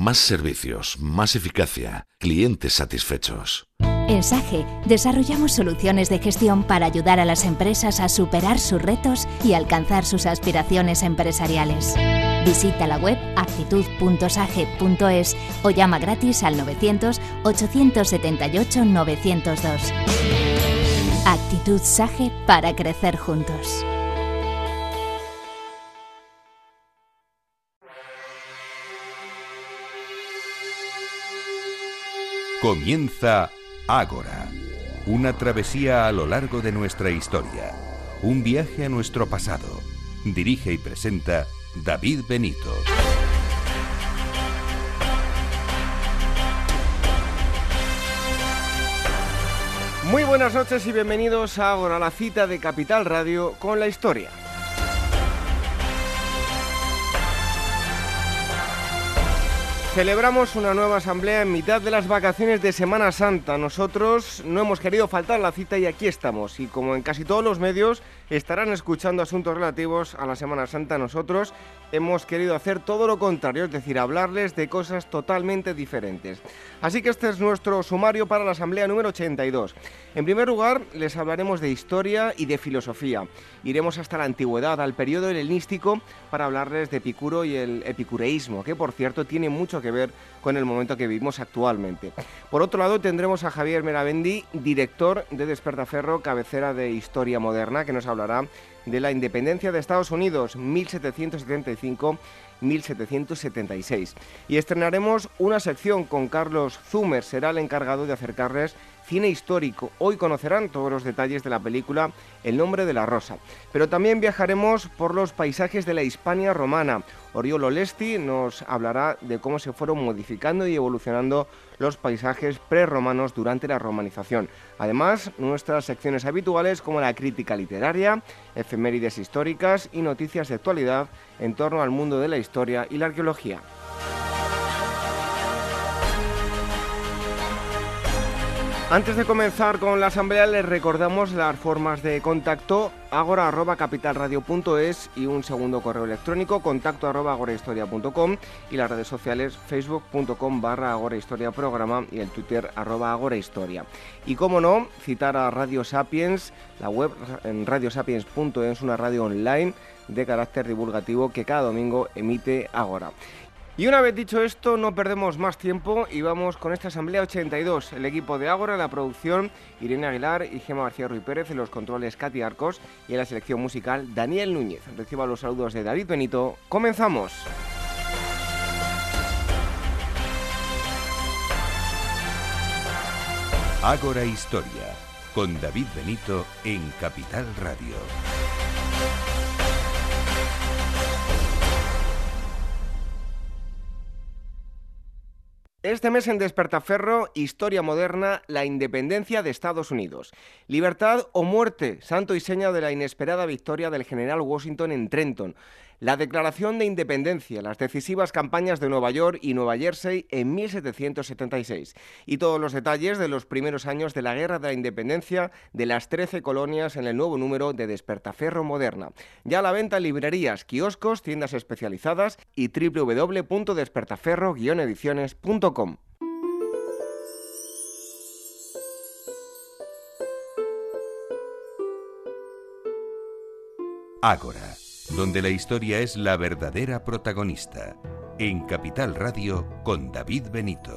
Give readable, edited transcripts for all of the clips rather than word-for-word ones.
más servicios, más eficacia, clientes satisfechos. En SAGE desarrollamos soluciones de gestión para ayudar a las empresas a superar sus retos y alcanzar sus aspiraciones empresariales. Visita la web actitud.sage.es o llama gratis al 900-878-902. Actitud SAGE para crecer juntos. Comienza Ágora, una travesía a lo largo de nuestra historia, un viaje a nuestro pasado. Dirige y presenta David Benito. Muy buenas noches y bienvenidos a Ágora, la cita de Capital Radio con la historia. Celebramos una nueva asamblea en mitad de las vacaciones de Semana Santa. Nosotros no hemos querido faltar a la cita y aquí estamos. Y como en casi todos los medios estarán escuchando asuntos relativos a la Semana Santa, nosotros hemos querido hacer todo lo contrario, es decir, hablarles de cosas totalmente diferentes. Así que este es nuestro sumario para la asamblea número 82. En primer lugar, les hablaremos de historia y de filosofía. Iremos hasta la antigüedad, al periodo helenístico, para hablarles de Epicuro y el epicureísmo, que por cierto tiene mucho que ver con el momento que vivimos actualmente. Por otro lado, tendremos a Javier Meravendi, director de Despertaferro, cabecera de Historia Moderna, que nos hablará de la independencia de Estados Unidos, 1775-1776. Y estrenaremos una sección con Carlos Zumer, será el encargado de acercarles cine histórico. Hoy conocerán todos los detalles de la película El nombre de la rosa. Pero también viajaremos por los paisajes de la Hispania romana. Oriol Olesti nos hablará de cómo se fueron modificando y evolucionando los paisajes prerromanos durante la romanización. Además, nuestras secciones habituales como la crítica literaria, efemérides históricas y noticias de actualidad en torno al mundo de la historia y la arqueología. Antes de comenzar con la asamblea, les recordamos las formas de contacto: agora@capitalradio.es y un segundo correo electrónico, contacto@agorahistoria.com, y las redes sociales facebook.com/agorahistoriaprograma y el Twitter @agorahistoria. Y como no, citar a Radio Sapiens, la web en radiosapiens.es, una radio online de carácter divulgativo que cada domingo emite Ágora. Y una vez dicho esto, no perdemos más tiempo y vamos con esta asamblea 82. El equipo de Ágora, la producción, Irene Aguilar y Gemma García Ruiz Pérez, en los controles Katy Arcos y en la selección musical Daniel Núñez. Reciba los saludos de David Benito. ¡Comenzamos! Ágora Historia, con David Benito en Capital Radio. Este mes en Despertaferro, Historia Moderna, la independencia de Estados Unidos. Libertad o muerte, santo y seña de la inesperada victoria del general Washington en Trenton. La declaración de independencia, las decisivas campañas de Nueva York y Nueva Jersey en 1776. Y todos los detalles de los primeros años de la Guerra de la Independencia de las 13 colonias en el nuevo número de Despertaferro Moderna. Ya a la venta en librerías, kioscos, tiendas especializadas y www.despertaferro-ediciones.com. Ágora, donde la historia es la verdadera protagonista. En Capital Radio con David Benito.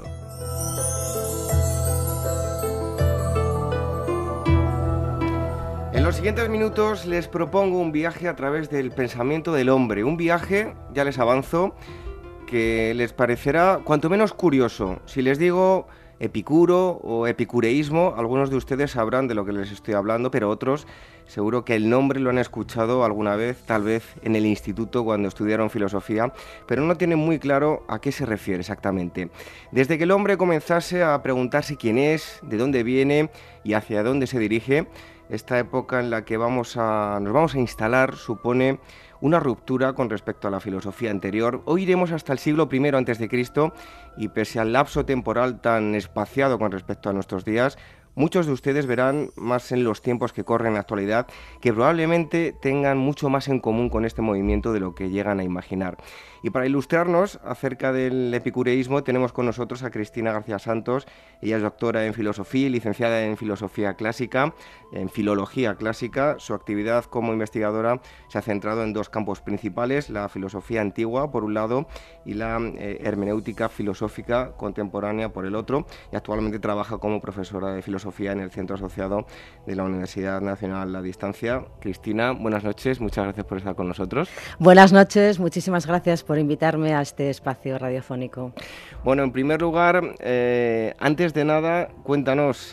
En los siguientes minutos les propongo un viaje a través del pensamiento del hombre. Un viaje, ya les avanzo, que les parecerá cuanto menos curioso. Si les digo Epicuro o epicureísmo, algunos de ustedes sabrán de lo que les estoy hablando, pero otros seguro que el nombre lo han escuchado alguna vez, tal vez en el instituto cuando estudiaron filosofía, pero no tienen muy claro a qué se refiere exactamente. Desde que el hombre comenzase a preguntarse quién es, de dónde viene y hacia dónde se dirige, esta época en la que nos vamos a instalar supone una ruptura con respecto a la filosofía anterior. Hoy iremos hasta el siglo I a.C. y pese al lapso temporal tan espaciado con respecto a nuestros días, muchos de ustedes verán, más en los tiempos que corren en la actualidad, que probablemente tengan mucho más en común con este movimiento de lo que llegan a imaginar. Y para ilustrarnos acerca del epicureísmo tenemos con nosotros a Cristina García Santos. Ella es doctora en filosofía y licenciada en filosofía clásica, en filología clásica. Su actividad como investigadora se ha centrado en dos campos principales, la filosofía antigua por un lado y la hermenéutica filosófica contemporánea por el otro, y actualmente trabaja como profesora de filosofía en el centro asociado de la Universidad Nacional La Distancia. Cristina, buenas noches, muchas gracias por estar con nosotros. Buenas noches, muchísimas gracias por invitarme a este espacio radiofónico. Bueno, en primer lugar, antes de nada, cuéntanos,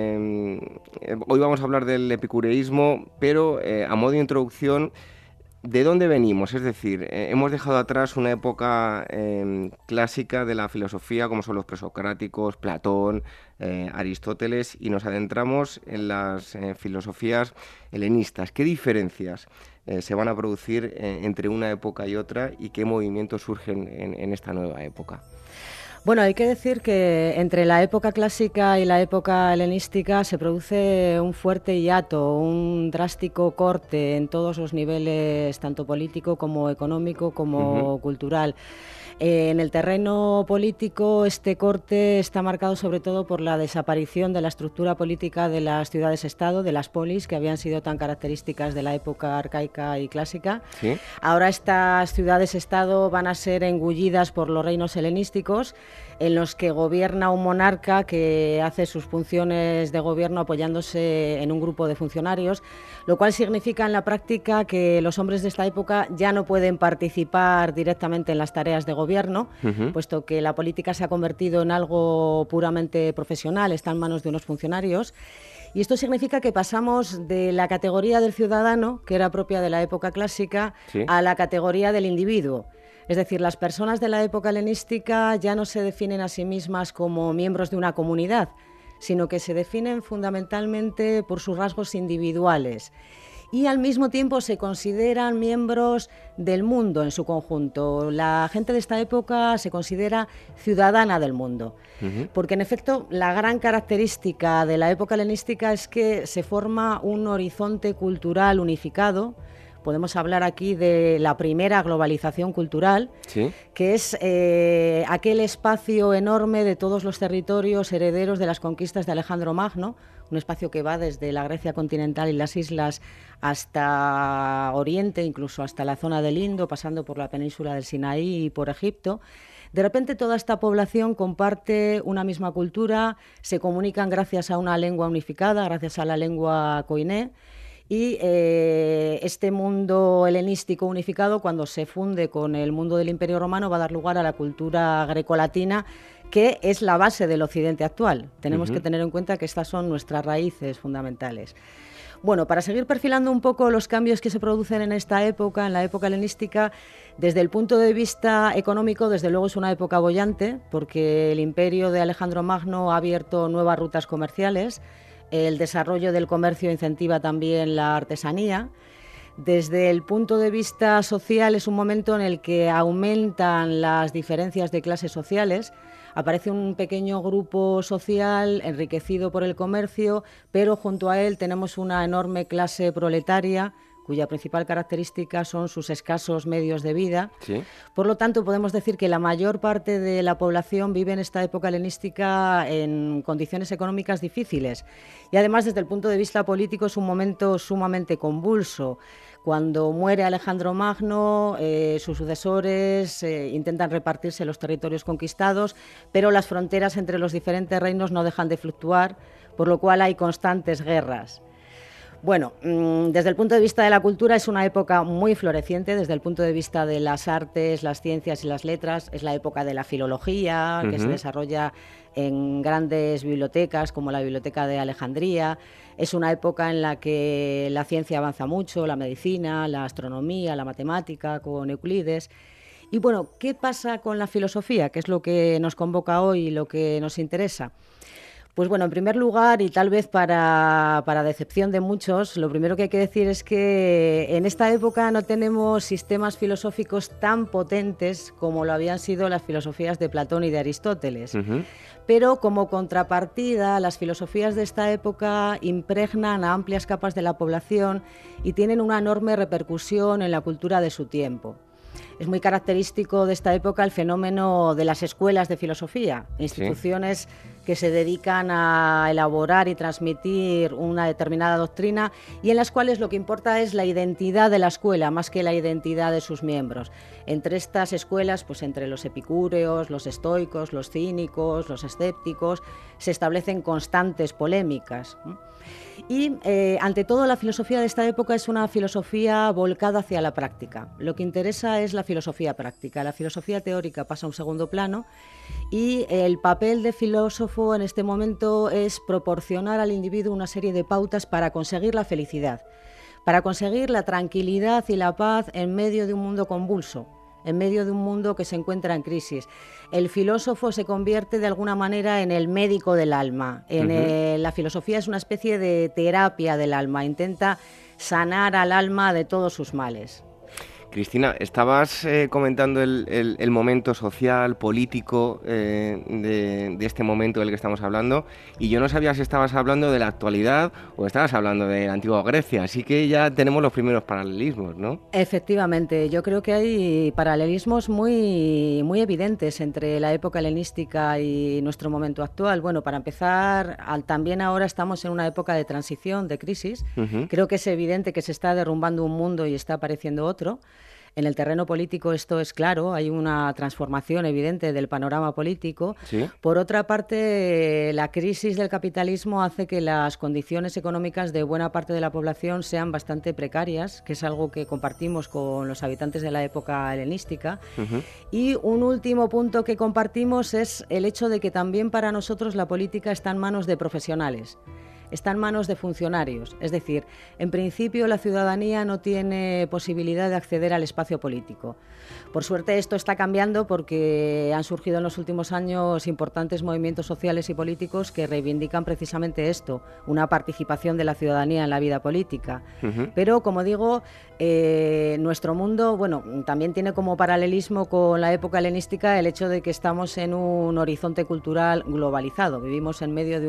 hoy vamos a hablar del epicureísmo, pero a modo de introducción, ¿de dónde venimos? Es decir, hemos dejado atrás una época clásica de la filosofía, como son los presocráticos, Platón, Aristóteles, y nos adentramos en las filosofías helenistas. ¿Qué diferencias se van a producir entre una época y otra, y qué movimientos surgen en esta nueva época? Bueno, hay que decir que entre la época clásica y la época helenística se produce un fuerte hiato, un drástico corte en todos los niveles, tanto político como económico como cultural. En el terreno político, este corte está marcado sobre todo por la desaparición de la estructura política de las ciudades-estado, de las polis, que habían sido tan características de la época arcaica y clásica. ¿Sí? Ahora estas ciudades-estado van a ser engullidas por los reinos helenísticos, en los que gobierna un monarca que hace sus funciones de gobierno apoyándose en un grupo de funcionarios, lo cual significa en la práctica que los hombres de esta época ya no pueden participar directamente en las tareas de gobierno, puesto que la política se ha convertido en algo puramente profesional, está en manos de unos funcionarios. Y esto significa que pasamos de la categoría del ciudadano, que era propia de la época clásica, ¿sí?, a la categoría del individuo. Es decir, las personas de la época helenística ya no se definen a sí mismas como miembros de una comunidad, sino que se definen fundamentalmente por sus rasgos individuales. Y al mismo tiempo se consideran miembros del mundo en su conjunto. La gente de esta época se considera ciudadana del mundo, porque en efecto la gran característica de la época helenística es que se forma un horizonte cultural unificado. Podemos hablar aquí de la primera globalización cultural, ¿sí?, que es aquel espacio enorme de todos los territorios herederos de las conquistas de Alejandro Magno, un espacio que va desde la Grecia continental y las islas hasta Oriente, incluso hasta la zona del Indo, pasando por la península del Sinaí y por Egipto. De repente toda esta población comparte una misma cultura, se comunican gracias a una lengua unificada, gracias a la lengua koiné. Y este mundo helenístico unificado, cuando se funde con el mundo del Imperio Romano, va a dar lugar a la cultura grecolatina, que es la base del Occidente actual. Tenemos que tener en cuenta que estas son nuestras raíces fundamentales. Bueno, para seguir perfilando un poco los cambios que se producen en esta época, en la época helenística, desde el punto de vista económico, desde luego es una época boyante, porque el imperio de Alejandro Magno ha abierto nuevas rutas comerciales. El desarrollo del comercio incentiva también la artesanía. Desde el punto de vista social es un momento en el que aumentan las diferencias de clases sociales. Aparece un pequeño grupo social enriquecido por el comercio, pero junto a él tenemos una enorme clase proletaria, cuya principal característica son sus escasos medios de vida. ¿Sí? Por lo tanto, podemos decir que la mayor parte de la población vive en esta época helenística en condiciones económicas difíciles. Y además, desde el punto de vista político, es un momento sumamente convulso. Cuando muere Alejandro Magno, sus sucesores intentan repartirse los territorios conquistados, pero las fronteras entre los diferentes reinos no dejan de fluctuar, por lo cual hay constantes guerras. Bueno, desde el punto de vista de la cultura es una época muy floreciente, desde el punto de vista de las artes, las ciencias y las letras. Es la época de la filología, que se desarrolla en grandes bibliotecas como la Biblioteca de Alejandría. Es una época en la que la ciencia avanza mucho, la medicina, la astronomía, la matemática, con Euclides. Y bueno, ¿qué pasa con la filosofía? Que es lo que nos convoca hoy y lo que nos interesa. Pues bueno, en primer lugar, y tal vez para decepción de muchos, lo primero que hay que decir es que en esta época no tenemos sistemas filosóficos tan potentes como lo habían sido las filosofías de Platón y de Aristóteles. Pero como contrapartida, las filosofías de esta época impregnan a amplias capas de la población y tienen una enorme repercusión en la cultura de su tiempo. Es muy característico de esta época el fenómeno de las escuelas de filosofía, instituciones que se dedican a elaborar y transmitir una determinada doctrina y en las cuales lo que importa es la identidad de la escuela más que la identidad de sus miembros. Entre estas escuelas, pues entre los epicúreos, los estoicos, los cínicos, los escépticos, se establecen constantes polémicas. Y ante todo la filosofía de esta época es una filosofía volcada hacia la práctica. Lo que interesa es la filosofía práctica. La filosofía teórica pasa a un segundo plano y el papel de filósofo en este momento es proporcionar al individuo una serie de pautas para conseguir la felicidad, para conseguir la tranquilidad y la paz en medio de un mundo convulso, en medio de un mundo que se encuentra en crisis. El filósofo se convierte de alguna manera en el médico del alma. La filosofía es una especie de terapia del alma, intenta sanar al alma de todos sus males. Cristina, estabas comentando el momento social, político de este momento del que estamos hablando, y yo no sabía si estabas hablando de la actualidad o estabas hablando de la antigua Grecia, así que ya tenemos los primeros paralelismos, ¿no? Efectivamente, yo creo que hay paralelismos muy, muy evidentes entre la época helenística y nuestro momento actual. Bueno, para empezar, también ahora estamos en una época de transición, de crisis. Creo que es evidente que se está derrumbando un mundo y está apareciendo otro. En el terreno político esto es claro, hay una transformación evidente del panorama político. ¿Sí? Por otra parte, la crisis del capitalismo hace que las condiciones económicas de buena parte de la población sean bastante precarias, que es algo que compartimos con los habitantes de la época helenística. Y un último punto que compartimos es el hecho de que también para nosotros la política está en manos de profesionales. Está en manos de funcionarios, es decir, en principio la ciudadanía no tiene posibilidad de acceder al espacio político. Por suerte esto está cambiando porque han surgido en los últimos años importantes movimientos sociales y políticos que reivindican precisamente esto, una participación de la ciudadanía en la vida política. Pero, como digo, nuestro mundo, bueno, también tiene como paralelismo con la época helenística el hecho de que estamos en un horizonte cultural globalizado. Vivimos en medio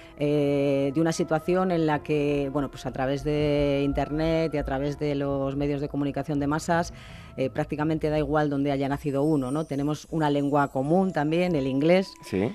de una situación en la que, bueno, pues a través de Internet y a través de los medios de comunicación de masas, prácticamente da igual donde haya nacido uno, ¿no? Tenemos una lengua común también, el inglés. Sí.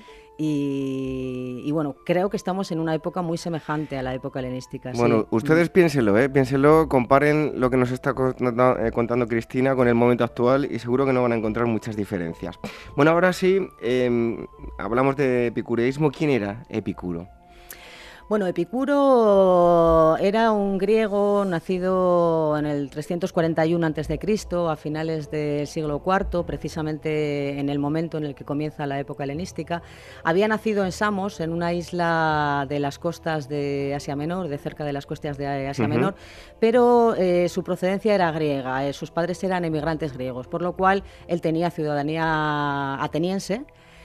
Y bueno, creo que estamos en una época muy semejante a la época helenística. Bueno, sí. Ustedes piénsenlo, comparen lo que nos está contando Cristina con el momento actual y seguro que no van a encontrar muchas diferencias. Bueno, ahora sí, hablamos de epicureísmo. ¿Quién era Epicuro? Bueno, Epicuro era un griego nacido en el 341 a.C., a finales del siglo IV, precisamente en el momento en el que comienza la época helenística. Había nacido en Samos, en una isla de las costas de Asia Menor, de cerca de las costas de Asia Menor, pero su procedencia era griega, sus padres eran emigrantes griegos, por lo cual él tenía ciudadanía ateniense.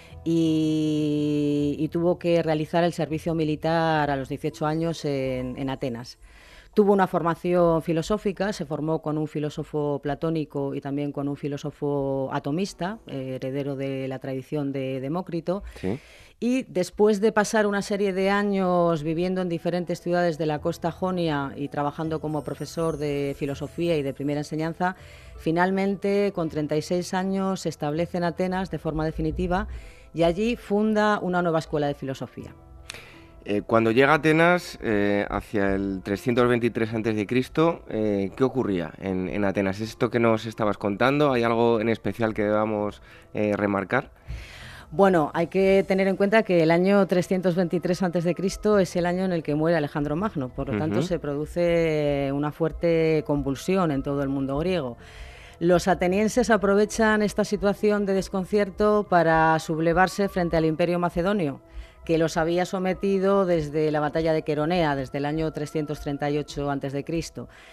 Y tuvo que realizar el servicio militar a los 18 años en Atenas. Tuvo una formación filosófica, se formó con un filósofo platónico y también con un filósofo atomista, heredero de la tradición de Demócrito. Sí. Y después de pasar una serie de años viviendo en diferentes ciudades de la costa jonia y trabajando como profesor de filosofía y de primera enseñanza, finalmente, con 36 años, se establece en Atenas de forma definitiva y allí funda una nueva escuela de filosofía. Cuando llega a Atenas, hacia el 323 a.C., ¿qué ocurría en Atenas? ¿Es esto que nos estabas contando? ¿Hay algo en especial que debamos remarcar? Bueno, hay que tener en cuenta que el año 323 a.C. es el año en el que muere Alejandro Magno, por lo tanto se produce una fuerte convulsión en todo el mundo griego. Los atenienses aprovechan esta situación de desconcierto para sublevarse frente al Imperio Macedonio, que los había sometido desde la batalla de Queronea, desde el año 338 a.C.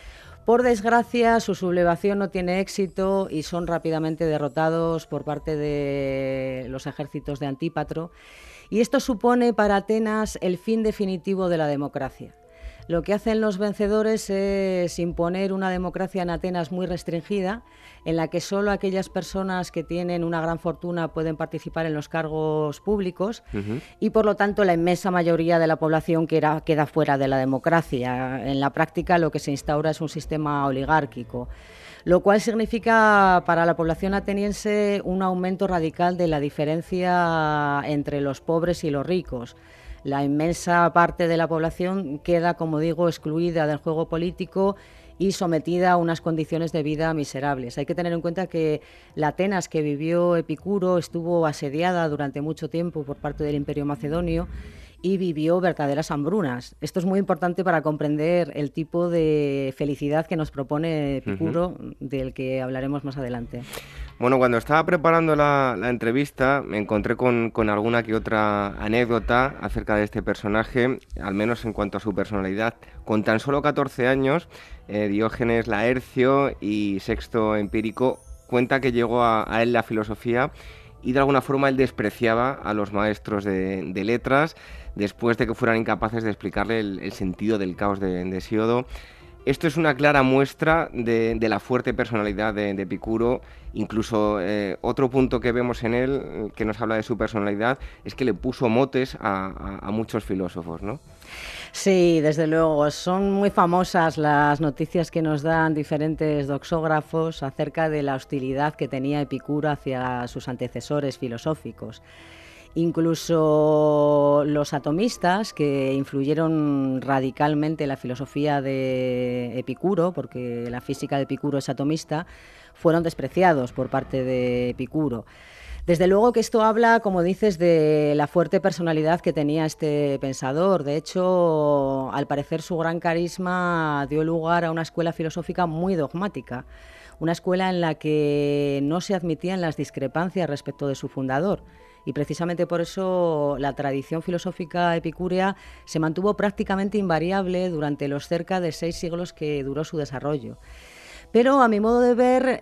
Por desgracia, su sublevación no tiene éxito y son rápidamente derrotados por parte de los ejércitos de Antípatro. Y esto supone para Atenas el fin definitivo de la democracia. Lo que hacen los vencedores es imponer una democracia en Atenas muy restringida, en la que solo aquellas personas que tienen una gran fortuna pueden participar en los cargos públicos y, por lo tanto, la inmensa mayoría de la población queda fuera de la democracia. En la práctica, lo que se instaura es un sistema oligárquico, lo cual significa para la población ateniense un aumento radical de la diferencia entre los pobres y los ricos. La inmensa parte de la población queda, como digo, excluida del juego político y sometida a unas condiciones de vida miserables. Hay que tener en cuenta que la Atenas que vivió Epicuro estuvo asediada durante mucho tiempo por parte del Imperio Macedonio y vivió verdaderas hambrunas. Esto es muy importante para comprender el tipo de felicidad que nos propone Epicuro, del que hablaremos más adelante. Bueno, cuando estaba preparando la entrevista me encontré con alguna que otra anécdota acerca de este personaje, al menos en cuanto a su personalidad. Con tan solo 14 años, Diógenes Laercio y Sexto Empírico cuenta que llegó a él la filosofía y de alguna forma él despreciaba a los maestros de letras después de que fueran incapaces de explicarle el sentido del caos de Hesíodo. Esto es una clara muestra de la fuerte personalidad de Epicuro. Incluso otro punto que vemos en él, que nos habla de su personalidad, es que le puso motes a muchos filósofos, ¿no? Sí, desde luego. Son muy famosas las noticias que nos dan diferentes doxógrafos acerca de la hostilidad que tenía Epicuro hacia sus antecesores filosóficos. Incluso los atomistas, que influyeron radicalmente en la filosofía de Epicuro, porque la física de Epicuro es atomista, fueron despreciados por parte de Epicuro. Desde luego que esto habla, como dices, de la fuerte personalidad que tenía este pensador. De hecho, al parecer su gran carisma dio lugar a una escuela filosófica muy dogmática, una escuela en la que no se admitían las discrepancias respecto de su fundador. Y precisamente por eso la tradición filosófica epicúrea se mantuvo prácticamente invariable durante los cerca de 6 siglos que duró su desarrollo. Pero a mi modo de ver,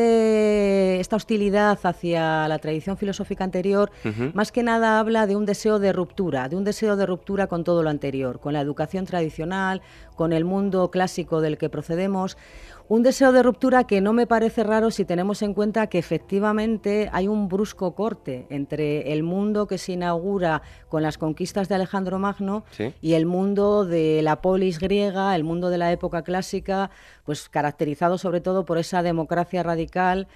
esta hostilidad hacia la tradición filosófica anterior, más que nada habla de un deseo de ruptura con todo lo anterior, con la educación tradicional, con el mundo clásico del que procedemos. Un deseo de ruptura que no me parece raro si tenemos en cuenta que efectivamente hay un brusco corte entre el mundo que se inaugura con las conquistas de Alejandro Magno y el mundo de la polis griega, el mundo de la época clásica, pues caracterizado sobre todo por esa democracia radical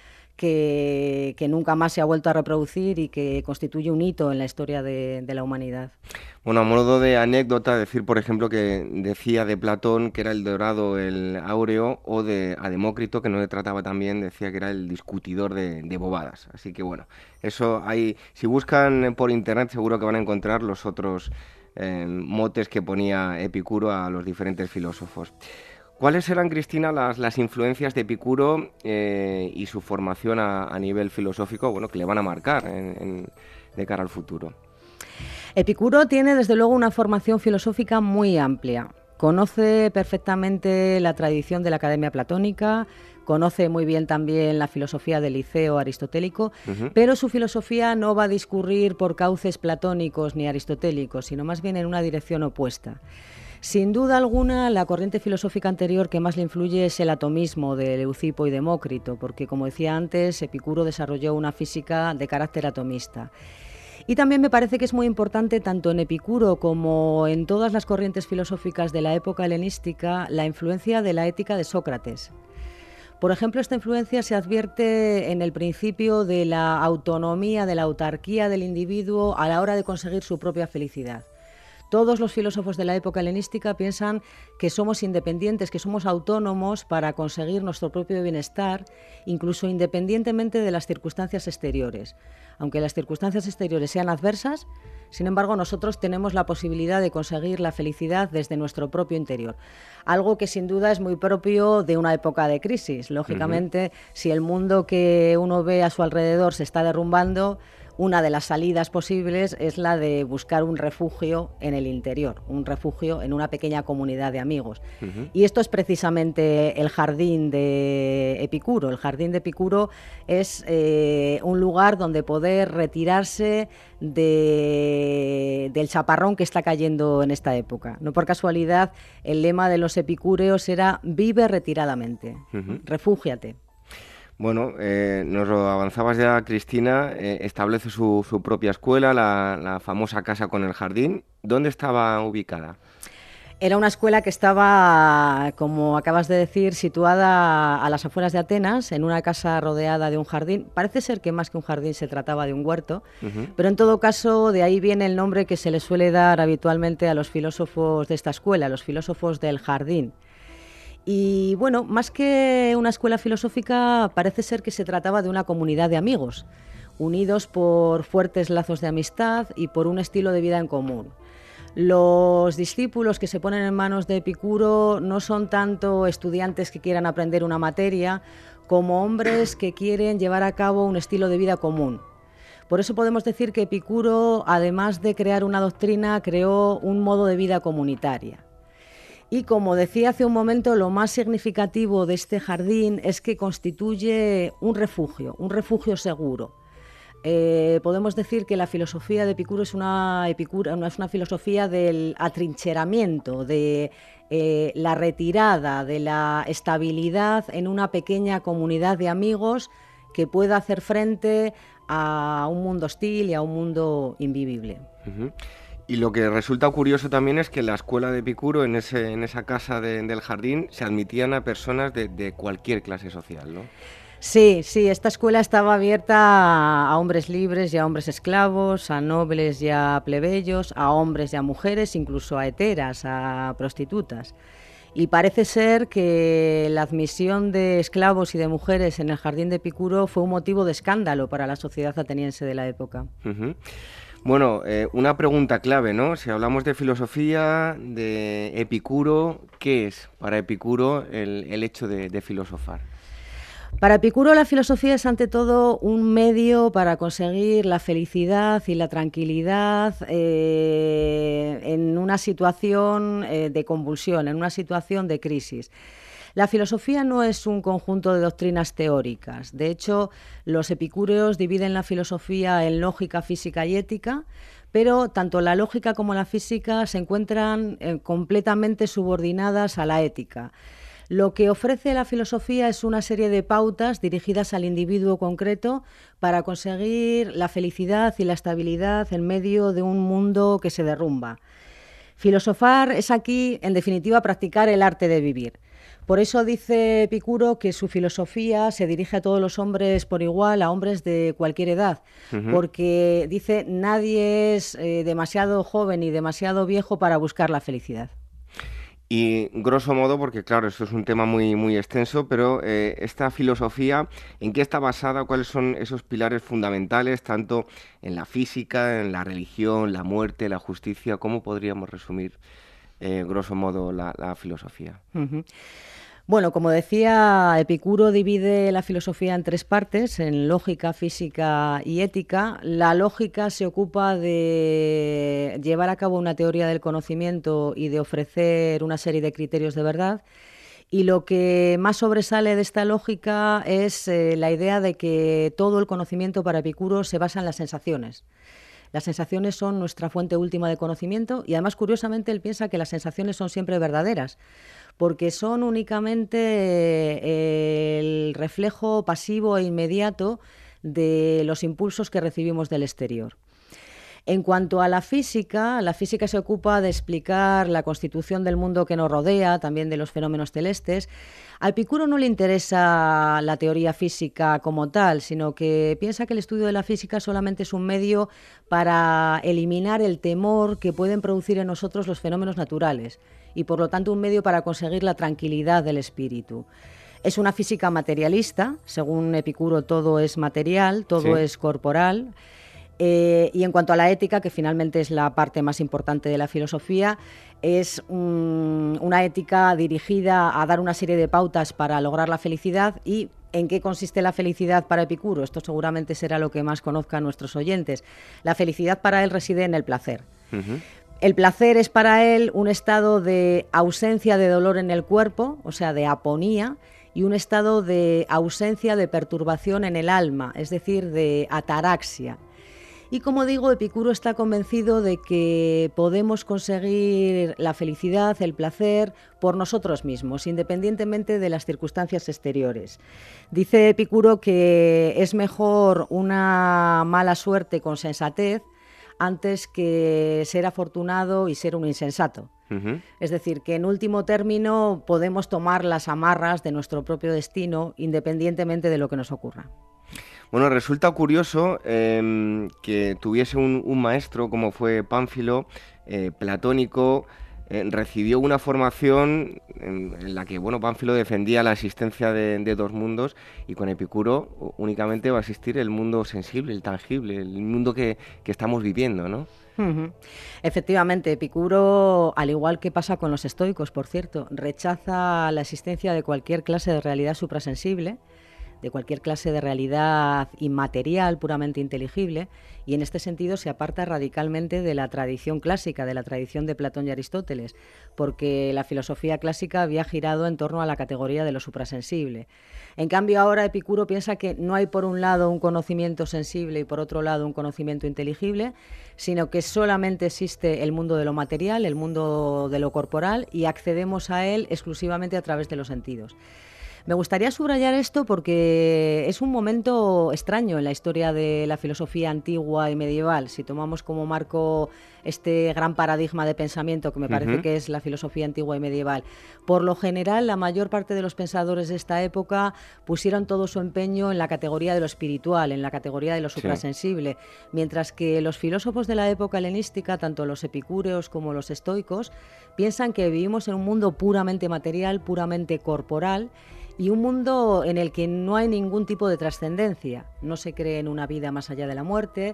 que nunca más se ha vuelto a reproducir y que constituye un hito en la historia de la humanidad. Bueno, a modo de anécdota, decir, por ejemplo, que decía de Platón que era el dorado, el áureo, o a Demócrito, que no le trataba tan bien, decía que era el discutidor de bobadas. Así que bueno, eso hay. Si buscan por internet seguro que van a encontrar los otros motes que ponía Epicuro a los diferentes filósofos. ¿Cuáles eran, Cristina, las influencias de Epicuro y su formación a nivel filosófico, bueno, que le van a marcar de cara al futuro? Epicuro tiene, desde luego, una formación filosófica muy amplia. Conoce perfectamente la tradición de la Academia Platónica, conoce muy bien también la filosofía del Liceo aristotélico, pero su filosofía no va a discurrir por cauces platónicos ni aristotélicos, sino más bien en una dirección opuesta. Sin duda alguna, la corriente filosófica anterior que más le influye es el atomismo de Leucipo y Demócrito, porque, como decía antes, Epicuro desarrolló una física de carácter atomista. Y también me parece que es muy importante, tanto en Epicuro como en todas las corrientes filosóficas de la época helenística, la influencia de la ética de Sócrates. Por ejemplo, esta influencia se advierte en el principio de la autonomía, de la autarquía del individuo a la hora de conseguir su propia felicidad. Todos los filósofos de la época helenística piensan que somos independientes, que somos autónomos para conseguir nuestro propio bienestar, incluso independientemente de las circunstancias exteriores. Aunque las circunstancias exteriores sean adversas, sin embargo, nosotros tenemos la posibilidad de conseguir la felicidad desde nuestro propio interior. Algo que sin duda es muy propio de una época de crisis. Lógicamente, si el mundo que uno ve a su alrededor se está derrumbando, una de las salidas posibles es la de buscar un refugio en el interior, un refugio en una pequeña comunidad de amigos. Y esto es precisamente el jardín de Epicuro. El jardín de Epicuro es un lugar donde poder retirarse del chaparrón que está cayendo en esta época. No por casualidad, el lema de los epicúreos era vive retiradamente, refúgiate. Bueno, nos lo avanzabas ya, Cristina, establece su propia escuela, la famosa casa con el jardín. ¿Dónde estaba ubicada? Era una escuela que estaba, como acabas de decir, situada a las afueras de Atenas, en una casa rodeada de un jardín. Parece ser que más que un jardín se trataba de un huerto, pero en todo caso de ahí viene el nombre que se le suele dar habitualmente a los filósofos de esta escuela, los filósofos del jardín. Y bueno, más que una escuela filosófica, parece ser que se trataba de una comunidad de amigos, unidos por fuertes lazos de amistad y por un estilo de vida en común. Los discípulos que se ponen en manos de Epicuro no son tanto estudiantes que quieran aprender una materia, como hombres que quieren llevar a cabo un estilo de vida común. Por eso podemos decir que Epicuro, además de crear una doctrina, creó un modo de vida comunitaria. Y como decía hace un momento, lo más significativo de este jardín es que constituye un refugio seguro. Podemos decir que la filosofía de Epicuro es una filosofía del atrincheramiento, de la retirada, de la estabilidad en una pequeña comunidad de amigos que pueda hacer frente a un mundo hostil y a un mundo invivible. Y lo que resulta curioso también es que en la escuela de Epicuro, en esa casa del jardín, se admitían a personas de cualquier clase social, ¿no? Sí, esta escuela estaba abierta a hombres libres y a hombres esclavos, a nobles y a plebeyos, a hombres y a mujeres, incluso a heteras, a prostitutas. Y parece ser que la admisión de esclavos y de mujeres en el jardín de Epicuro fue un motivo de escándalo para la sociedad ateniense de la época. Bueno, una pregunta clave, ¿no? Si hablamos de filosofía, de Epicuro, ¿qué es para Epicuro el hecho de filosofar? Para Epicuro la filosofía es ante todo un medio para conseguir la felicidad y la tranquilidad en una situación de convulsión, en una situación de crisis. La filosofía no es un conjunto de doctrinas teóricas. De hecho, los epicúreos dividen la filosofía en lógica, física y ética, pero tanto la lógica como la física se encuentran completamente subordinadas a la ética. Lo que ofrece la filosofía es una serie de pautas dirigidas al individuo concreto para conseguir la felicidad y la estabilidad en medio de un mundo que se derrumba. Filosofar es aquí, en definitiva, practicar el arte de vivir. Por eso dice Epicuro que su filosofía se dirige a todos los hombres por igual, a hombres de cualquier edad, porque dice nadie es demasiado joven ni demasiado viejo para buscar la felicidad. Y grosso modo, porque claro, esto es un tema muy, muy extenso, pero esta filosofía, ¿en qué está basada? ¿Cuáles son esos pilares fundamentales, tanto en la física, en la religión, la muerte, la justicia? ¿Cómo podríamos resumir, grosso modo, la filosofía? Bueno, como decía, Epicuro divide la filosofía en tres partes, en lógica, física y ética. La lógica se ocupa de llevar a cabo una teoría del conocimiento y de ofrecer una serie de criterios de verdad. Y lo que más sobresale de esta lógica es la idea de que todo el conocimiento para Epicuro se basa en las sensaciones. Las sensaciones son nuestra fuente última de conocimiento y además, curiosamente, él piensa que las sensaciones son siempre verdaderas, porque son únicamente el reflejo pasivo e inmediato de los impulsos que recibimos del exterior. En cuanto a la física se ocupa de explicar la constitución del mundo que nos rodea, también de los fenómenos celestes. A Epicuro no le interesa la teoría física como tal, sino que piensa que el estudio de la física solamente es un medio para eliminar el temor que pueden producir en nosotros los fenómenos naturales y, por lo tanto, un medio para conseguir la tranquilidad del espíritu. Es una física materialista, según Epicuro todo es material, todo es corporal. Y en cuanto a la ética, que finalmente es la parte más importante de la filosofía, es una ética dirigida a dar una serie de pautas para lograr la felicidad y ¿En qué consiste la felicidad para Epicuro? Esto seguramente será lo que más conozcan nuestros oyentes. La felicidad para él reside en el placer. El placer es para él un estado de ausencia de dolor en el cuerpo, o sea, de aponía, y un estado de ausencia de perturbación en el alma, es decir, de ataraxia. Y como digo, Epicuro está convencido de que podemos conseguir la felicidad, el placer, por nosotros mismos, independientemente de las circunstancias exteriores. Dice Epicuro que es mejor una mala suerte con sensatez antes que ser afortunado y ser un insensato. Es decir, que en último término podemos tomar las amarras de nuestro propio destino independientemente de lo que nos ocurra. Bueno, resulta curioso que tuviese un maestro como fue Pánfilo, platónico, recibió una formación en la que Pánfilo defendía la existencia de dos mundos, y con Epicuro únicamente va a existir el mundo sensible, el tangible, el mundo que estamos viviendo, ¿no? Efectivamente, Epicuro, al igual que pasa con los estoicos, por cierto, rechaza la existencia de cualquier clase de realidad suprasensible, de cualquier clase de realidad inmaterial, puramente inteligible, y en este sentido se aparta radicalmente de la tradición clásica, de la tradición de Platón y Aristóteles, porque la filosofía clásica había girado en torno a la categoría de lo suprasensible. En cambio, ahora Epicuro piensa que no hay por un lado un conocimiento sensible y por otro lado un conocimiento inteligible, sino que solamente existe el mundo de lo material, el mundo de lo corporal, y accedemos a él exclusivamente a través de los sentidos. Me gustaría subrayar esto porque es un momento extraño en la historia de la filosofía antigua y medieval. Si tomamos como marco este gran paradigma de pensamiento que me parece que es la filosofía antigua y medieval, por lo general la mayor parte de los pensadores de esta época pusieron todo su empeño en la categoría de lo espiritual, en la categoría de lo suprasensible, mientras que los filósofos de la época helenística, tanto los epicúreos como los estoicos, piensan que vivimos en un mundo puramente material, puramente corporal, y un mundo en el que no hay ningún tipo de trascendencia. No se cree en una vida más allá de la muerte,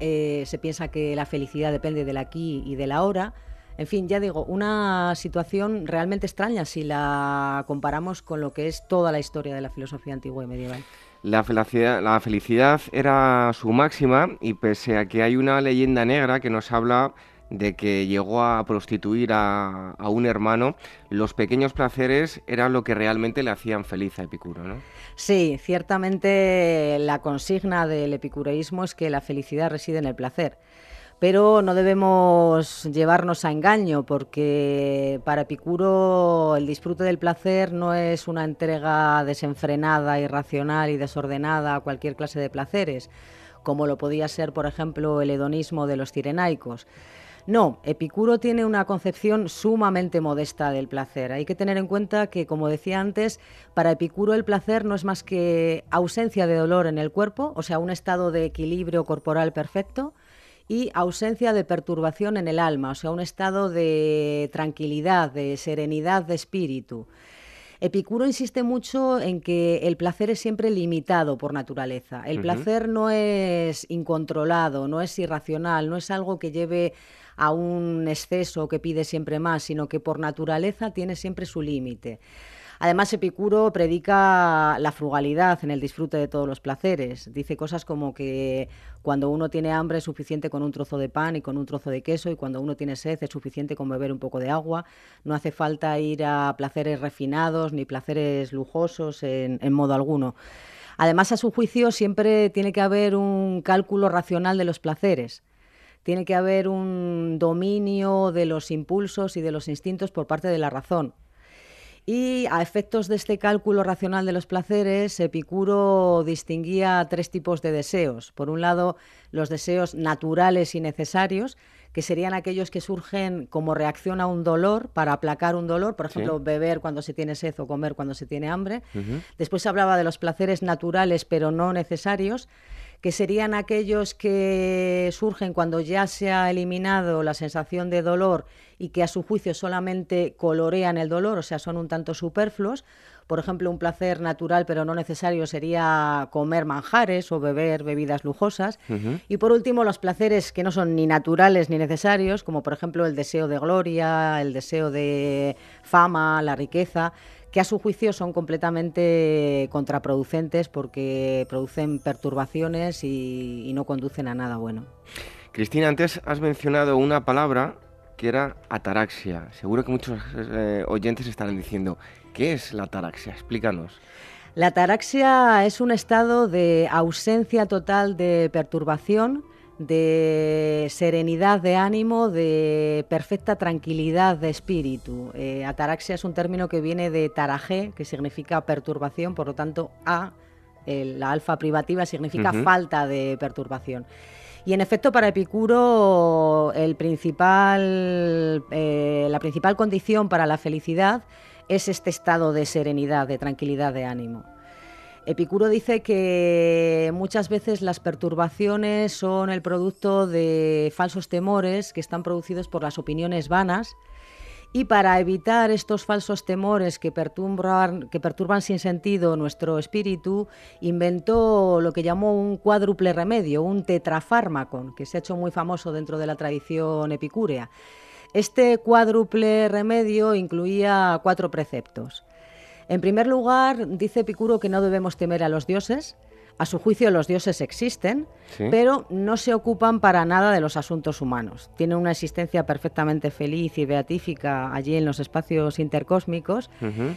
se piensa que la felicidad depende del aquí y del ahora. En fin, ya digo, una situación realmente extraña si la comparamos con lo que es toda la historia de la filosofía antigua y medieval. La felicidad era su máxima, y pese a que hay una leyenda negra que nos habla de que llegó a prostituir a un hermano, los pequeños placeres eran lo que realmente le hacían feliz a Epicuro, ¿no? Sí, ciertamente la consigna del epicureísmo es que la felicidad reside en el placer. Pero no debemos llevarnos a engaño, porque para Epicuro el disfrute del placer no es una entrega desenfrenada, irracional y desordenada a cualquier clase de placeres, como lo podía ser, por ejemplo, el hedonismo de los cirenaicos. No, Epicuro tiene una concepción sumamente modesta del placer. Hay que tener en cuenta que, como decía antes, para Epicuro el placer no es más que ausencia de dolor en el cuerpo, o sea, un estado de equilibrio corporal perfecto, y ausencia de perturbación en el alma, o sea, un estado de tranquilidad, de serenidad de espíritu. Epicuro insiste mucho en que el placer es siempre limitado por naturaleza. El placer no es incontrolado, no es irracional, no es algo que lleve a un exceso que pide siempre más, sino que por naturaleza tiene siempre su límite. Además, Epicuro predica la frugalidad en el disfrute de todos los placeres. Dice cosas como que cuando uno tiene hambre es suficiente con un trozo de pan y con un trozo de queso, y cuando uno tiene sed es suficiente con beber un poco de agua. No hace falta ir a placeres refinados ni placeres lujosos en modo alguno. Además, a su juicio, siempre tiene que haber un cálculo racional de los placeres. Tiene que haber un dominio de los impulsos y de los instintos por parte de la razón. Y a efectos de este cálculo racional de los placeres, Epicuro distinguía tres tipos de deseos. Por un lado, los deseos naturales y necesarios, que serían aquellos que surgen como reacción a un dolor, para aplacar un dolor, por ejemplo, beber cuando se tiene sed o comer cuando se tiene hambre. Después se hablaba de los placeres naturales pero no necesarios, que serían aquellos que surgen cuando ya se ha eliminado la sensación de dolor y que a su juicio solamente colorean el dolor, o sea, son un tanto superfluos. Por ejemplo, un placer natural pero no necesario sería comer manjares o beber bebidas lujosas. Y por último, los placeres que no son ni naturales ni necesarios, como por ejemplo el deseo de gloria, el deseo de fama, la riqueza, que a su juicio son completamente contraproducentes porque producen perturbaciones y no conducen a nada bueno. Cristina, antes has mencionado una palabra que era ataraxia. Seguro que muchos oyentes estarán diciendo, ¿qué es la ataraxia? Explícanos. La ataraxia es un estado de ausencia total de perturbación, de serenidad de ánimo, de perfecta tranquilidad de espíritu. Ataraxia es un término que viene de tarajé, que significa perturbación, por lo tanto, la alfa privativa significa falta de perturbación. Y en efecto, para Epicuro, la principal condición para la felicidad es este estado de serenidad, de tranquilidad de ánimo. Epicuro dice que muchas veces las perturbaciones son el producto de falsos temores que están producidos por las opiniones vanas, y para evitar estos falsos temores que perturban sin sentido nuestro espíritu, inventó lo que llamó un cuádruple remedio, un tetrafármacon, que se ha hecho muy famoso dentro de la tradición epicúrea. Este cuádruple remedio incluía 4 preceptos. En primer lugar, dice Epicuro que no debemos temer a los dioses. A su juicio, los dioses existen, ¿sí?, pero no se ocupan para nada de los asuntos humanos. Tienen una existencia perfectamente feliz y beatífica allí en los espacios intercósmicos,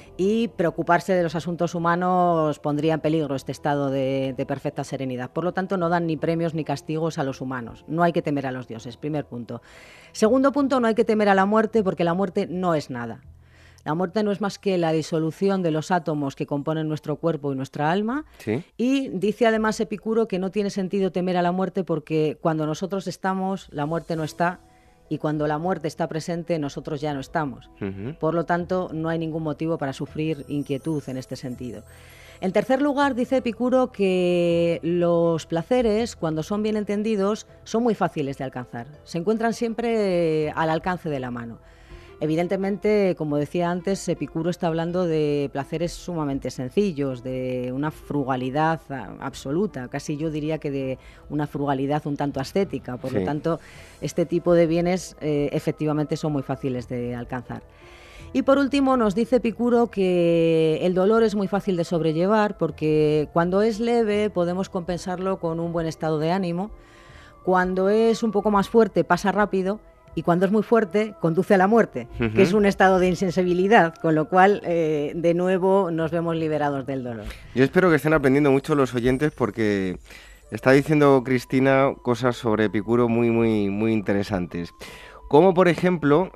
y preocuparse de los asuntos humanos pondría en peligro este estado de perfecta serenidad. Por lo tanto, no dan ni premios ni castigos a los humanos. No hay que temer a los dioses, primer punto. Segundo punto, no hay que temer a la muerte, porque la muerte no es nada. La muerte no es más que la disolución de los átomos que componen nuestro cuerpo y nuestra alma. ¿Sí? Y dice además Epicuro que no tiene sentido temer a la muerte porque cuando nosotros estamos, la muerte no está, y cuando la muerte está presente, nosotros ya no estamos. Por lo tanto, no hay ningún motivo para sufrir inquietud en este sentido. En tercer lugar, dice Epicuro que los placeres, cuando son bien entendidos, son muy fáciles de alcanzar. Se encuentran siempre al alcance de la mano. Evidentemente, como decía antes, Epicuro está hablando de placeres sumamente sencillos, de una frugalidad absoluta, casi yo diría que de una frugalidad un tanto ascética. Por lo tanto, este tipo de bienes efectivamente son muy fáciles de alcanzar. Y por último, nos dice Epicuro que el dolor es muy fácil de sobrellevar porque cuando es leve podemos compensarlo con un buen estado de ánimo, cuando es un poco más fuerte pasa rápido, y cuando es muy fuerte, conduce a la muerte, que es un estado de insensibilidad, con lo cual, de nuevo, nos vemos liberados del dolor. Yo espero que estén aprendiendo mucho los oyentes, porque está diciendo Cristina cosas sobre Epicuro muy, muy, muy interesantes. Como, por ejemplo,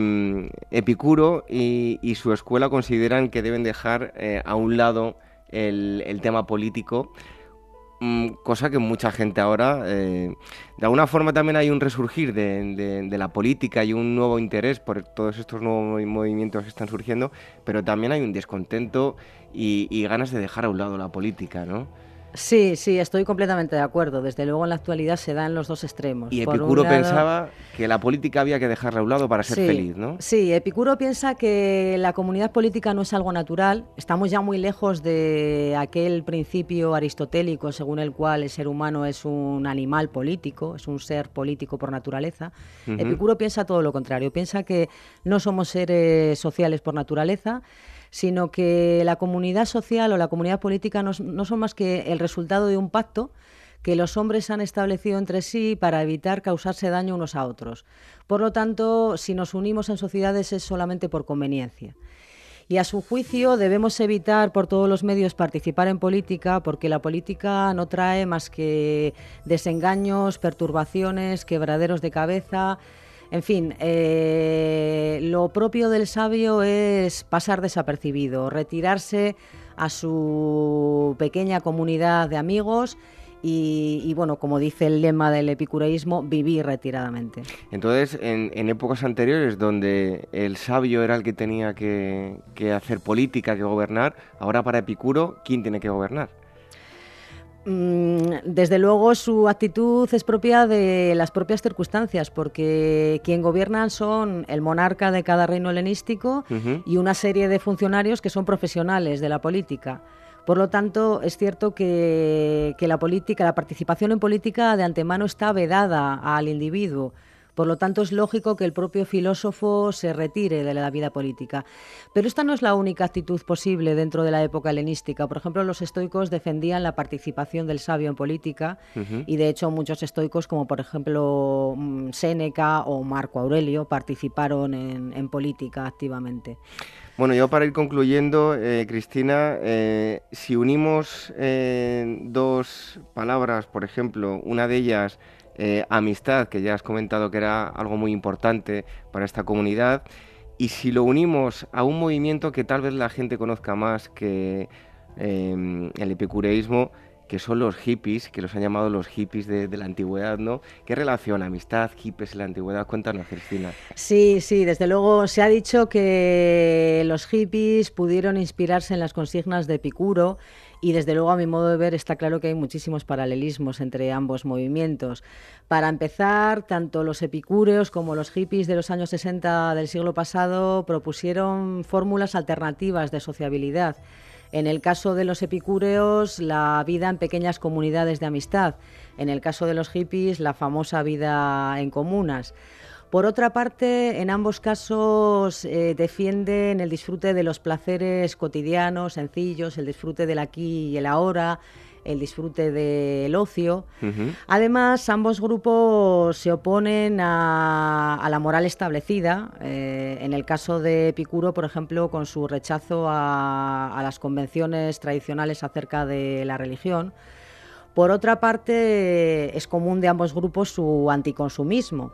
Epicuro y su escuela consideran que deben dejar a un lado el tema político, cosa que mucha gente ahora, de alguna forma también hay un resurgir de la política y un nuevo interés por todos estos nuevos movimientos que están surgiendo, pero también hay un descontento y ganas de dejar a un lado la política, ¿no? Sí, estoy completamente de acuerdo. Desde luego en la actualidad se dan los dos extremos. Y Epicuro pensaba que la política había que dejarla a un lado para ser feliz, ¿no? Sí, Epicuro piensa que la comunidad política no es algo natural. Estamos ya muy lejos de aquel principio aristotélico según el cual el ser humano es un animal político, es un ser político por naturaleza. Epicuro piensa todo lo contrario. Piensa que no somos seres sociales por naturaleza, sino que la comunidad social o la comunidad política no son más que el resultado de un pacto que los hombres han establecido entre sí para evitar causarse daño unos a otros. Por lo tanto, si nos unimos en sociedades es solamente por conveniencia. Y a su juicio debemos evitar por todos los medios participar en política, porque la política no trae más que desengaños, perturbaciones, quebraderos de cabeza. En fin, lo propio del sabio es pasar desapercibido, retirarse a su pequeña comunidad de amigos y bueno, como dice el lema del epicureísmo, vivir retiradamente. Entonces, en épocas anteriores donde el sabio era el que tenía que hacer política, que gobernar, ahora para Epicuro, ¿quién tiene que gobernar? Desde luego su actitud es propia de las propias circunstancias, porque quien gobiernan son el monarca de cada reino helenístico y una serie de funcionarios que son profesionales de la política. Por lo tanto, es cierto que la participación en política de antemano está vedada al individuo. Por lo tanto, es lógico que el propio filósofo se retire de la vida política. Pero esta no es la única actitud posible dentro de la época helenística. Por ejemplo, los estoicos defendían la participación del sabio en política y, de hecho, muchos estoicos, como por ejemplo Séneca o Marco Aurelio, participaron en política activamente. Bueno, yo para ir concluyendo, Cristina, si unimos dos palabras, por ejemplo, una de ellas, amistad, que ya has comentado que era algo muy importante para esta comunidad, y si lo unimos a un movimiento que tal vez la gente conozca más que el epicureísmo, que son los hippies, que los han llamado los hippies de la antigüedad, ¿no? ¿Qué relación, amistad, hippies en la antigüedad? Cuéntanos, Cristina. Sí, desde luego se ha dicho que los hippies pudieron inspirarse en las consignas de Epicuro y desde luego a mi modo de ver está claro que hay muchísimos paralelismos entre ambos movimientos. Para empezar, tanto los epicúreos como los hippies de los años 60 del siglo pasado propusieron fórmulas alternativas de sociabilidad. En el caso de los epicúreos, la vida en pequeñas comunidades de amistad. En el caso de los hippies, la famosa vida en comunas. Por otra parte, en ambos casos defienden el disfrute de los placeres cotidianos, sencillos, el disfrute del aquí y el ahora, el disfrute del ocio. Además, ambos grupos se oponen a la moral establecida. En el caso de Epicuro, por ejemplo, con su rechazo a las convenciones tradicionales acerca de la religión. Por otra parte, es común de ambos grupos su anticonsumismo.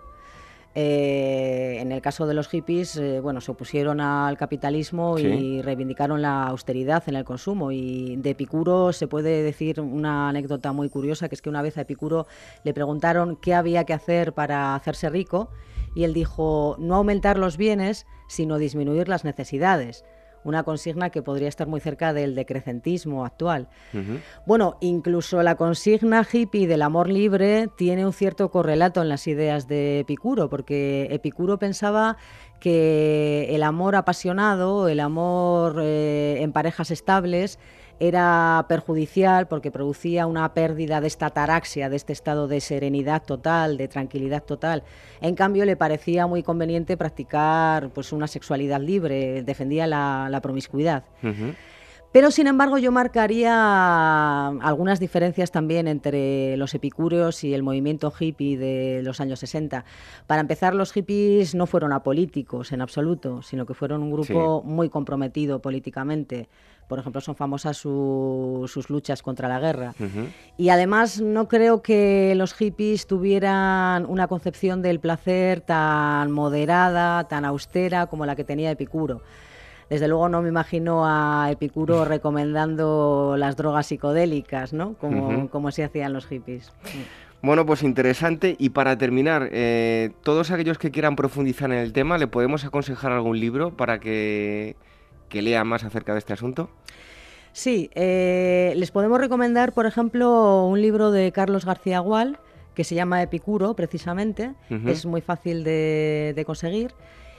En el caso de los hippies, se opusieron al capitalismo y reivindicaron la austeridad en el consumo. Y de Epicuro se puede decir una anécdota muy curiosa, que es que una vez a Epicuro le preguntaron qué había que hacer para hacerse rico y él dijo: no aumentar los bienes, sino disminuir las necesidades. Una consigna que podría estar muy cerca del decrecentismo actual. Bueno, incluso la consigna hippie del amor libre tiene un cierto correlato en las ideas de Epicuro, porque Epicuro pensaba que el amor apasionado, el amor en parejas estables, era perjudicial porque producía una pérdida de esta ataraxia, de este estado de serenidad total, de tranquilidad total. En cambio, le parecía muy conveniente practicar una sexualidad libre, defendía la promiscuidad. Pero, sin embargo, yo marcaría algunas diferencias también entre los epicúreos y el movimiento hippie de los años 60. Para empezar, los hippies no fueron apolíticos en absoluto, sino que fueron un grupo muy comprometido políticamente. Por ejemplo, son famosas sus luchas contra la guerra. Y además no creo que los hippies tuvieran una concepción del placer tan moderada, tan austera como la que tenía Epicuro. Desde luego no me imagino a Epicuro recomendando las drogas psicodélicas, ¿no? Como se hacían los hippies. Bueno, pues interesante. Y para terminar, todos aquellos que quieran profundizar en el tema, ¿le podemos aconsejar algún libro para que lea más acerca de este asunto? Sí, les podemos recomendar, por ejemplo, un libro de Carlos García Gual, que se llama Epicuro, precisamente. Es muy fácil de conseguir.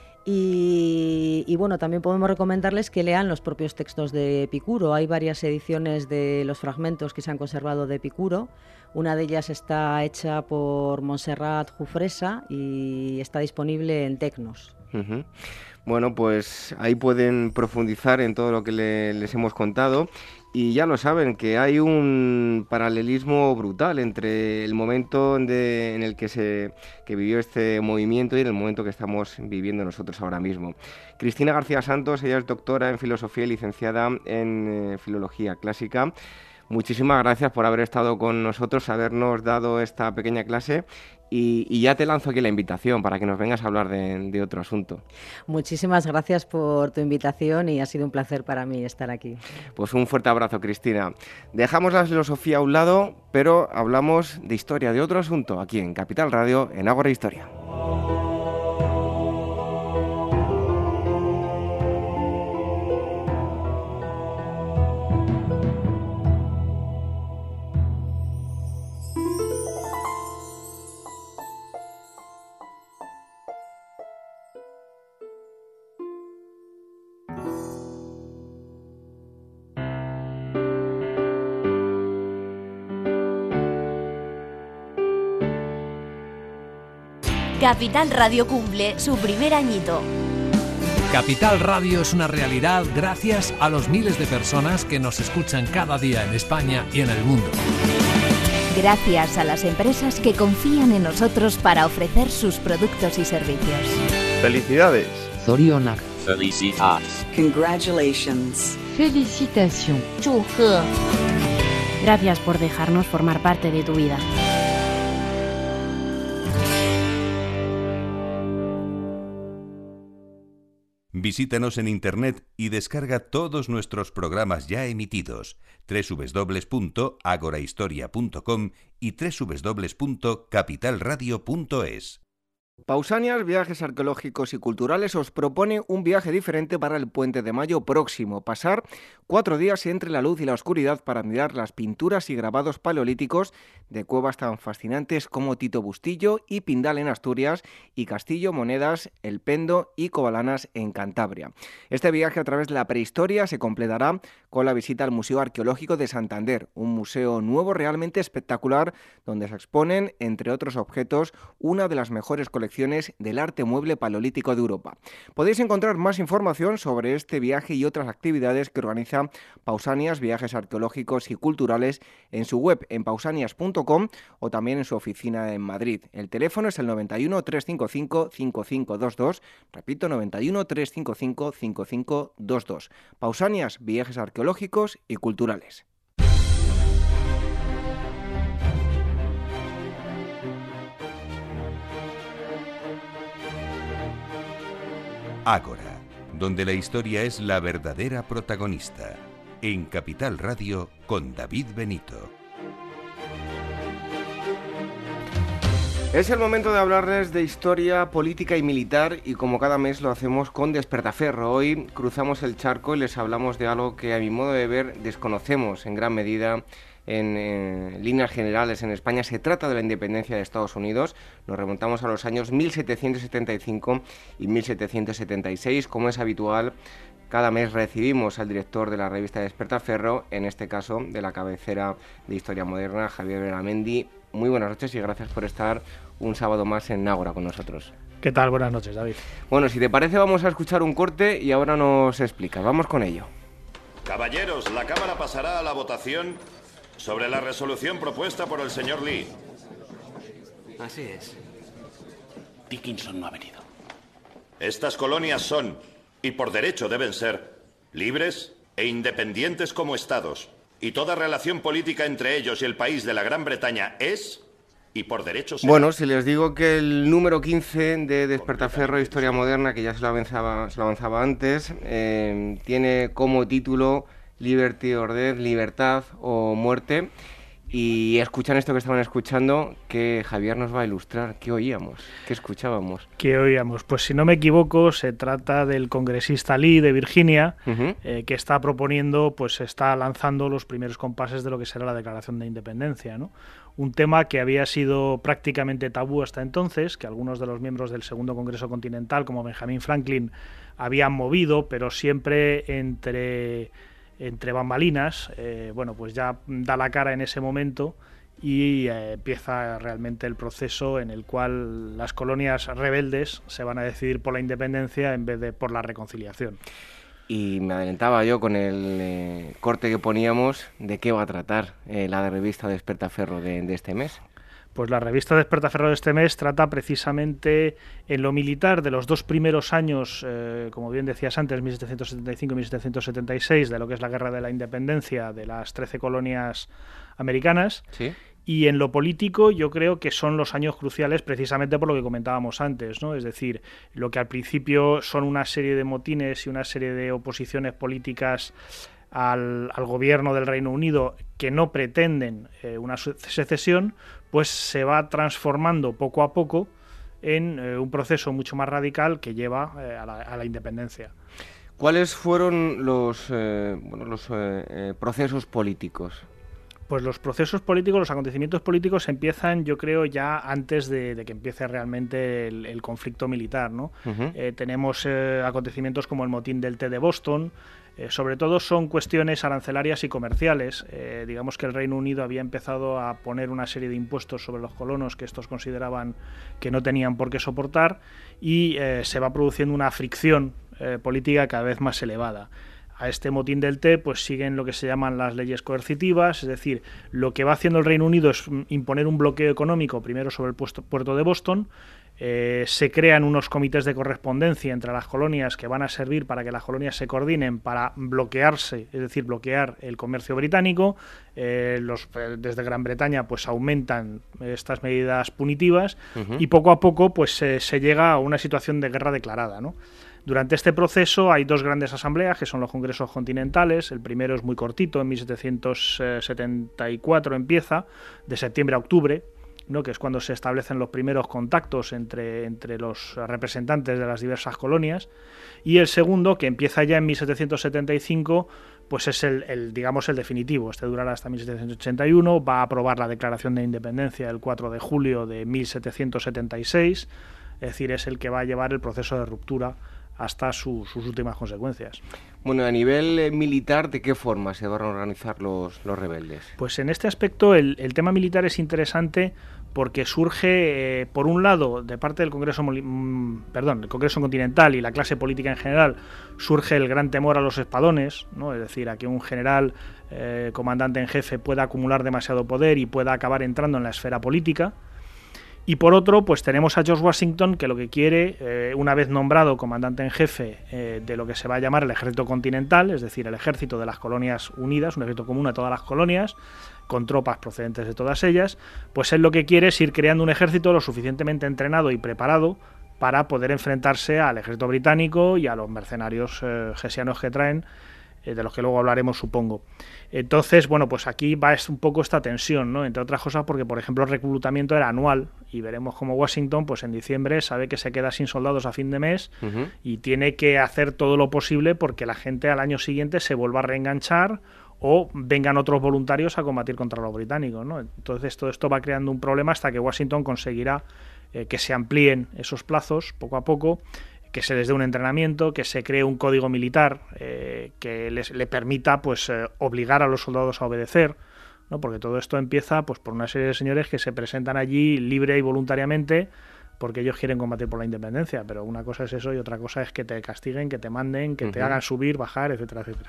Y bueno, también podemos recomendarles que lean los propios textos de Epicuro. Hay varias ediciones de los fragmentos que se han conservado de Epicuro. Una de ellas está hecha por Montserrat Jufresa y está disponible en Tecnos. Bueno, pues ahí pueden profundizar en todo lo que les hemos contado. Y ya lo saben, que hay un paralelismo brutal entre el momento en el que vivió este movimiento y el momento que estamos viviendo nosotros ahora mismo. Cristina García Santos, ella es doctora en filosofía y licenciada en filología clásica. Muchísimas gracias por haber estado con nosotros, habernos dado esta pequeña clase. Y ya te lanzo aquí la invitación para que nos vengas a hablar de otro asunto. Muchísimas gracias por tu invitación y ha sido un placer para mí estar aquí. Pues un fuerte abrazo, Cristina. Dejamos la filosofía a un lado, pero hablamos de historia, de otro asunto, aquí en Capital Radio, en Ágora Historia. Capital Radio cumple su primer añito. Capital Radio es una realidad gracias a los miles de personas que nos escuchan cada día en España y en el mundo. Gracias a las empresas que confían en nosotros para ofrecer sus productos y servicios. ¡Felicidades! Zorionak. Felicitas. Congratulations. Felicitación. Gracias por dejarnos formar parte de tu vida. Visítanos en internet y descarga todos nuestros programas ya emitidos: www.agorahistoria.com y www.capitalradio.es. Pausanias Viajes Arqueológicos y Culturales os propone un viaje diferente para el Puente de Mayo próximo. Pasar 4 días entre la luz y la oscuridad para admirar las pinturas y grabados paleolíticos de cuevas tan fascinantes como Tito Bustillo y Pindal en Asturias y Castillo, Monedas, El Pendo y Covalanas en Cantabria. Este viaje a través de la prehistoria se completará con la visita al Museo Arqueológico de Santander, un museo nuevo realmente espectacular donde se exponen, entre otros objetos, una de las mejores colecciones del arte mueble paleolítico de Europa. Podéis encontrar más información sobre este viaje y otras actividades que organiza Pausanias Viajes Arqueológicos y Culturales en su web en pausanias.com o también en su oficina en Madrid. El teléfono es el 91 355 5522, repito, 91 355 5522. Pausanias Viajes Arqueológicos y Culturales. Ágora, donde la historia es la verdadera protagonista. En Capital Radio con David Benito. Es el momento de hablarles de historia, política y militar, y como cada mes lo hacemos con Despertaferro. Hoy cruzamos el charco y les hablamos de algo que a mi modo de ver desconocemos en gran medida. En líneas generales en España. Se trata de la independencia de Estados Unidos. Nos remontamos a los años 1775 y 1776. Como es habitual, cada mes recibimos al director de la revista Despertaferro, en este caso de la cabecera de Historia Moderna, Javier Beramendi. Muy buenas noches y gracias por estar un sábado más en Ágora con nosotros. ¿Qué tal? Buenas noches, David. Bueno, si te parece vamos a escuchar un corte y ahora nos explicas. Vamos con ello. Caballeros, la Cámara pasará a la votación sobre la resolución propuesta por el señor Lee. Así es. Dickinson no ha venido. Estas colonias son, y por derecho deben ser, libres e independientes como estados. Y toda relación política entre ellos y el país de la Gran Bretaña es, y por derecho será. Bueno, si les digo que el número 15 de Despertaferro de Historia Moderna, que ya se lo avanzaba antes, tiene como título Liberty or Death, Libertad o Muerte, y escuchan esto que estaban escuchando, que Javier nos va a ilustrar. ¿Qué oíamos? ¿Qué escuchábamos? ¿Qué oíamos? Pues si no me equivoco, se trata del congresista Lee de Virginia, que está proponiendo, pues está lanzando los primeros compases de lo que será la Declaración de Independencia, ¿no? Un tema que había sido prácticamente tabú hasta entonces, que algunos de los miembros del Segundo Congreso Continental, como Benjamin Franklin, habían movido, pero siempre entre bambalinas. Bueno, pues ya da la cara en ese momento y empieza realmente el proceso en el cual las colonias rebeldes se van a decidir por la independencia en vez de por la reconciliación. Y me adelantaba yo con el corte que poníamos de qué va a tratar la revista Despertaferro de este mes. Pues la revista Despertaferro de este mes trata precisamente en lo militar de los 2 primeros años, como bien decías antes, 1775 y 1776, de lo que es la Guerra de la Independencia de las 13 colonias americanas. ¿Sí? Y en lo político yo creo que son los años cruciales precisamente por lo que comentábamos antes, ¿no? Es decir, lo que al principio son una serie de motines y una serie de oposiciones políticas al gobierno del Reino Unido que no pretenden una secesión, pues se va transformando poco a poco en un proceso mucho más radical que lleva a la independencia. ¿Cuáles fueron los procesos políticos? Pues los procesos políticos, los acontecimientos políticos empiezan, yo creo, ya antes de que empiece realmente el conflicto militar, ¿no? Tenemos acontecimientos como el motín del té de Boston. Sobre todo son cuestiones arancelarias y comerciales. Digamos que el Reino Unido había empezado a poner una serie de impuestos sobre los colonos que estos consideraban que no tenían por qué soportar, y se va produciendo una fricción política cada vez más elevada. A este motín del té pues siguen lo que se llaman las leyes coercitivas, es decir, lo que va haciendo el Reino Unido es imponer un bloqueo económico primero sobre el puerto de Boston. Se crean unos comités de correspondencia entre las colonias que van a servir para que las colonias se coordinen para bloquearse, es decir, bloquear el comercio británico. Desde Gran Bretaña pues aumentan estas medidas punitivas y poco a poco pues se llega a una situación de guerra declarada, ¿no? Durante este proceso hay dos grandes asambleas, que son los congresos continentales. El primero es muy cortito, en 1774 empieza, de septiembre a octubre, ¿no? Que es cuando se establecen los primeros contactos entre los representantes de las diversas colonias. Y el segundo, que empieza ya en 1775, pues es el definitivo. Este durará hasta 1781, va a aprobar la Declaración de Independencia el 4 de julio de 1776, es decir, es el que va a llevar el proceso de ruptura hasta sus últimas consecuencias. Bueno, a nivel militar, ¿de qué forma se van a organizar los rebeldes? Pues en este aspecto el tema militar es interesante porque surge, por un lado, de parte del el Congreso Continental y la clase política en general, surge el gran temor a los espadones, ¿no? Es decir, a que un general comandante en jefe pueda acumular demasiado poder y pueda acabar entrando en la esfera política. Y por otro, pues tenemos a George Washington, que lo que quiere, una vez nombrado comandante en jefe de lo que se va a llamar el Ejército Continental, es decir, el ejército de las colonias unidas, un ejército común a todas las colonias, con tropas procedentes de todas ellas, pues él lo que quiere es ir creando un ejército lo suficientemente entrenado y preparado para poder enfrentarse al ejército británico y a los mercenarios hessianos que traen, de los que luego hablaremos, supongo. Entonces, bueno, pues aquí va un poco esta tensión, ¿no? Entre otras cosas porque, por ejemplo, el reclutamiento era anual y veremos cómo Washington, pues en diciembre, sabe que se queda sin soldados a fin de mes y tiene que hacer todo lo posible porque la gente al año siguiente se vuelva a reenganchar o vengan otros voluntarios a combatir contra los británicos, ¿no? Entonces, todo esto va creando un problema hasta que Washington conseguirá que se amplíen esos plazos poco a poco, que se les dé un entrenamiento, que se cree un código militar que le permita pues obligar a los soldados a obedecer, ¿no? Porque todo esto empieza pues por una serie de señores que se presentan allí libre y voluntariamente porque ellos quieren combatir por la independencia, pero una cosa es eso y otra cosa es que te castiguen, que te manden, que te hagan subir, bajar, etcétera, etcétera.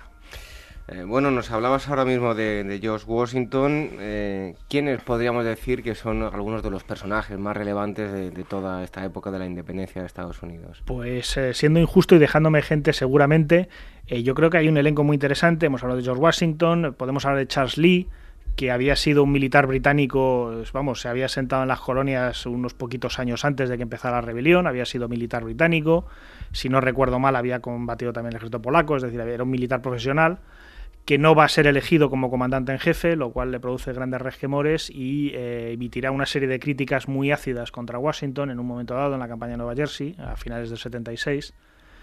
Bueno, nos hablabas ahora mismo de George Washington. ¿Quiénes podríamos decir que son algunos de los personajes más relevantes de toda esta época de la independencia de Estados Unidos? Pues siendo injusto y dejándome gente seguramente, yo creo que hay un elenco muy interesante. Hemos hablado de George Washington, podemos hablar de Charles Lee, que había sido un militar británico, se había sentado en las colonias unos poquitos años antes de que empezara la rebelión, había sido militar británico, si no recuerdo mal había combatido también el ejército polaco, es decir, era un militar profesional, que no va a ser elegido como comandante en jefe, lo cual le produce grandes resquemores y emitirá una serie de críticas muy ácidas contra Washington en un momento dado en la campaña de Nueva Jersey, a finales del 76,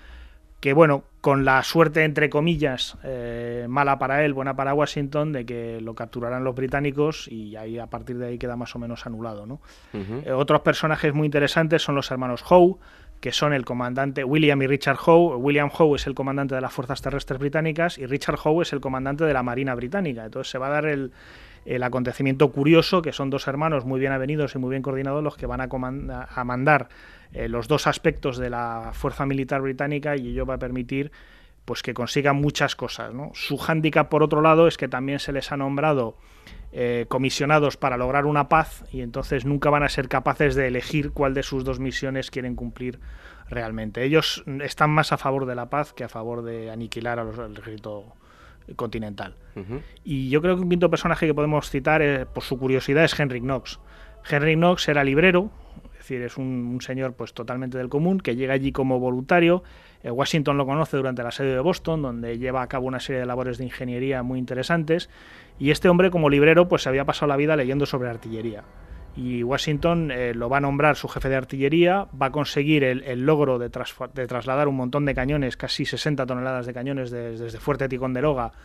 que bueno, con la suerte entre comillas, mala para él, buena para Washington, de que lo capturarán los británicos y ahí a partir de ahí queda más o menos anulado, ¿no? Otros personajes muy interesantes son los hermanos Howe, que son el comandante William y Richard Howe. William Howe es el comandante de las fuerzas terrestres británicas y Richard Howe es el comandante de la Marina británica. Entonces se va a dar el acontecimiento curioso, que son dos hermanos muy bien avenidos y muy bien coordinados los que van a mandar los dos aspectos de la fuerza militar británica, y ello va a permitir pues que consigan muchas cosas, ¿no? Su hándicap, por otro lado, es que también se les ha nombrado comisionados para lograr una paz, y entonces nunca van a ser capaces de elegir cuál de sus dos misiones quieren cumplir realmente. Ellos están más a favor de la paz que a favor de aniquilar al ejército continental. Y yo creo que un quinto personaje que podemos citar por su curiosidad es Henry Knox. Henry Knox era librero, es decir, es un señor pues totalmente del común, que llega allí como voluntario. Washington lo conoce durante el asedio de Boston, donde lleva a cabo una serie de labores de ingeniería muy interesantes, y este hombre como librero pues se había pasado la vida leyendo sobre artillería. Y Washington lo va a nombrar su jefe de artillería, va a conseguir el logro de trasladar un montón de cañones, casi 60 toneladas de cañones desde Fuerte Ticonderoga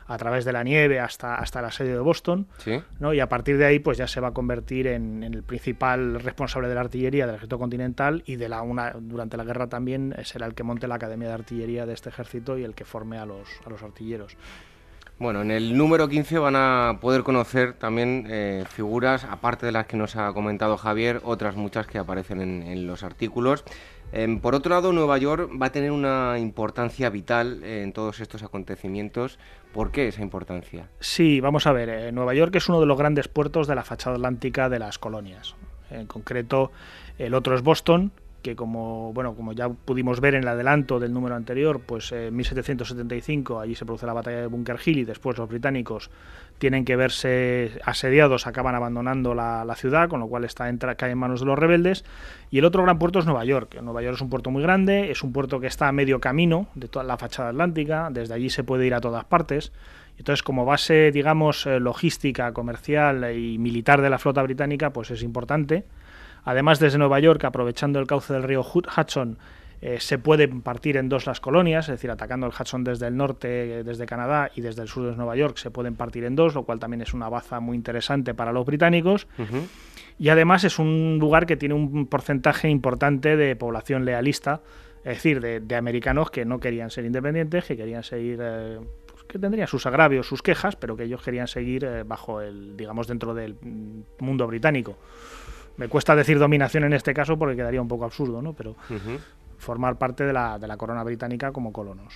a través de la nieve hasta el asedio de Boston, ¿sí? ¿no? Y a partir de ahí pues ya se va a convertir en el principal responsable de la artillería del ejército continental, y durante la guerra también será el que monte la academia de artillería de este ejército y el que forme a los artilleros. Bueno, en el número 15 van a poder conocer también figuras, aparte de las que nos ha comentado Javier, otras muchas que aparecen en los artículos. Por otro lado, Nueva York va a tener una importancia vital en todos estos acontecimientos. ¿Por qué esa importancia? Sí, vamos a ver. Nueva York es uno de los grandes puertos de la fachada atlántica de las colonias. En concreto, el otro es Boston, que como ya pudimos ver en el adelanto del número anterior, pues en 1775 allí se produce la batalla de Bunker Hill y después los británicos tienen que verse asediados, acaban abandonando la ciudad, con lo cual cae en manos de los rebeldes. Y el otro gran puerto es Nueva York. Nueva York es un puerto muy grande, es un puerto que está a medio camino de toda la fachada atlántica, desde allí se puede ir a todas partes. Entonces, como base, digamos, logística, comercial y militar de la flota británica, pues es importante. Además, desde Nueva York, aprovechando el cauce del río Hudson, se pueden partir en dos las colonias, es decir, atacando el Hudson desde el norte, desde Canadá, y desde el sur de Nueva York se pueden partir en dos, lo cual también es una baza muy interesante para los británicos. Uh-huh. Y además es un lugar que tiene un porcentaje importante de población lealista, es decir, de americanos que no querían ser independientes, que querían seguir... que tendrían sus agravios, sus quejas, pero que ellos querían seguir dentro del mundo británico. Me cuesta decir dominación en este caso porque quedaría un poco absurdo, ¿no? Pero formar parte de la corona británica como colonos.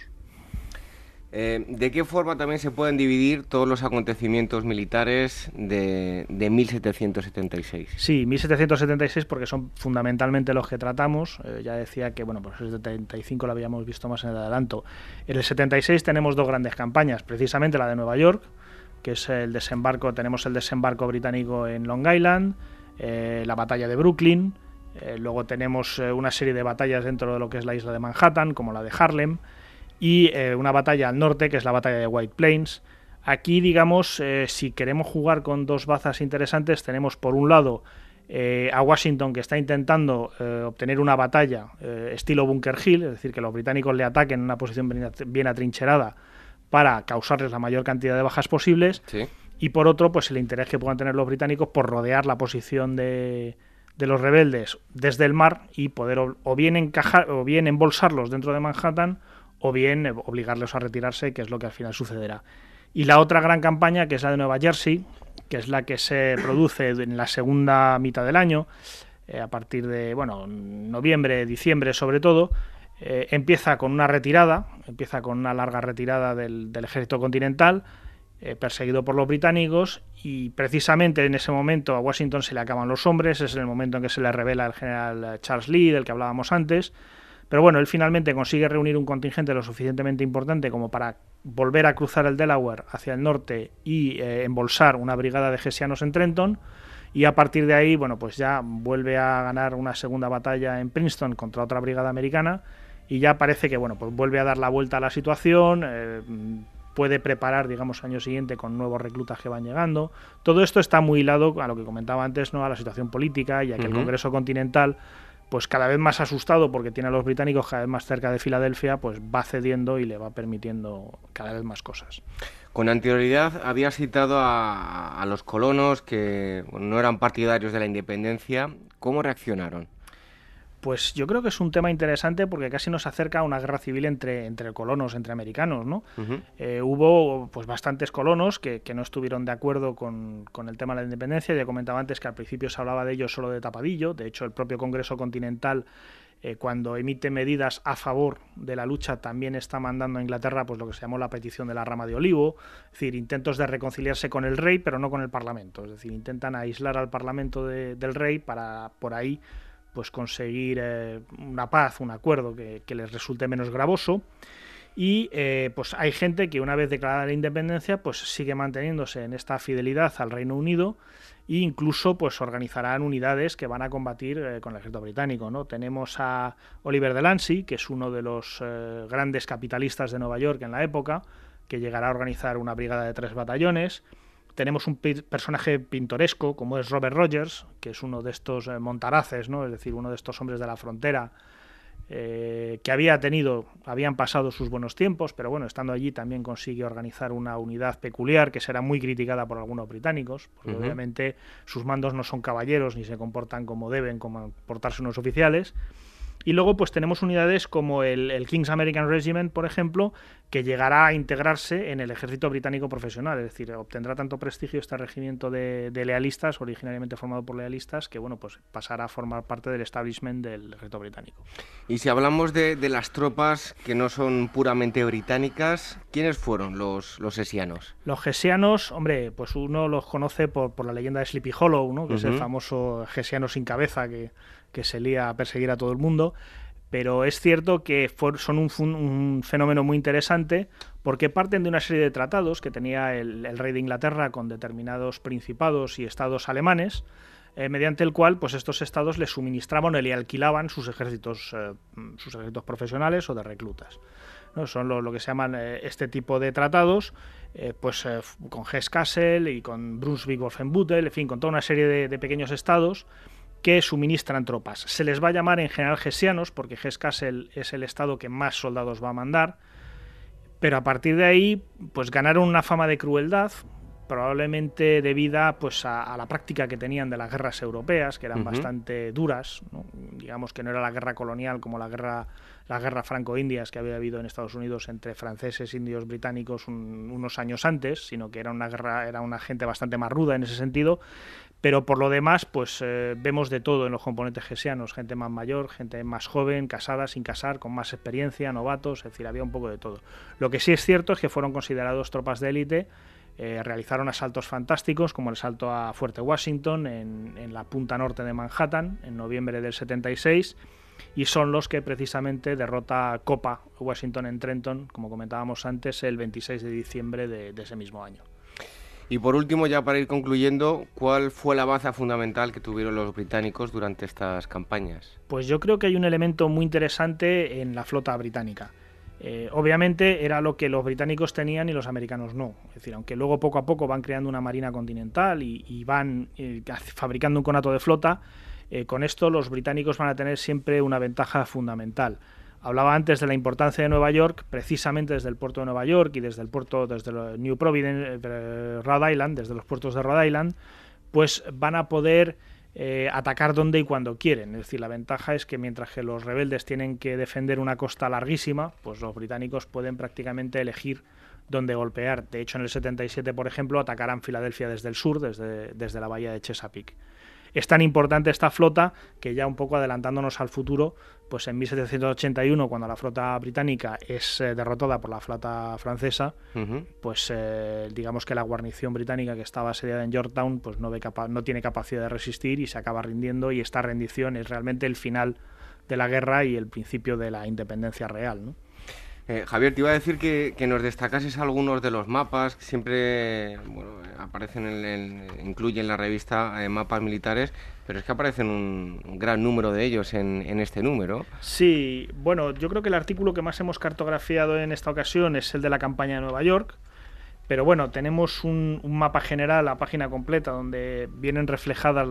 ¿De qué forma también se pueden dividir todos los acontecimientos militares de 1776? Sí, 1776 porque son fundamentalmente los que tratamos. Ya decía que, pues el 75 lo habíamos visto más en el adelanto. En el 76 tenemos dos grandes campañas, precisamente la de Nueva York, que es el desembarco, tenemos el desembarco británico en Long Island, la batalla de Brooklyn, luego tenemos una serie de batallas dentro de lo que es la isla de Manhattan, como la de Harlem, y una batalla al norte, que es la batalla de White Plains. Aquí, digamos, si queremos jugar con dos bazas interesantes, tenemos por un lado a Washington, que está intentando obtener una batalla estilo Bunker Hill, es decir, que los británicos le ataquen en una posición bien atrincherada para causarles la mayor cantidad de bajas posibles. Sí. Y por otro, pues el interés que puedan tener los británicos por rodear la posición de los rebeldes desde el mar y poder o bien embolsarlos dentro de Manhattan o bien obligarlos a retirarse, que es lo que al final sucederá. Y la otra gran campaña, que es la de Nueva Jersey, que es la que se produce en la segunda mitad del año, a partir de noviembre, diciembre sobre todo, empieza con una larga retirada del ejército continental, perseguido por los británicos, y precisamente en ese momento a Washington se le acaban los hombres, es el momento en que se le revela el general Charles Lee, del que hablábamos antes, pero él finalmente consigue reunir un contingente lo suficientemente importante como para volver a cruzar el Delaware hacia el norte y embolsar una brigada de hessianos en Trenton, y a partir de ahí, pues ya vuelve a ganar una segunda batalla en Princeton contra otra brigada americana, y ya parece que pues vuelve a dar la vuelta a la situación, puede preparar, digamos, año siguiente con nuevos reclutas que van llegando. Todo esto está muy hilado a lo que comentaba antes, ¿no? A la situación política, y a que el Congreso Continental, pues cada vez más asustado porque tiene a los británicos cada vez más cerca de Filadelfia, pues va cediendo y le va permitiendo cada vez más cosas. Con anterioridad había citado a los colonos que no eran partidarios de la independencia. ¿Cómo reaccionaron? Pues yo creo que es un tema interesante porque casi nos acerca a una guerra civil entre colonos, entre americanos, ¿no? Hubo pues bastantes colonos que no estuvieron de acuerdo con el tema de la independencia. Ya comentaba antes que al principio se hablaba de ello solo de tapadillo. De hecho, el propio Congreso Continental, cuando emite medidas a favor de la lucha, también está mandando a Inglaterra pues lo que se llamó la petición de la rama de olivo, es decir, intentos de reconciliarse con el rey, pero no con el Parlamento. Es decir, intentan aislar al Parlamento del rey para por ahí pues conseguir una paz, un acuerdo que les resulte menos gravoso. Y pues hay gente que una vez declarada la independencia pues sigue manteniéndose en esta fidelidad al Reino Unido, e incluso pues organizarán unidades que van a combatir con el ejército británico, ¿no? Tenemos a Oliver de Lancey, que es uno de los grandes capitalistas de Nueva York en la época, que llegará a organizar una brigada de 3 batallones. Tenemos un personaje pintoresco como es Robert Rogers, que es uno de estos montaraces, ¿no? Es decir, uno de estos hombres de la frontera que habían pasado sus buenos tiempos, pero bueno, estando allí también consigue organizar una unidad peculiar que será muy criticada por algunos británicos, porque obviamente sus mandos no son caballeros ni se comportan como deben comportarse unos oficiales. Y luego pues tenemos unidades como el King's American Regiment, por ejemplo, que llegará a integrarse en el ejército británico profesional, es decir, obtendrá tanto prestigio este regimiento de lealistas, originariamente formado por lealistas, que bueno, pues pasará a formar parte del establishment del ejército británico. Y si hablamos de las tropas que no son puramente británicas, ¿quiénes fueron los hessianos? Los hessianos, hombre, pues uno los conoce por la leyenda de Sleepy Hollow, ¿no? Que es el famoso hessiano sin cabeza que se lía a perseguir a todo el mundo, pero es cierto que son un fenómeno muy interesante porque parten de una serie de tratados que tenía el rey de Inglaterra con determinados principados y estados alemanes, mediante el cual pues estos estados les suministraban o le alquilaban sus ejércitos profesionales o de reclutas, ¿no? Son lo que se llaman este tipo de tratados, con Hesse-Kassel y con Brunswick-Wolfenbüttel, en fin, con toda una serie de pequeños estados que suministran tropas. Se les va a llamar en general hessianos porque Hesse-Kassel es el estado que más soldados va a mandar, pero a partir de ahí pues ganaron una fama de crueldad, probablemente debida pues a la práctica que tenían de las guerras europeas, que eran bastante duras, ¿no? Digamos que no era la guerra colonial como la guerra franco-indias que había habido en Estados Unidos entre franceses, indios, británicos unos años antes, sino que era una gente bastante más ruda en ese sentido. Pero por lo demás, pues vemos de todo en los componentes hessianos, gente más mayor, gente más joven, casada, sin casar, con más experiencia, novatos, es decir, había un poco de todo. Lo que sí es cierto es que fueron considerados tropas de élite, realizaron asaltos fantásticos, como el asalto a Fuerte Washington en la punta norte de Manhattan, en noviembre del 76, y son los que precisamente derrota Copa Washington en Trenton, como comentábamos antes, el 26 de diciembre de ese mismo año. Y por último, ya para ir concluyendo, ¿cuál fue la baza fundamental que tuvieron los británicos durante estas campañas? Pues yo creo que hay un elemento muy interesante en la flota británica. Obviamente era lo que los británicos tenían y los americanos no. Es decir, aunque luego poco a poco van creando una marina continental y van fabricando un conato de flota, con esto los británicos van a tener siempre una ventaja fundamental. Hablaba antes de la importancia de Nueva York, precisamente desde el puerto de Nueva York y desde New Providence, Rhode Island, desde los puertos de Rhode Island, pues van a poder atacar donde y cuando quieren. Es decir, la ventaja es que mientras que los rebeldes tienen que defender una costa larguísima, pues los británicos pueden prácticamente elegir dónde golpear. De hecho, en el 77, por ejemplo, atacarán Filadelfia desde el sur, desde la bahía de Chesapeake. Es tan importante esta flota que ya un poco adelantándonos al futuro, pues en 1781, cuando la flota británica es derrotada por la flota francesa, pues digamos que la guarnición británica que estaba asediada en Yorktown pues no tiene capacidad de resistir y se acaba rindiendo, y esta rendición es realmente el final de la guerra y el principio de la independencia real, ¿no? Javier, te iba a decir que nos destacases algunos de los mapas que siempre aparecen, incluyen en la revista mapas militares, pero es que aparecen un gran número de ellos en este número. Sí, bueno, yo creo que el artículo que más hemos cartografiado en esta ocasión es el de la campaña de Nueva York, pero bueno, tenemos un mapa general, la página completa, donde vienen reflejadas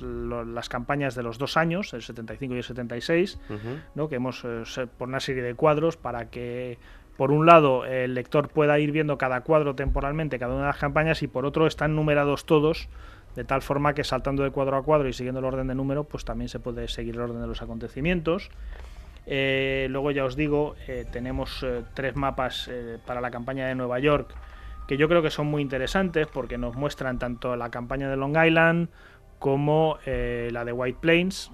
las campañas de los 2 años, el 75 y el 76, ¿no? Que hemos por una serie de cuadros para que, por un lado, el lector pueda ir viendo cada cuadro temporalmente, cada una de las campañas, y por otro están numerados todos, de tal forma que saltando de cuadro a cuadro y siguiendo el orden de número, pues también se puede seguir el orden de los acontecimientos. Luego, ya os digo, tenemos 3 mapas para la campaña de Nueva York, que yo creo que son muy interesantes porque nos muestran tanto la campaña de Long Island como la de White Plains,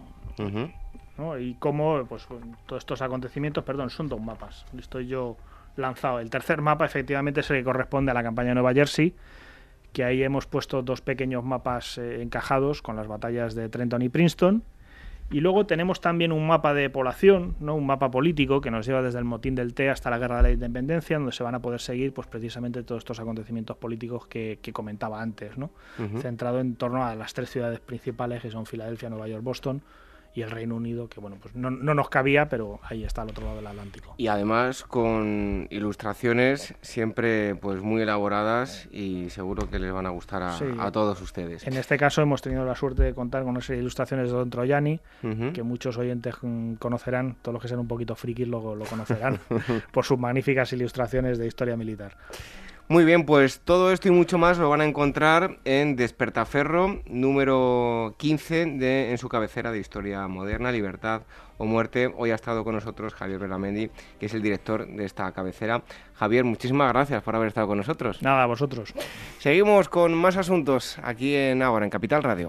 ¿no? Y cómo pues, todos estos acontecimientos, son 2 mapas, estoy yo lanzado. El tercer mapa efectivamente es el que corresponde a la campaña de Nueva Jersey, que ahí hemos puesto 2 pequeños mapas encajados con las batallas de Trenton y Princeton. Y luego tenemos también un mapa de población, ¿no? Un mapa político que nos lleva desde el motín del Té hasta la Guerra de la Independencia, donde se van a poder seguir pues precisamente todos estos acontecimientos políticos que comentaba antes, ¿no? Centrado en torno a las 3 ciudades principales, que son Filadelfia, Nueva York, Boston, y el Reino Unido, que bueno, pues no nos cabía, pero ahí está al otro lado del Atlántico. Y además con ilustraciones siempre pues muy elaboradas y seguro que les van a gustar a todos ustedes. En este caso hemos tenido la suerte de contar con una serie de ilustraciones de Don Troiani, que muchos oyentes conocerán, todos los que sean un poquito frikis lo conocerán, por sus magníficas ilustraciones de historia militar. Muy bien, pues todo esto y mucho más lo van a encontrar en Despertaferro, número 15 en su cabecera de Historia Moderna, Libertad o Muerte. Hoy ha estado con nosotros Javier Beramendi, que es el director de esta cabecera. Javier, muchísimas gracias por haber estado con nosotros. Nada, a vosotros. Seguimos con más asuntos aquí en Ágora, en Capital Radio.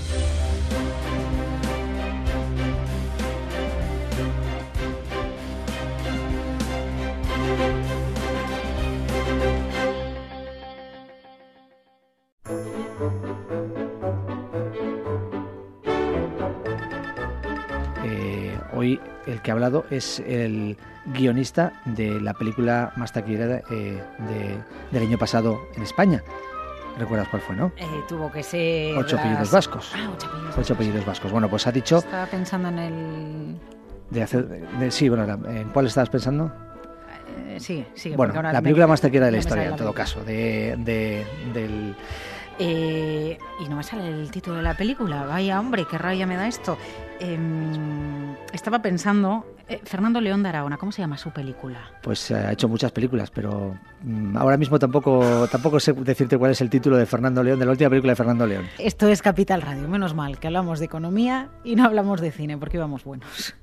Hoy el que ha hablado es el guionista de la película más taquillera del año pasado en España. ¿Recuerdas cuál fue, no? Tuvo que ser... 8 apellidos vascos. 8 apellidos vascos. Bueno, pues ha dicho... Estaba pensando en el... sí, bueno, ¿en cuál estabas pensando? Sí. Bueno, la película más taquillera de la historia, en todo caso, del... y no me sale el título de la película. Vaya, hombre, qué rabia me da esto. Estaba pensando... Fernando León de Aragona, ¿cómo se llama su película? Pues ha hecho muchas películas, pero ahora mismo tampoco sé decirte cuál es el título de Fernando León, de la última película de Fernando León. Esto es Capital Radio, menos mal que hablamos de economía y no hablamos de cine, porque íbamos buenos.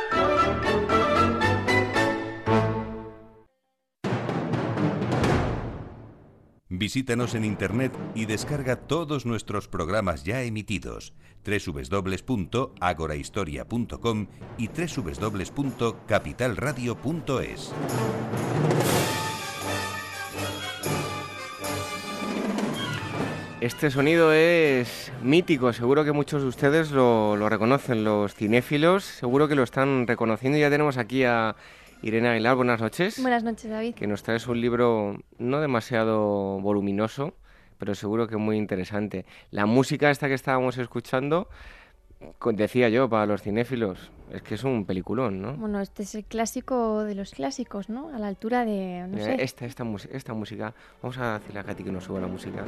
Visítanos en internet y descarga todos nuestros programas ya emitidos: www.agorahistoria.com y www.capitalradio.es. Este sonido es mítico, seguro que muchos de ustedes lo reconocen, los cinéfilos, seguro que lo están reconociendo. Ya tenemos aquí a Irene Aguilar. Buenas noches. Buenas noches, David. Que nos traes un libro no demasiado voluminoso, pero seguro que muy interesante. La música esta que estábamos escuchando, decía yo, para los cinéfilos, es que es un peliculón, ¿no? Bueno, este es el clásico de los clásicos, ¿no? A la altura de, no sé... Esta música, vamos a decirle a Katy que nos suba la música.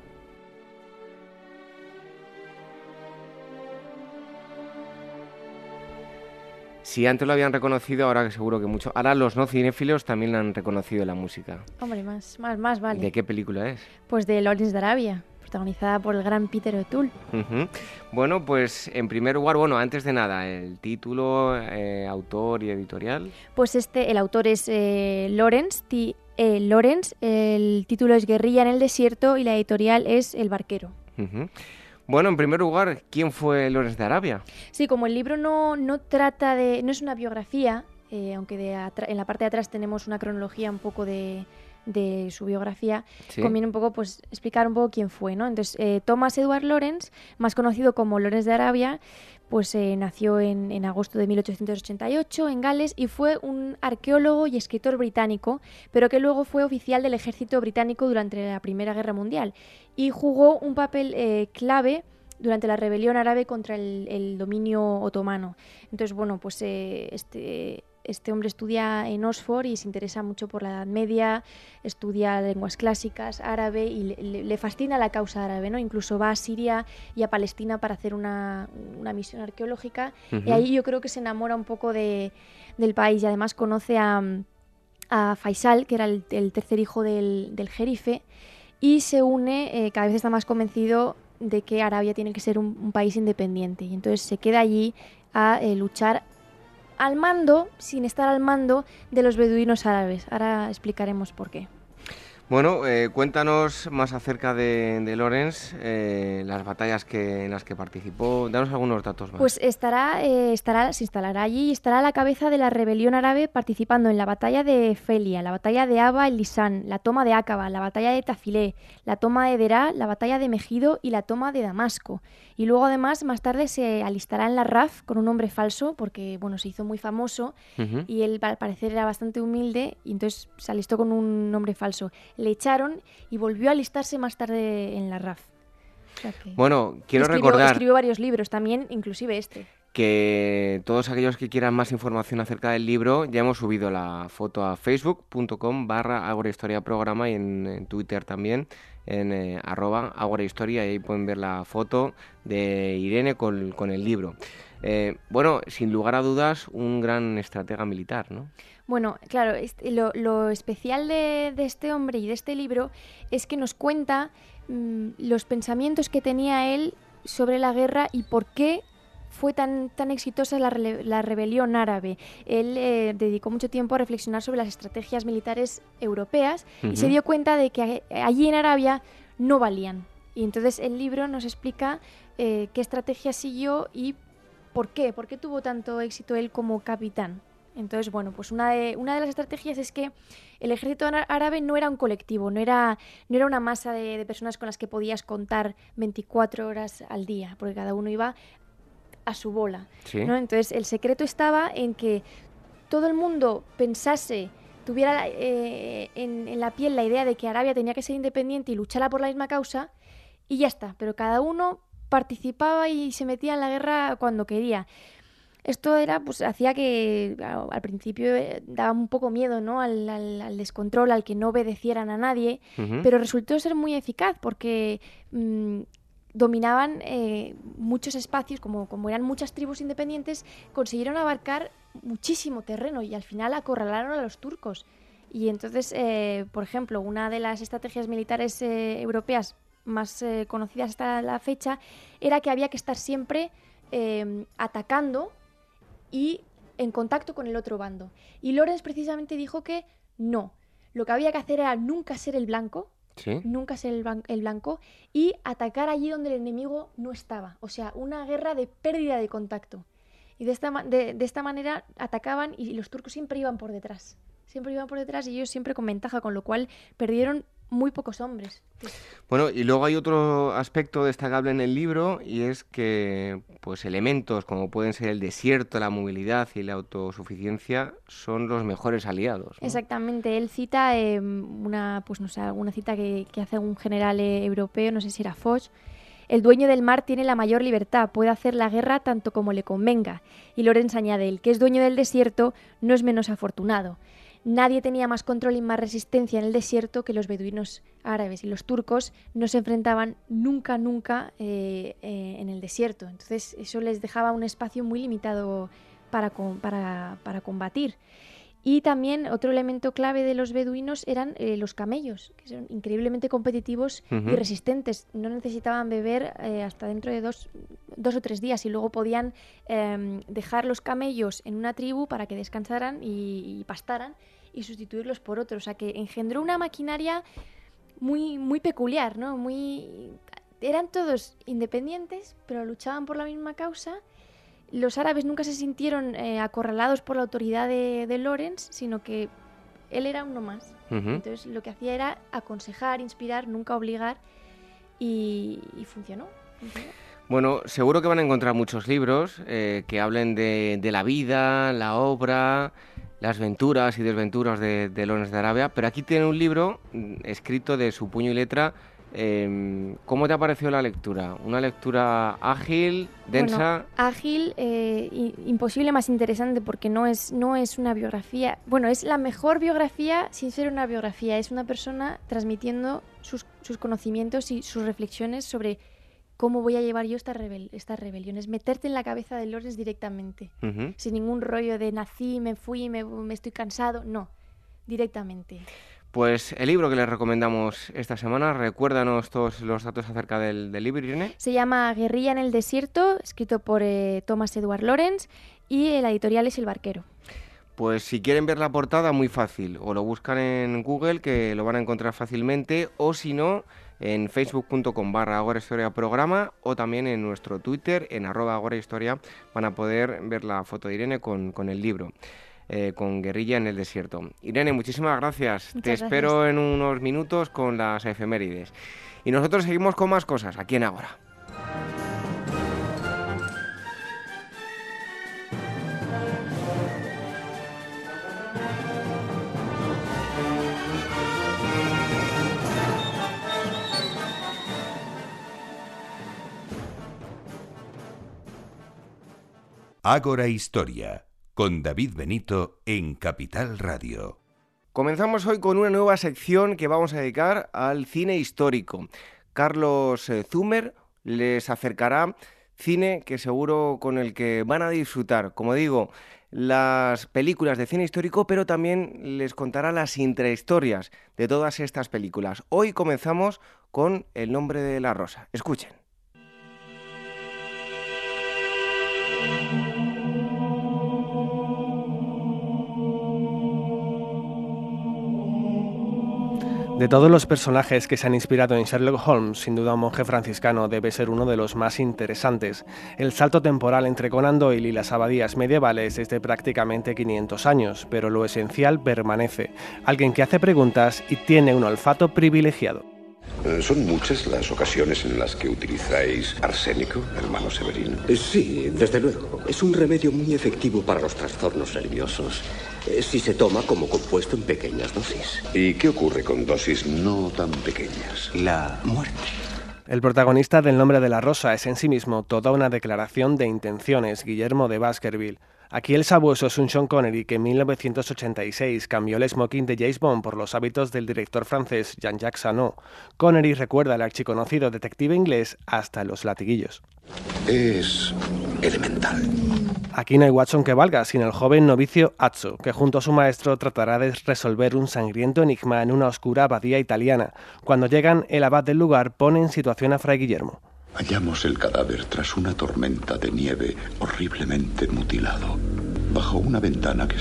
Si antes lo habían reconocido, ahora que seguro que mucho. Ahora los no cinéfilos también han reconocido la música. Hombre, más vale. ¿De qué película es? Pues de Lawrence de Arabia, protagonizada por el gran Peter O'Toole. Bueno, pues en primer lugar, antes de nada, el título, autor y editorial. Pues el autor es Lawrence, el título es Guerrilla en el desierto y la editorial es El barquero. Bueno, en primer lugar, ¿quién fue Lawrence de Arabia? Sí, como el libro no trata de... no es una biografía, aunque en la parte de atrás tenemos una cronología un poco de su biografía, ¿sí? Conviene un poco pues explicar un poco quién fue, ¿no? Entonces, Thomas Edward Lawrence, más conocido como Lawrence de Arabia, pues nació en agosto de 1888 en Gales y fue un arqueólogo y escritor británico, pero que luego fue oficial del ejército británico durante la Primera Guerra Mundial y jugó un papel clave durante la rebelión árabe contra el dominio otomano. Entonces, bueno, pues este hombre estudia en Oxford y se interesa mucho por la Edad Media, estudia lenguas clásicas, árabe, y le fascina la causa árabe, ¿no? Incluso va a Siria y a Palestina para hacer una misión arqueológica, y ahí yo creo que se enamora un poco del país, y además conoce a Faisal, que era el tercer hijo del jerife, y se une, cada vez está más convencido de que Arabia tiene que ser un país independiente, y entonces se queda allí a luchar al mando, sin estar al mando, de los beduinos árabes. Ahora explicaremos por qué. Bueno, cuéntanos más acerca de Lawrence, las batallas en las que participó. Danos algunos datos más. Pues se instalará allí y estará a la cabeza de la rebelión árabe, participando en la batalla de Felia, la batalla de Aba el Lisán, la toma de Aqaba, la batalla de Tafilé, la toma de Derá, la batalla de Megido y la toma de Damasco. Y luego, además, más tarde se alistará en la RAF con un nombre falso, porque se hizo muy famoso, y él, al parecer, era bastante humilde, y entonces se alistó con un nombre falso. Le echaron y volvió a alistarse más tarde en la RAF. O sea que quiero recordar... Escribió varios libros también, inclusive este. que todos aquellos que quieran más información acerca del libro, ya hemos subido la foto a facebook.com/agorahistoriaprograma y en Twitter también, en @agorahistoria, y ahí pueden ver la foto de Irene con el libro. Bueno, sin lugar a dudas, un gran estratega militar, ¿no? Bueno, claro, lo especial de este hombre y de este libro es que nos cuenta los pensamientos que tenía él sobre la guerra y por qué fue tan exitosa la rebelión árabe. Él dedicó mucho tiempo a reflexionar sobre las estrategias militares europeas y se dio cuenta de que allí en Arabia no valían. Y entonces el libro nos explica qué estrategia siguió y por qué tuvo tanto éxito él como capitán. Entonces, bueno, pues una de las estrategias es que el ejército árabe no era un colectivo, no era una masa de personas con las que podías contar 24 horas al día, porque cada uno iba a su bola, ¿sí? ¿no? Entonces, el secreto estaba en que todo el mundo pensase, tuviera en la piel la idea de que Arabia tenía que ser independiente y luchara por la misma causa, y ya está, pero cada uno participaba y se metía en la guerra cuando quería. Esto hacía que al principio daba un poco miedo, ¿no? al descontrol, al que no obedecieran a nadie, pero resultó ser muy eficaz porque dominaban muchos espacios, como eran muchas tribus independientes, consiguieron abarcar muchísimo terreno y al final acorralaron a los turcos. Y entonces, por ejemplo, una de las estrategias militares europeas más conocidas hasta la fecha era que había que estar siempre atacando y en contacto con el otro bando. Y Lawrence precisamente dijo que no. Lo que había que hacer era nunca ser el blanco, ¿sí? Nunca ser el blanco y atacar allí donde el enemigo no estaba. O sea, una guerra de pérdida de contacto. Y de esta manera atacaban y los turcos siempre iban por detrás. Siempre iban por detrás y ellos siempre con ventaja, con lo cual perdieron muy pocos hombres. Bueno, y luego hay otro aspecto destacable en el libro y es que pues elementos como pueden ser el desierto, la movilidad y la autosuficiencia son los mejores aliados, ¿no? Exactamente. Él cita alguna cita que hace un general europeo, no sé si era Foch. El dueño del mar tiene la mayor libertad, puede hacer la guerra tanto como le convenga. Y Lawrence añade, el que es dueño del desierto no es menos afortunado. Nadie tenía más control y más resistencia en el desierto que los beduinos árabes, y los turcos no se enfrentaban nunca en el desierto. Entonces eso les dejaba un espacio muy limitado para combatir. Y también otro elemento clave de los beduinos eran los camellos, que son increíblemente competitivos y resistentes. No necesitaban beber hasta dentro de dos o 3 días y luego podían dejar los camellos en una tribu para que descansaran y pastaran y sustituirlos por otros. O sea que engendró una maquinaria muy peculiar, ¿no? Eran todos independientes, pero luchaban por la misma causa. Los árabes nunca se sintieron acorralados por la autoridad de Lawrence, sino que él era uno más. Entonces lo que hacía era aconsejar, inspirar, nunca obligar, y funcionó. Bueno, seguro que van a encontrar muchos libros que hablen de la vida, la obra, las venturas y desventuras de Lawrence de Arabia, pero aquí tiene un libro escrito de su puño y letra. ¿Cómo te ha parecido la lectura? ¿Una lectura ágil, densa? Bueno, ágil, imposible más interesante porque no es una biografía. Bueno, es la mejor biografía sin ser una biografía. Es una persona transmitiendo sus conocimientos y sus reflexiones sobre cómo voy a llevar yo estas rebeliones. Meterte en la cabeza de Lawrence directamente, sin ningún rollo de nací, me fui, me estoy cansado. No, directamente. Pues el libro que les recomendamos esta semana, recuérdanos todos los datos acerca del libro, Irene. Se llama Guerrilla en el desierto, escrito por Thomas Edward Lawrence, y la editorial es El Barquero. Pues si quieren ver la portada, muy fácil, o lo buscan en Google, que lo van a encontrar fácilmente, o si no, en facebook.com/agorahistoriaprograma, o también en nuestro Twitter, en @agorahistoria, van a poder ver la foto de Irene con el libro. Con Guerrilla en el desierto. Irene, muchísimas gracias. Te espero en unos minutos con las efemérides. Y nosotros seguimos con más cosas aquí en Ágora. Ágora Historia, con David Benito en Capital Radio. Comenzamos hoy con una nueva sección que vamos a dedicar al cine histórico. Carlos Zumer les acercará cine que seguro con el que van a disfrutar. Como digo, las películas de cine histórico, pero también les contará las intrahistorias de todas estas películas. Hoy comenzamos con El nombre de la rosa. Escuchen. De todos los personajes que se han inspirado en Sherlock Holmes, sin duda un monje franciscano debe ser uno de los más interesantes. El salto temporal entre Conan Doyle y las abadías medievales es de prácticamente 500 años, pero lo esencial permanece. Alguien que hace preguntas y tiene un olfato privilegiado. ¿Son muchas las ocasiones en las que utilizáis arsénico, hermano Severino? Sí, desde luego. Es un remedio muy efectivo para los trastornos nerviosos, si se toma como compuesto en pequeñas dosis. ¿Y qué ocurre con dosis no tan pequeñas? La muerte. El protagonista del Nombre de la Rosa es en sí mismo toda una declaración de intenciones, Guillermo de Baskerville. Aquí el sabueso es un Sean Connery que en 1986 cambió el smoking de James Bond por los hábitos del director francés Jean-Jacques Sanot. Connery recuerda al archiconocido detective inglés hasta los latiguillos. Es elemental. Aquí no hay Watson que valga, sino el joven novicio Azzo, que junto a su maestro tratará de resolver un sangriento enigma en una oscura abadía italiana. Cuando llegan, el abad del lugar pone en situación a Fray Guillermo. Hallamos el cadáver tras una tormenta de nieve horriblemente mutilado, bajo una ventana que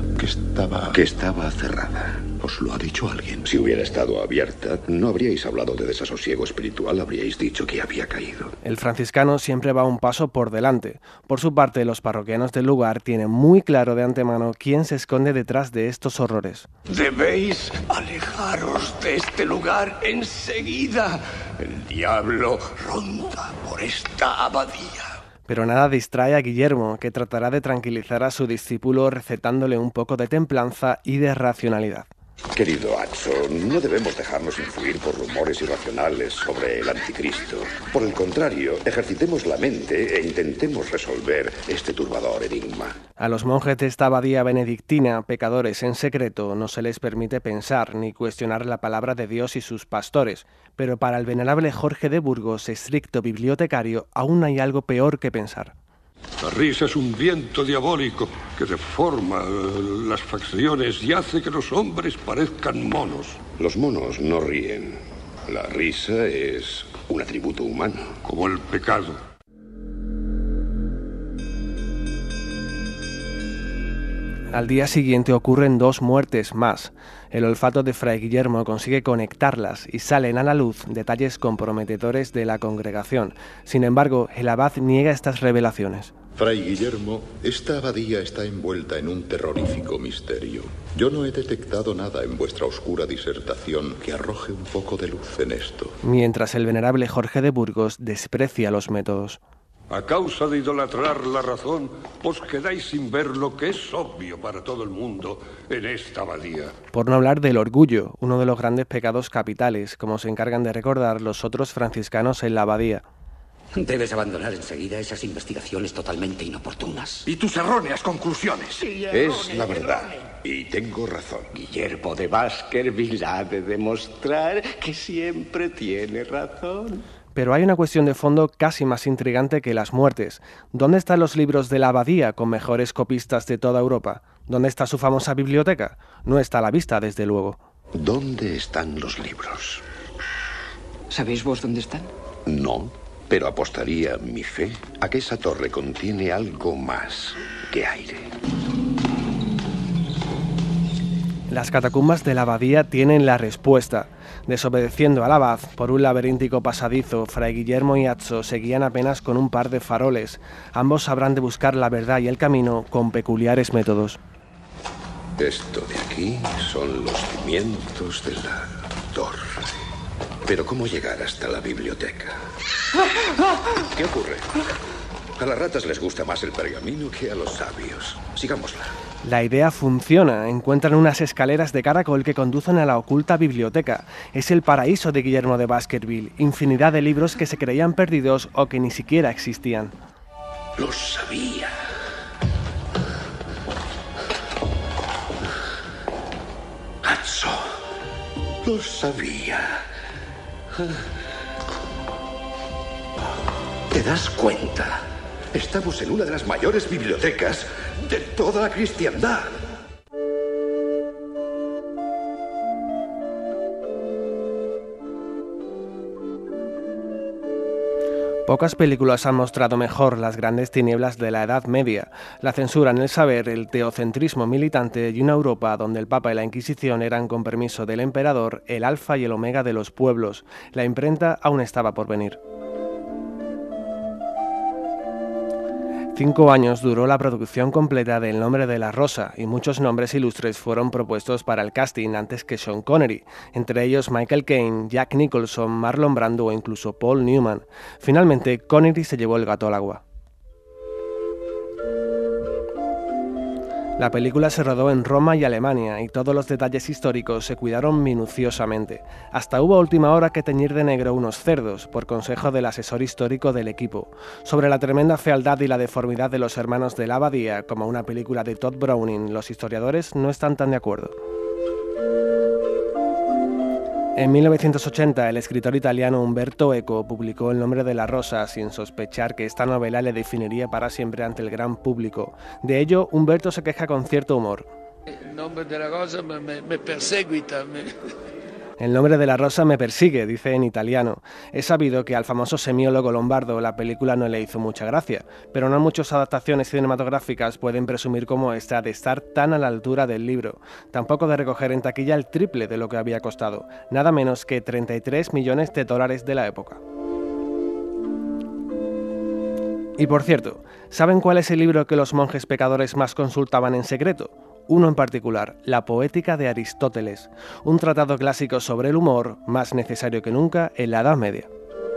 estaba cerrada. ¿Os lo ha dicho alguien? Si hubiera estado abierta, no habríais hablado de desasosiego espiritual, habríais dicho que había caído. El franciscano siempre va un paso por delante. Por su parte, los parroquianos del lugar tienen muy claro de antemano quién se esconde detrás de estos horrores. Debéis alejaros de este lugar enseguida. El diablo ronda por esta abadía. Pero nada distrae a Guillermo, que tratará de tranquilizar a su discípulo recetándole un poco de templanza y de racionalidad. Querido Azzo, no debemos dejarnos influir por rumores irracionales sobre el anticristo. Por el contrario, ejercitemos la mente e intentemos resolver este turbador enigma. A los monjes de esta abadía benedictina, pecadores en secreto, no se les permite pensar ni cuestionar la palabra de Dios y sus pastores, pero para el venerable Jorge de Burgos, estricto bibliotecario, aún hay algo peor que pensar. La risa es un viento diabólico que deforma las facciones y hace que los hombres parezcan monos. Los monos no ríen. La risa es un atributo humano. Como el pecado. Al día siguiente ocurren 2 muertes más. El olfato de Fray Guillermo consigue conectarlas y salen a la luz detalles comprometedores de la congregación. Sin embargo, el abad niega estas revelaciones. Fray Guillermo, esta abadía está envuelta en un terrorífico misterio. Yo no he detectado nada en vuestra oscura disertación que arroje un poco de luz en esto. Mientras el venerable Jorge de Burgos desprecia los métodos. A causa de idolatrar la razón, os quedáis sin ver lo que es obvio para todo el mundo en esta abadía. Por no hablar del orgullo, uno de los grandes pecados capitales, como se encargan de recordar los otros franciscanos en la abadía. Debes abandonar enseguida esas investigaciones totalmente inoportunas. Y tus erróneas conclusiones. Es la verdad, y tengo razón. Guillermo de Baskerville ha de demostrar que siempre tiene razón. Pero hay una cuestión de fondo casi más intrigante que las muertes. ¿Dónde están los libros de la abadía con mejores copistas de toda Europa? ¿Dónde está su famosa biblioteca? No está a la vista, desde luego. ¿Dónde están los libros? ¿Sabéis vos dónde están? No, pero apostaría mi fe a que esa torre contiene algo más que aire. Las catacumbas de la abadía tienen la respuesta. Desobedeciendo al abad por un laberíntico pasadizo, Fray Guillermo y Azzo seguían apenas con un par de faroles. Ambos sabrán de buscar la verdad y el camino con peculiares métodos. Esto de aquí son los cimientos de la torre. Pero ¿cómo llegar hasta la biblioteca? ¿Qué ocurre? A las ratas les gusta más el pergamino que a los sabios. Sigámosla. La idea funciona. Encuentran unas escaleras de caracol que conducen a la oculta biblioteca. Es el paraíso de Guillermo de Baskerville. Infinidad de libros que se creían perdidos o que ni siquiera existían. Lo sabía. Lo sabía. ¿Te das cuenta? Estamos en una de las mayores bibliotecas de toda la cristiandad. Pocas películas han mostrado mejor las grandes tinieblas de la Edad Media, la censura en el saber, el teocentrismo militante y una Europa donde el Papa y la Inquisición eran, con permiso del emperador, el alfa y el omega de los pueblos. La imprenta aún estaba por venir. 5 años duró la producción completa de El nombre de la rosa y muchos nombres ilustres fueron propuestos para el casting antes que Sean Connery, entre ellos Michael Caine, Jack Nicholson, Marlon Brando o incluso Paul Newman. Finalmente, Connery se llevó el gato al agua. La película se rodó en Roma y Alemania y todos los detalles históricos se cuidaron minuciosamente. Hasta hubo a última hora que teñir de negro unos cerdos, por consejo del asesor histórico del equipo. Sobre la tremenda fealdad y la deformidad de los hermanos de la abadía, como una película de Todd Browning, los historiadores no están tan de acuerdo. En 1980, el escritor italiano Umberto Eco publicó El nombre de la rosa sin sospechar que esta novela le definiría para siempre ante el gran público. De ello, Umberto se queja con cierto humor. El nombre de la rosa me perseguita. El nombre de la rosa me persigue, dice en italiano. Es sabido que al famoso semiólogo lombardo la película no le hizo mucha gracia, pero no muchas adaptaciones cinematográficas pueden presumir como esta de estar tan a la altura del libro, tampoco de recoger en taquilla el triple de lo que había costado, nada menos que $33 millones de la época. Y por cierto, ¿saben cuál es el libro que los monjes pecadores más consultaban en secreto? Uno en particular, La Poética de Aristóteles, un tratado clásico sobre el humor, más necesario que nunca en la Edad Media.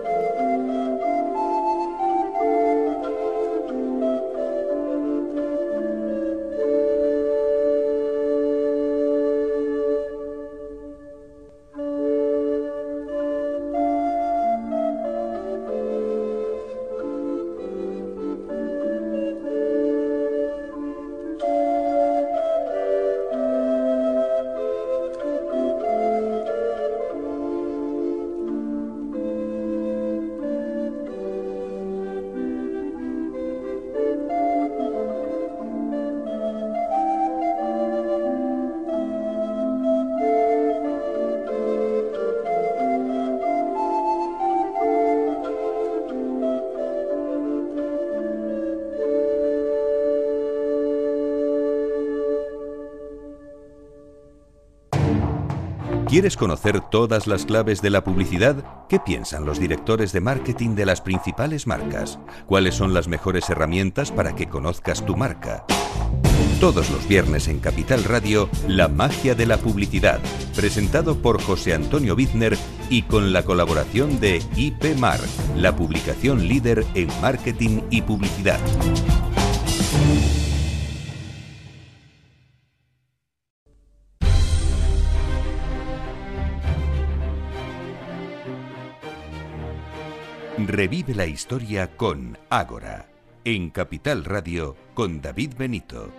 ¿Quieres conocer todas las claves de la publicidad? ¿Qué piensan los directores de marketing de las principales marcas? ¿Cuáles son las mejores herramientas para que conozcas tu marca? Todos los viernes en Capital Radio, La magia de la publicidad, presentado por José Antonio Bizner y con la colaboración de IPMar, la publicación líder en marketing y publicidad. Revive la historia con Ágora, en Capital Radio con David Benito.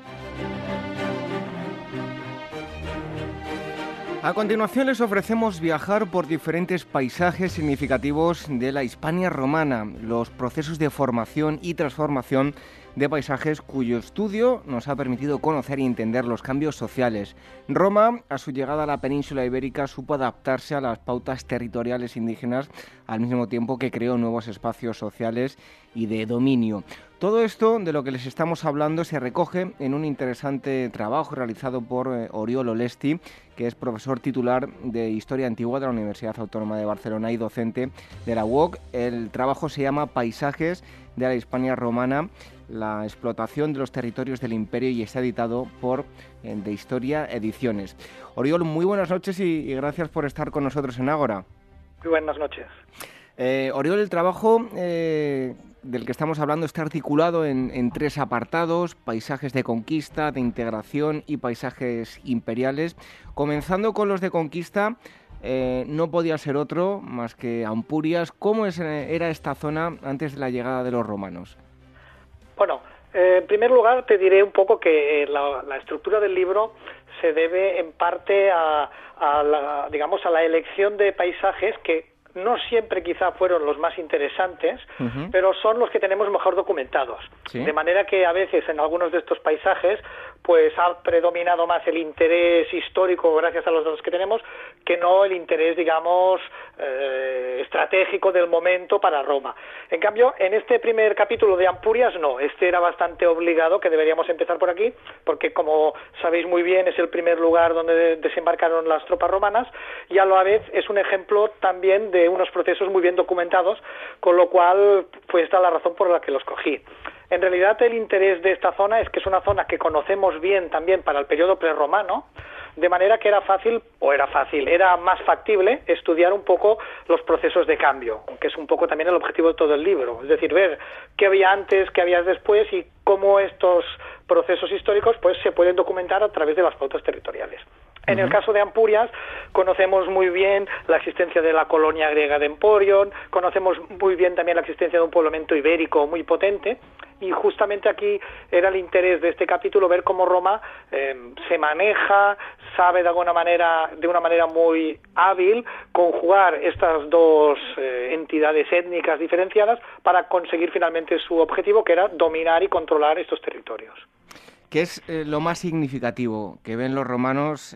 A continuación les ofrecemos viajar por diferentes paisajes significativos de la Hispania romana, los procesos de formación y transformación de paisajes cuyo estudio nos ha permitido conocer y entender los cambios sociales. Roma, a su llegada a la península ibérica, supo adaptarse a las pautas territoriales indígenas al mismo tiempo que creó nuevos espacios sociales y de dominio. Todo esto de lo que les estamos hablando se recoge en un interesante trabajo realizado por Oriol Olesti, que es profesor titular de Historia Antigua de la Universidad Autónoma de Barcelona y docente de la UOC. El trabajo se llama Paisajes de la Hispania Romana, la explotación de los territorios del imperio, y está editado por De Historia Ediciones. Oriol, muy buenas noches y gracias por estar con nosotros en Ágora. Muy buenas noches. Oriol, el trabajo del que estamos hablando está articulado en 3 apartados: paisajes de conquista, de integración y paisajes imperiales. Comenzando con los de conquista, no podía ser otro más que Ampurias. ¿Cómo era esta zona antes de la llegada de los romanos? Bueno, En primer lugar, te diré un poco que la estructura del libro se debe en parte a la elección de paisajes que no siempre quizá fueron los más interesantes, pero son los que tenemos mejor documentados. ¿Sí? De manera que a veces en algunos de estos paisajes pues ha predominado más el interés histórico gracias a los datos que tenemos que no el interés, digamos, estratégico del momento para Roma. En cambio, en este primer capítulo de Ampurias no, este era bastante obligado que deberíamos empezar por aquí, porque como sabéis muy bien es el primer lugar donde desembarcaron las tropas romanas y a la vez es un ejemplo también de unos procesos muy bien documentados, con lo cual pues está la razón por la que los cogí. En realidad el interés de esta zona es que es una zona que conocemos bien también para el periodo prerromano, de manera que era más factible estudiar un poco los procesos de cambio, que es un poco también el objetivo de todo el libro, es decir, ver qué había antes, qué había después y cómo estos procesos históricos pues se pueden documentar a través de las pautas territoriales. En el caso de Ampurias conocemos muy bien la existencia de la colonia griega de Emporion, conocemos muy bien también la existencia de un poblamiento ibérico muy potente y justamente aquí era el interés de este capítulo ver cómo Roma se maneja, sabe de una manera muy hábil conjugar estas dos entidades étnicas diferenciadas para conseguir finalmente su objetivo, que era dominar y controlar estos territorios. ¿Qué es lo más significativo que ven los romanos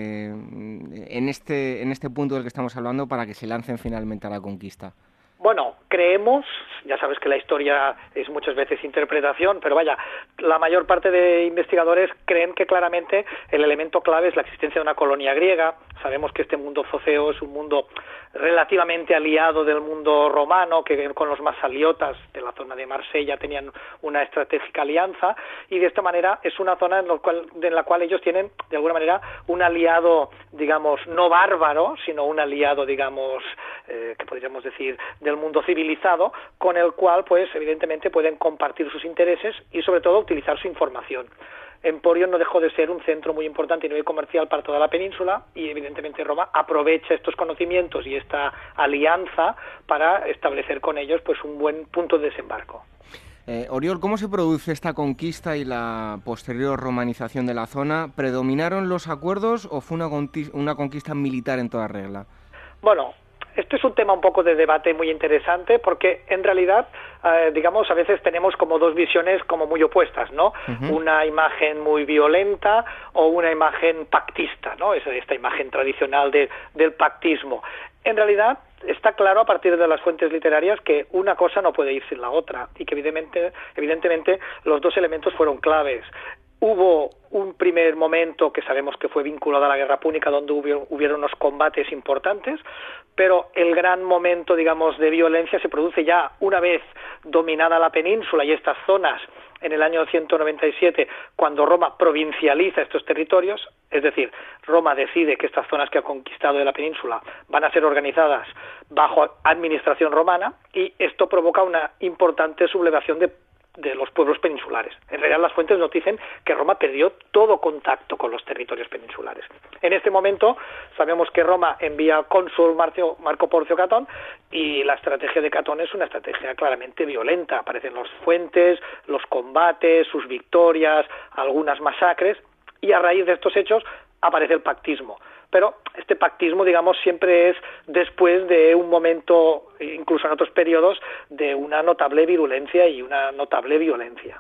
en este punto del que estamos hablando para que se lancen finalmente a la conquista? Bueno, creemos, ya sabes que la historia es muchas veces interpretación, pero vaya, la mayor parte de investigadores creen que claramente el elemento clave es la existencia de una colonia griega. Sabemos que este mundo foceo es un mundo relativamente aliado del mundo romano, que con los masaliotas de la zona de Marsella tenían una estratégica alianza, y de esta manera es una zona en la cual ellos tienen, de alguna manera, un aliado, digamos, no bárbaro, sino un aliado, digamos, que podríamos decir, del mundo civilizado, con el cual, pues, evidentemente pueden compartir sus intereses y, sobre todo, utilizar su información. Emporion no dejó de ser un centro muy importante a nivel comercial para toda la península y evidentemente Roma aprovecha estos conocimientos y esta alianza para establecer con ellos pues un buen punto de desembarco. Oriol, ¿cómo se produce esta conquista y la posterior romanización de la zona? ¿Predominaron los acuerdos o fue una conquista militar en toda regla? Bueno, este es un tema un poco de debate muy interesante porque en realidad, digamos, a veces tenemos como dos visiones como muy opuestas, ¿no? Una imagen muy violenta o una imagen pactista, ¿no? Esta imagen tradicional del pactismo. En realidad está claro a partir de las fuentes literarias que una cosa no puede ir sin la otra y que evidentemente los dos elementos fueron claves. Hubo un primer momento que sabemos que fue vinculado a la guerra púnica donde hubieron unos combates importantes, pero el gran momento, digamos, de violencia se produce ya una vez dominada la península y estas zonas en el año 197, cuando Roma provincializa estos territorios, es decir, Roma decide que estas zonas que ha conquistado de la península van a ser organizadas bajo administración romana y esto provoca una importante sublevación de los pueblos peninsulares. En realidad las fuentes nos dicen que Roma perdió todo contacto con los territorios peninsulares. En este momento sabemos que Roma envía cónsul Marco Porcio Catón y la estrategia de Catón es una estrategia claramente violenta. Aparecen las fuentes, los combates, sus victorias, algunas masacres y a raíz de estos hechos aparece el pactismo. Pero este pactismo, digamos, siempre es después de un momento, incluso en otros periodos, de una notable virulencia y una notable violencia.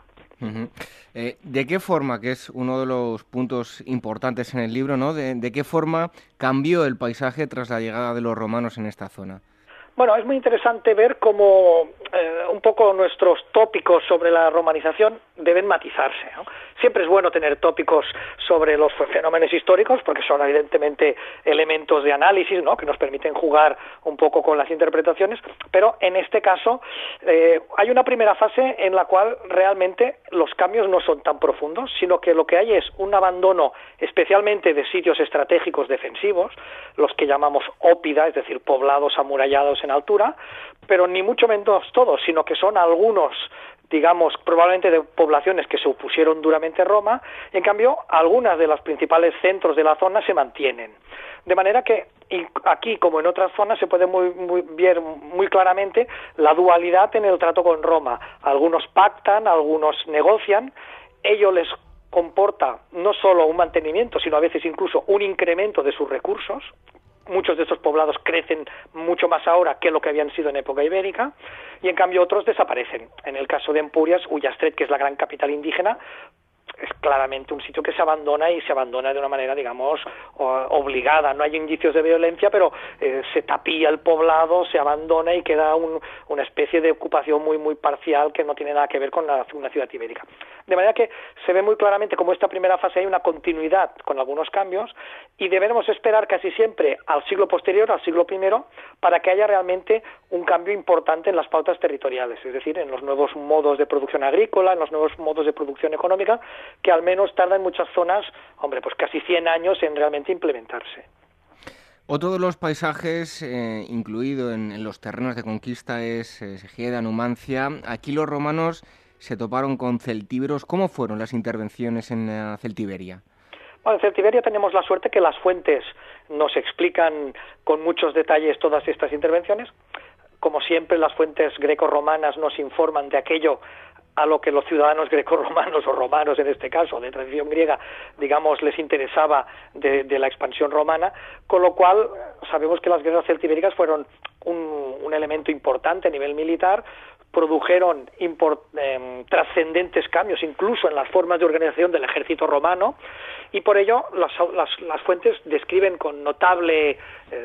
¿De qué forma, que es uno de los puntos importantes en el libro, ¿no? ¿De qué forma cambió el paisaje tras la llegada de los romanos en esta zona? Bueno, es muy interesante ver cómo un poco nuestros tópicos sobre la romanización deben matizarse, ¿no? Siempre es bueno tener tópicos sobre los fenómenos históricos porque son evidentemente elementos de análisis, ¿no?, que nos permiten jugar un poco con las interpretaciones, pero en este caso hay una primera fase en la cual realmente los cambios no son tan profundos, sino que lo que hay es un abandono especialmente de sitios estratégicos defensivos, los que llamamos ópida, es decir, poblados amurallados en altura, pero ni mucho menos todos, sino que son algunos, digamos, probablemente de poblaciones que se opusieron duramente a Roma, y en cambio algunas de los principales centros de la zona se mantienen. De manera que aquí, como en otras zonas, se puede ver muy claramente la dualidad en el trato con Roma. Algunos pactan, algunos negocian, ello les comporta no solo un mantenimiento, sino a veces incluso un incremento de sus recursos. Muchos de estos poblados crecen mucho más ahora que lo que habían sido en época ibérica, y en cambio otros desaparecen. En el caso de Empurias, Ullastret, que es la gran capital indígena, es claramente un sitio que se abandona, y se abandona de una manera, digamos, obligada. No hay indicios de violencia, pero se tapía el poblado, se abandona y queda una especie de ocupación muy parcial que no tiene nada que ver con una ciudad ibérica. De manera que se ve muy claramente como esta primera fase hay una continuidad con algunos cambios, y debemos esperar casi siempre al siglo posterior, al siglo I, para que haya realmente un cambio importante en las pautas territoriales, es decir, en los nuevos modos de producción agrícola, en los nuevos modos de producción económica, que al menos tarda en muchas zonas, pues casi 100 años en realmente implementarse. Otro de los paisajes incluido en los terrenos de conquista es Segeda, Numancia. Aquí los romanos se toparon con celtíberos. ¿Cómo fueron las intervenciones en Celtiberia? Bueno, en Celtiberia tenemos la suerte que las fuentes nos explican con muchos detalles todas estas intervenciones. Como siempre, las fuentes greco-romanas nos informan de aquello a lo que los ciudadanos greco-romanos, o romanos en este caso, de tradición griega, digamos, les interesaba de la expansión romana, con lo cual sabemos que las guerras celtibéricas fueron un elemento importante a nivel militar, produjeron trascendentes cambios incluso en las formas de organización del ejército romano, y por ello las fuentes describen con notable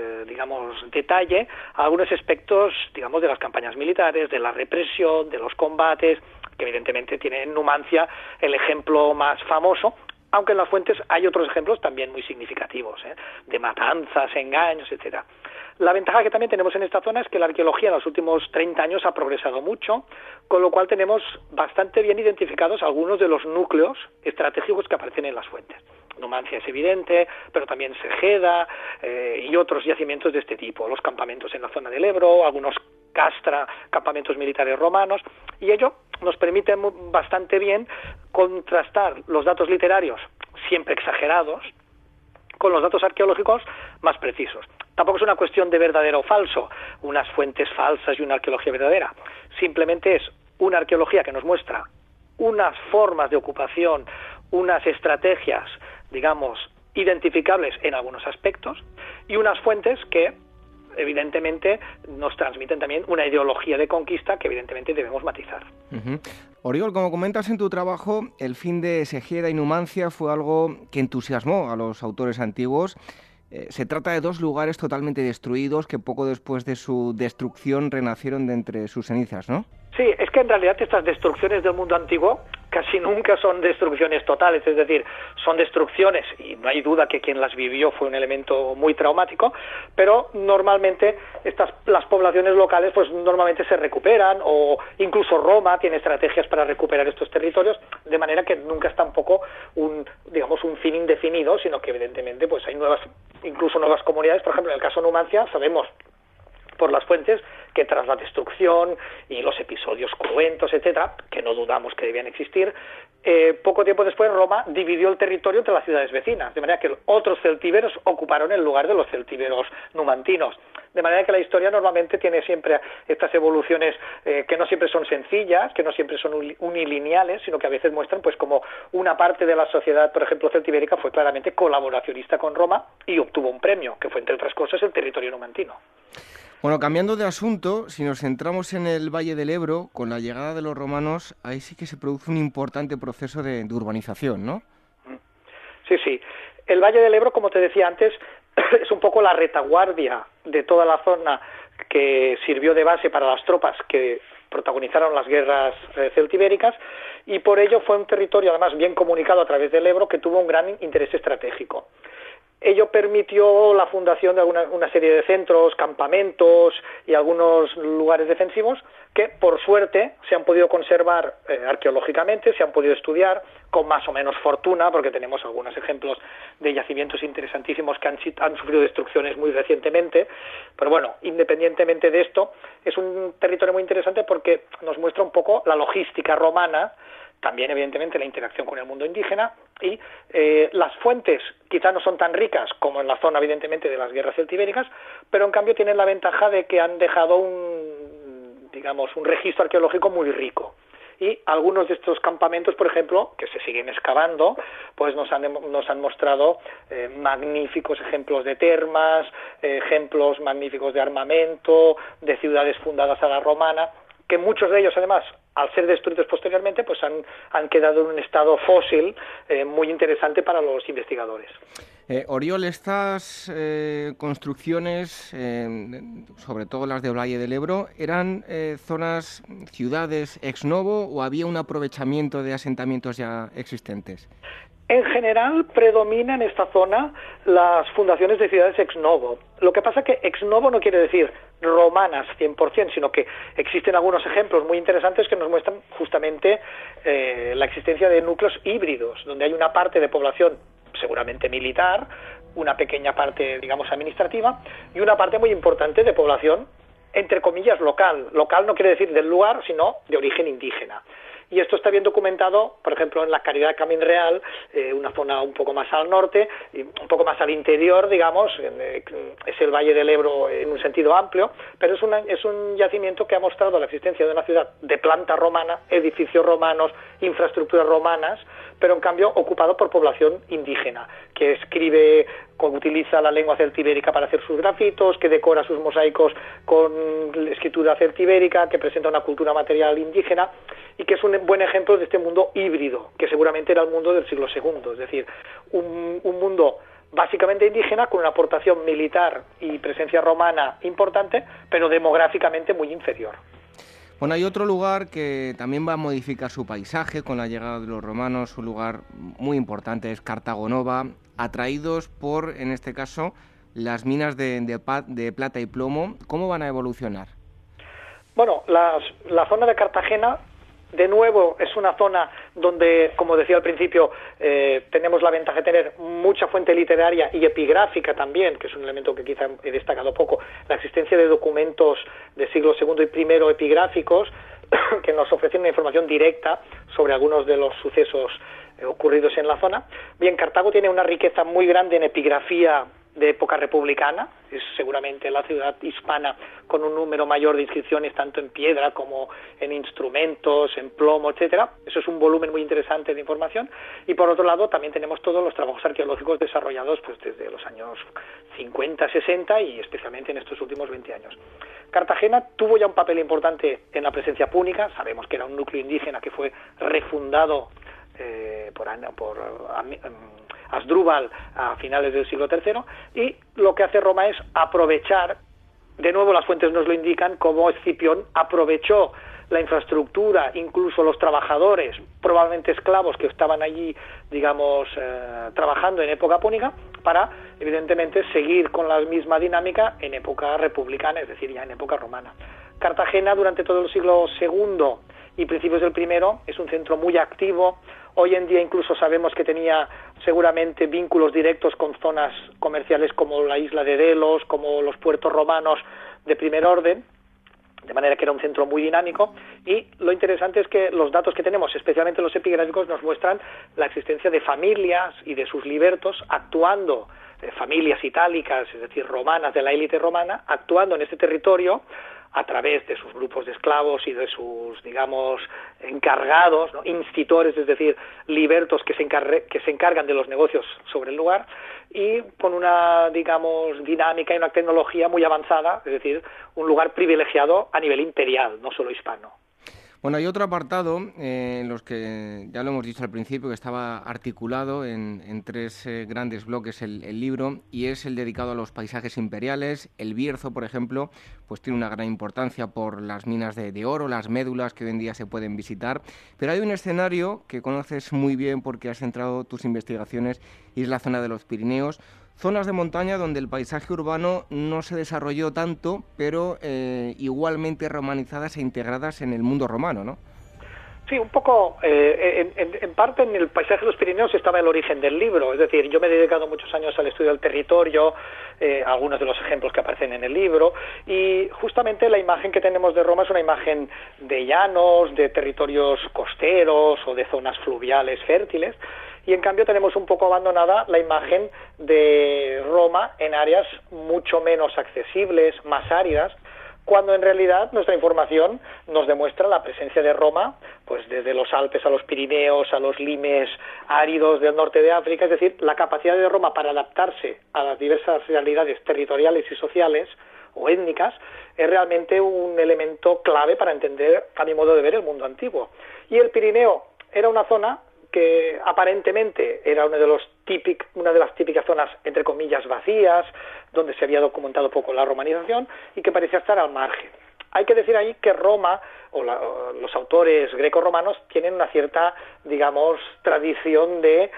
detalle algunos aspectos, digamos, de las campañas militares, de la represión, de los combates, que evidentemente tiene en Numancia el ejemplo más famoso, aunque en las fuentes hay otros ejemplos también muy significativos, de matanzas, engaños, etcétera. La ventaja que también tenemos en esta zona es que la arqueología en los últimos 30 años ha progresado mucho, con lo cual tenemos bastante bien identificados algunos de los núcleos estratégicos que aparecen en las fuentes. Numancia es evidente, pero también Segeda y otros yacimientos de este tipo, los campamentos en la zona del Ebro, algunos castra, campamentos militares romanos, y ello nos permite bastante bien contrastar los datos literarios, siempre exagerados, con los datos arqueológicos más precisos. Tampoco es una cuestión de verdadero o falso, unas fuentes falsas y una arqueología verdadera. Simplemente es una arqueología que nos muestra unas formas de ocupación, unas estrategias, digamos, identificables en algunos aspectos, y unas fuentes que evidentemente nos transmiten también una ideología de conquista que evidentemente debemos matizar. Oriol, como comentas en tu trabajo, el fin de Segeda y Numancia fue algo que entusiasmó a los autores antiguos. Se trata de dos lugares totalmente destruidos que poco después de su destrucción renacieron de entre sus cenizas, ¿no? Sí, es que en realidad estas destrucciones del mundo antiguo casi nunca son destrucciones totales, es decir, son destrucciones, y no hay duda que quien las vivió fue un elemento muy traumático, pero normalmente las poblaciones locales pues normalmente se recuperan, o incluso Roma tiene estrategias para recuperar estos territorios, de manera que nunca es tampoco un fin indefinido, sino que evidentemente pues hay incluso nuevas comunidades. Por ejemplo, en el caso de Numancia sabemos por las fuentes que tras la destrucción y los episodios cruentos, etcétera, que no dudamos que debían existir, poco tiempo después Roma dividió el territorio entre las ciudades vecinas, de manera que otros celtíberos ocuparon el lugar de los celtíberos numantinos. De manera que la historia normalmente tiene siempre estas evoluciones que no siempre son sencillas, que no siempre son unilineales, sino que a veces muestran pues como una parte de la sociedad, por ejemplo, celtibérica, fue claramente colaboracionista con Roma y obtuvo un premio, que fue, entre otras cosas, el territorio numantino. Bueno, cambiando de asunto, si nos centramos en el Valle del Ebro, con la llegada de los romanos, ahí sí que se produce un importante proceso de urbanización, ¿no? Sí. El Valle del Ebro, como te decía antes, es un poco la retaguardia de toda la zona que sirvió de base para las tropas que protagonizaron las guerras celtibéricas, y por ello fue un territorio además bien comunicado a través del Ebro que tuvo un gran interés estratégico. Ello permitió la fundación de una serie de centros, campamentos y algunos lugares defensivos que, por suerte, se han podido conservar arqueológicamente, se han podido estudiar con más o menos fortuna, porque tenemos algunos ejemplos de yacimientos interesantísimos que han sufrido destrucciones muy recientemente. Pero bueno, independientemente de esto, es un territorio muy interesante porque nos muestra un poco la logística romana también evidentemente la interacción con el mundo indígena, y las fuentes quizá no son tan ricas como en la zona evidentemente de las guerras celtibéricas, pero en cambio tienen la ventaja de que han dejado un registro arqueológico muy rico. Y algunos de estos campamentos, por ejemplo, que se siguen excavando, pues nos han mostrado magníficos ejemplos de termas, ejemplos magníficos de armamento, de ciudades fundadas a la romana, que muchos de ellos, además, al ser destruidos posteriormente, pues han quedado en un estado fósil muy interesante para los investigadores. Oriol, estas construcciones, sobre todo las de Valle del Ebro, ¿eran zonas, ciudades ex novo o había un aprovechamiento de asentamientos ya existentes? En general predomina en esta zona las fundaciones de ciudades ex novo. Lo que pasa que ex novo no quiere decir romanas 100%, sino que existen algunos ejemplos muy interesantes que nos muestran justamente la existencia de núcleos híbridos, donde hay una parte de población seguramente militar, una pequeña parte, digamos, administrativa, y una parte muy importante de población, entre comillas, local. Local no quiere decir del lugar, sino de origen indígena. Y esto está bien documentado, por ejemplo, en la Caridad Camín Real, una zona un poco más al norte, y un poco más al interior, digamos, es el Valle del Ebro en un sentido amplio, pero es un yacimiento que ha mostrado la existencia de una ciudad de planta romana, edificios romanos, infraestructuras romanas, pero en cambio ocupado por población indígena, que escribe, utiliza la lengua celtibérica para hacer sus grafitos, que decora sus mosaicos con escritura celtibérica, que presenta una cultura material indígena, y que es un buen ejemplo de este mundo híbrido, que seguramente era el mundo del siglo II, es decir, un mundo básicamente indígena con una aportación militar y presencia romana importante, pero demográficamente muy inferior. Bueno, hay otro lugar que también va a modificar su paisaje con la llegada de los romanos, un lugar muy importante, es Cartago Nova, atraídos por, en este caso, las minas de plata y plomo. ¿Cómo van a evolucionar? Bueno, la zona de Cartagena, de nuevo, es una zona donde, como decía al principio, tenemos la ventaja de tener mucha fuente literaria y epigráfica también, que es un elemento que quizá he destacado poco, la existencia de documentos de siglo II y I epigráficos que nos ofrecen una información directa sobre algunos de los sucesos ocurridos en la zona. Bien, Cartago tiene una riqueza muy grande en epigrafía de época republicana, es seguramente la ciudad hispana con un número mayor de inscripciones tanto en piedra como en instrumentos, en plomo, etcétera. Eso es un volumen muy interesante de información. Y por otro lado también tenemos todos los trabajos arqueológicos desarrollados pues desde los años 50, 60 y especialmente en estos últimos 20 años. Cartagena tuvo ya un papel importante en la presencia púnica, sabemos que era un núcleo indígena que fue refundado por Asdrúbal a finales del siglo III, y lo que hace Roma es aprovechar, de nuevo las fuentes nos lo indican, cómo Escipión aprovechó la infraestructura, incluso los trabajadores, probablemente esclavos que estaban allí, digamos, trabajando en época púnica, para, evidentemente, seguir con la misma dinámica en época republicana, es decir, ya en época romana. Cartagena, durante todo el siglo II y principios del I, es un centro muy activo. Hoy en día incluso sabemos que tenía seguramente vínculos directos con zonas comerciales como la isla de Delos, como los puertos romanos de primer orden, de manera que era un centro muy dinámico. Y lo interesante es que los datos que tenemos, especialmente los epigráficos, nos muestran la existencia de familias y de sus libertos actuando, familias itálicas, es decir, romanas de la élite romana, actuando en este territorio a través de sus grupos de esclavos y de sus, digamos, encargados, ¿no?, institores, es decir, libertos que se encargan de los negocios sobre el lugar, y con una, digamos, dinámica y una tecnología muy avanzada, es decir, un lugar privilegiado a nivel imperial, no solo hispano. Bueno, hay otro apartado en los que, ya lo hemos dicho al principio, que estaba articulado en tres grandes bloques el libro, y es el dedicado a los paisajes imperiales. El Bierzo, por ejemplo, pues tiene una gran importancia por las minas de oro, las médulas que hoy en día se pueden visitar, pero hay un escenario que conoces muy bien porque has centrado tus investigaciones, y es la zona de los Pirineos, zonas de montaña donde el paisaje urbano no se desarrolló tanto, pero igualmente romanizadas e integradas en el mundo romano, ¿no? Sí, un poco, en parte en el paisaje de los Pirineos estaba el origen del libro, es decir, yo me he dedicado muchos años al estudio del territorio, algunos de los ejemplos que aparecen en el libro, y justamente la imagen que tenemos de Roma es una imagen de llanos, de territorios costeros o de zonas fluviales fértiles, y en cambio tenemos un poco abandonada la imagen de Roma en áreas mucho menos accesibles, más áridas, cuando en realidad nuestra información nos demuestra la presencia de Roma, pues desde los Alpes a los Pirineos, a los limes áridos del norte de África, es decir, la capacidad de Roma para adaptarse a las diversas realidades territoriales y sociales o étnicas es realmente un elemento clave para entender, a mi modo de ver, el mundo antiguo. Y el Pirineo era una zona que aparentemente era una de las típicas zonas, entre comillas, vacías, donde se había documentado poco la romanización y que parecía estar al margen. Hay que decir ahí que Roma, o los autores greco-romanos, tienen una cierta, digamos, tradición de,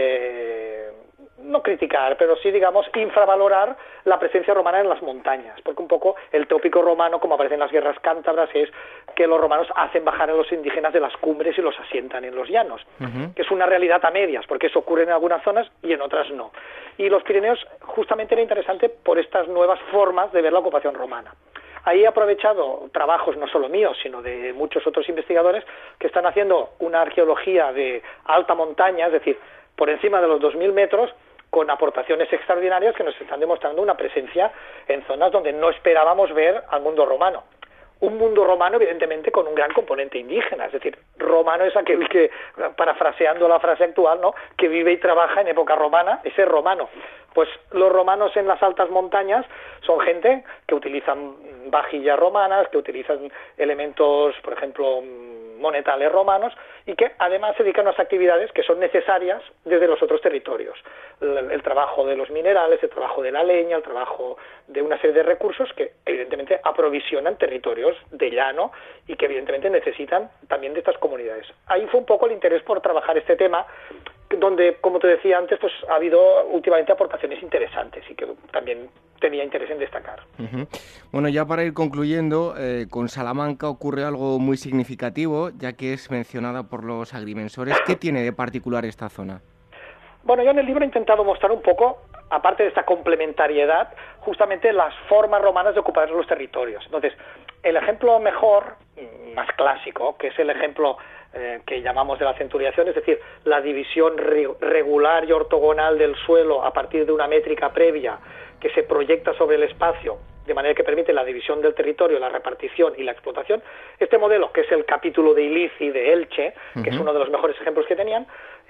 no criticar, pero sí, digamos, infravalorar la presencia romana en las montañas, porque un poco el tópico romano, como aparece en las guerras cántabras, es que los romanos hacen bajar a los indígenas de las cumbres y los asientan en los llanos, que es una realidad a medias, porque eso ocurre en algunas zonas y en otras no. Y los Pirineos justamente era interesante por estas nuevas formas de ver la ocupación romana. Ahí he aprovechado trabajos no solo míos, sino de muchos otros investigadores que están haciendo una arqueología de alta montaña, es decir, por encima de los 2.000 metros, con aportaciones extraordinarias que nos están demostrando una presencia en zonas donde no esperábamos ver al mundo romano. Un mundo romano, evidentemente, con un gran componente indígena, es decir, romano es aquel que, parafraseando la frase actual, ¿no?, que vive y trabaja en época romana, ese es romano. Pues los romanos en las altas montañas son gente que utilizan vajillas romanas, que utilizan elementos, por ejemplo, monetales romanos, y que además se dedican a unas actividades que son necesarias desde los otros territorios. El trabajo de los minerales, el trabajo de la leña, el trabajo de una serie de recursos que evidentemente aprovisionan territorios de llano y que evidentemente necesitan también de estas comunidades. Ahí fue un poco el interés por trabajar este tema, donde, como te decía antes, pues ha habido últimamente aportaciones interesantes y que también tenía interés en destacar. Bueno, ya para ir concluyendo, con Salamanca ocurre algo muy significativo, ya que es mencionada por los agrimensores. ¿Qué tiene de particular esta zona? Bueno, yo en el libro he intentado mostrar un poco, aparte de esta complementariedad, justamente las formas romanas de ocupar los territorios. Entonces, el ejemplo mejor, más clásico, que es el ejemplo que llamamos de la centuriación, es decir, la división regular y ortogonal del suelo a partir de una métrica previa que se proyecta sobre el espacio, de manera que permite la división del territorio, la repartición y la explotación. Este modelo, que es el capítulo de Ilici de Elche, que es uno de los mejores ejemplos que tenían,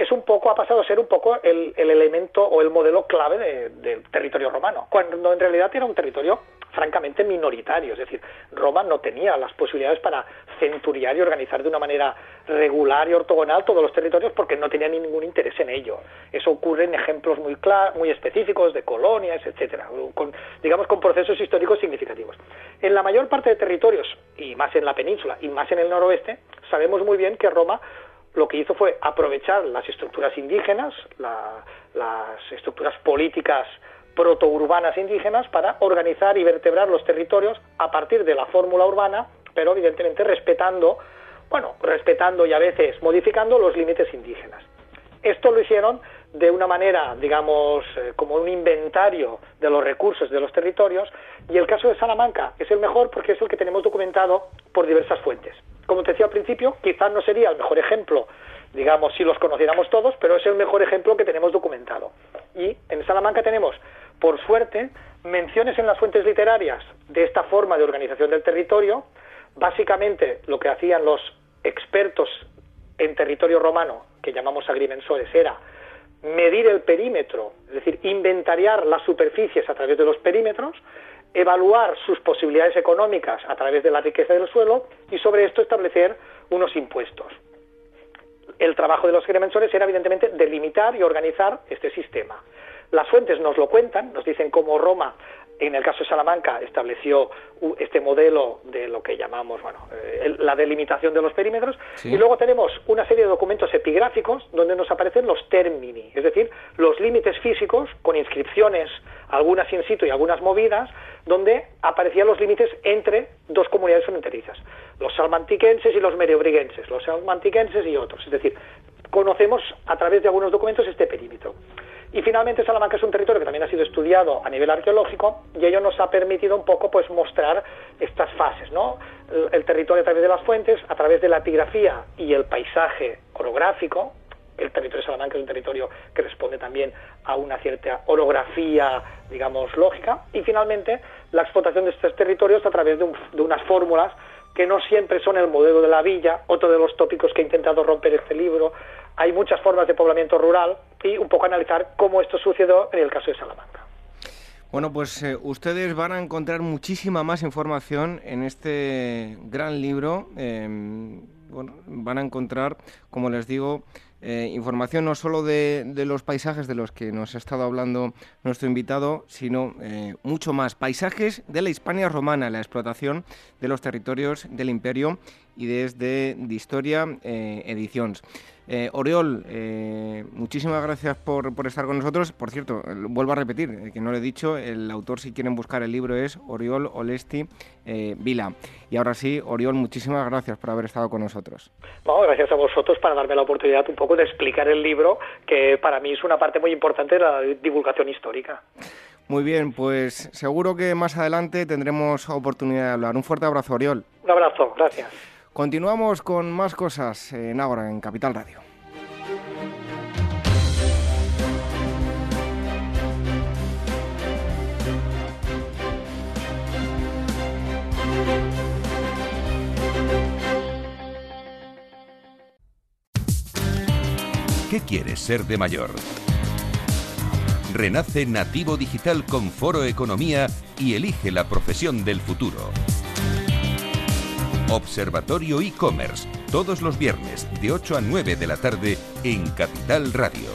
ha pasado a ser un poco el elemento o el modelo clave del territorio romano, cuando en realidad era un territorio francamente minoritario, es decir, Roma no tenía las posibilidades para centuriar y organizar de una manera regular y ortogonal todos los territorios porque no tenía ningún interés en ello. Eso ocurre en ejemplos muy específicos de colonias, etcétera, con procesos históricos significativos. En la mayor parte de territorios, y más en la península y más en el noroeste, sabemos muy bien que Roma lo que hizo fue aprovechar las estructuras indígenas, las estructuras políticas protourbanas indígenas para organizar y vertebrar los territorios a partir de la fórmula urbana, pero evidentemente respetando y a veces modificando los límites indígenas. Esto lo hicieron de una manera, digamos, como un inventario de los recursos de los territorios, y el caso de Salamanca es el mejor porque es el que tenemos documentado por diversas fuentes. Como te decía al principio, quizás no sería el mejor ejemplo, digamos, si los conociéramos todos, pero es el mejor ejemplo que tenemos documentado. Y en Salamanca tenemos, por suerte, menciones en las fuentes literarias de esta forma de organización del territorio. Básicamente, lo que hacían los expertos en territorio romano, que llamamos agrimensores, era medir el perímetro, es decir, inventariar las superficies a través de los perímetros, evaluar sus posibilidades económicas a través de la riqueza del suelo y sobre esto establecer unos impuestos. El trabajo de los agrimensores era evidentemente delimitar y organizar este sistema. Las fuentes nos lo cuentan, nos dicen cómo Roma en el caso de Salamanca estableció este modelo de lo que llamamos, la delimitación de los perímetros, y luego tenemos una serie de documentos epigráficos donde nos aparecen los termini, es decir, los límites físicos con inscripciones, algunas in situ y algunas movidas, donde aparecían los límites entre dos comunidades fronterizas, los salmantiquenses y los meriobriguenses, los salmantiquenses y otros, es decir, conocemos a través de algunos documentos este perímetro. Y finalmente Salamanca es un territorio que también ha sido estudiado a nivel arqueológico y ello nos ha permitido un poco pues mostrar estas fases, ¿no? El territorio a través de las fuentes, a través de la epigrafía y el paisaje orográfico. El territorio de Salamanca es un territorio que responde también a una cierta orografía, digamos, lógica. Y finalmente la explotación de estos territorios a través de unas fórmulas que no siempre son el modelo de la villa, otro de los tópicos que he intentado romper este libro. Hay muchas formas de poblamiento rural y un poco analizar cómo esto sucedió en el caso de Salamanca. Bueno, pues ustedes van a encontrar muchísima más información en este gran libro. Van a encontrar, como les digo, información no solo de los paisajes de los que nos ha estado hablando nuestro invitado, sino mucho más. Paisajes de la Hispania romana, la explotación de los territorios del imperio, y desde de Historia Edicions. Oriol, muchísimas gracias por estar con nosotros. Por cierto, vuelvo a repetir, que no lo he dicho, el autor, si quieren buscar el libro, es Oriol Olesti Vila. Y ahora sí, Oriol, muchísimas gracias por haber estado con nosotros. No, gracias a vosotros para darme la oportunidad un poco de explicar el libro, que para mí es una parte muy importante de la divulgación histórica. Muy bien, pues seguro que más adelante tendremos oportunidad de hablar. Un fuerte abrazo, Oriol. Un abrazo, gracias. Continuamos con más cosas en Ágora, en Capital Radio. ¿Qué quieres ser de mayor? Renace Nativo Digital con Foro Economía y elige la profesión del futuro. Observatorio e-commerce, todos los viernes de 8 a 9 de la tarde en Capital Radio.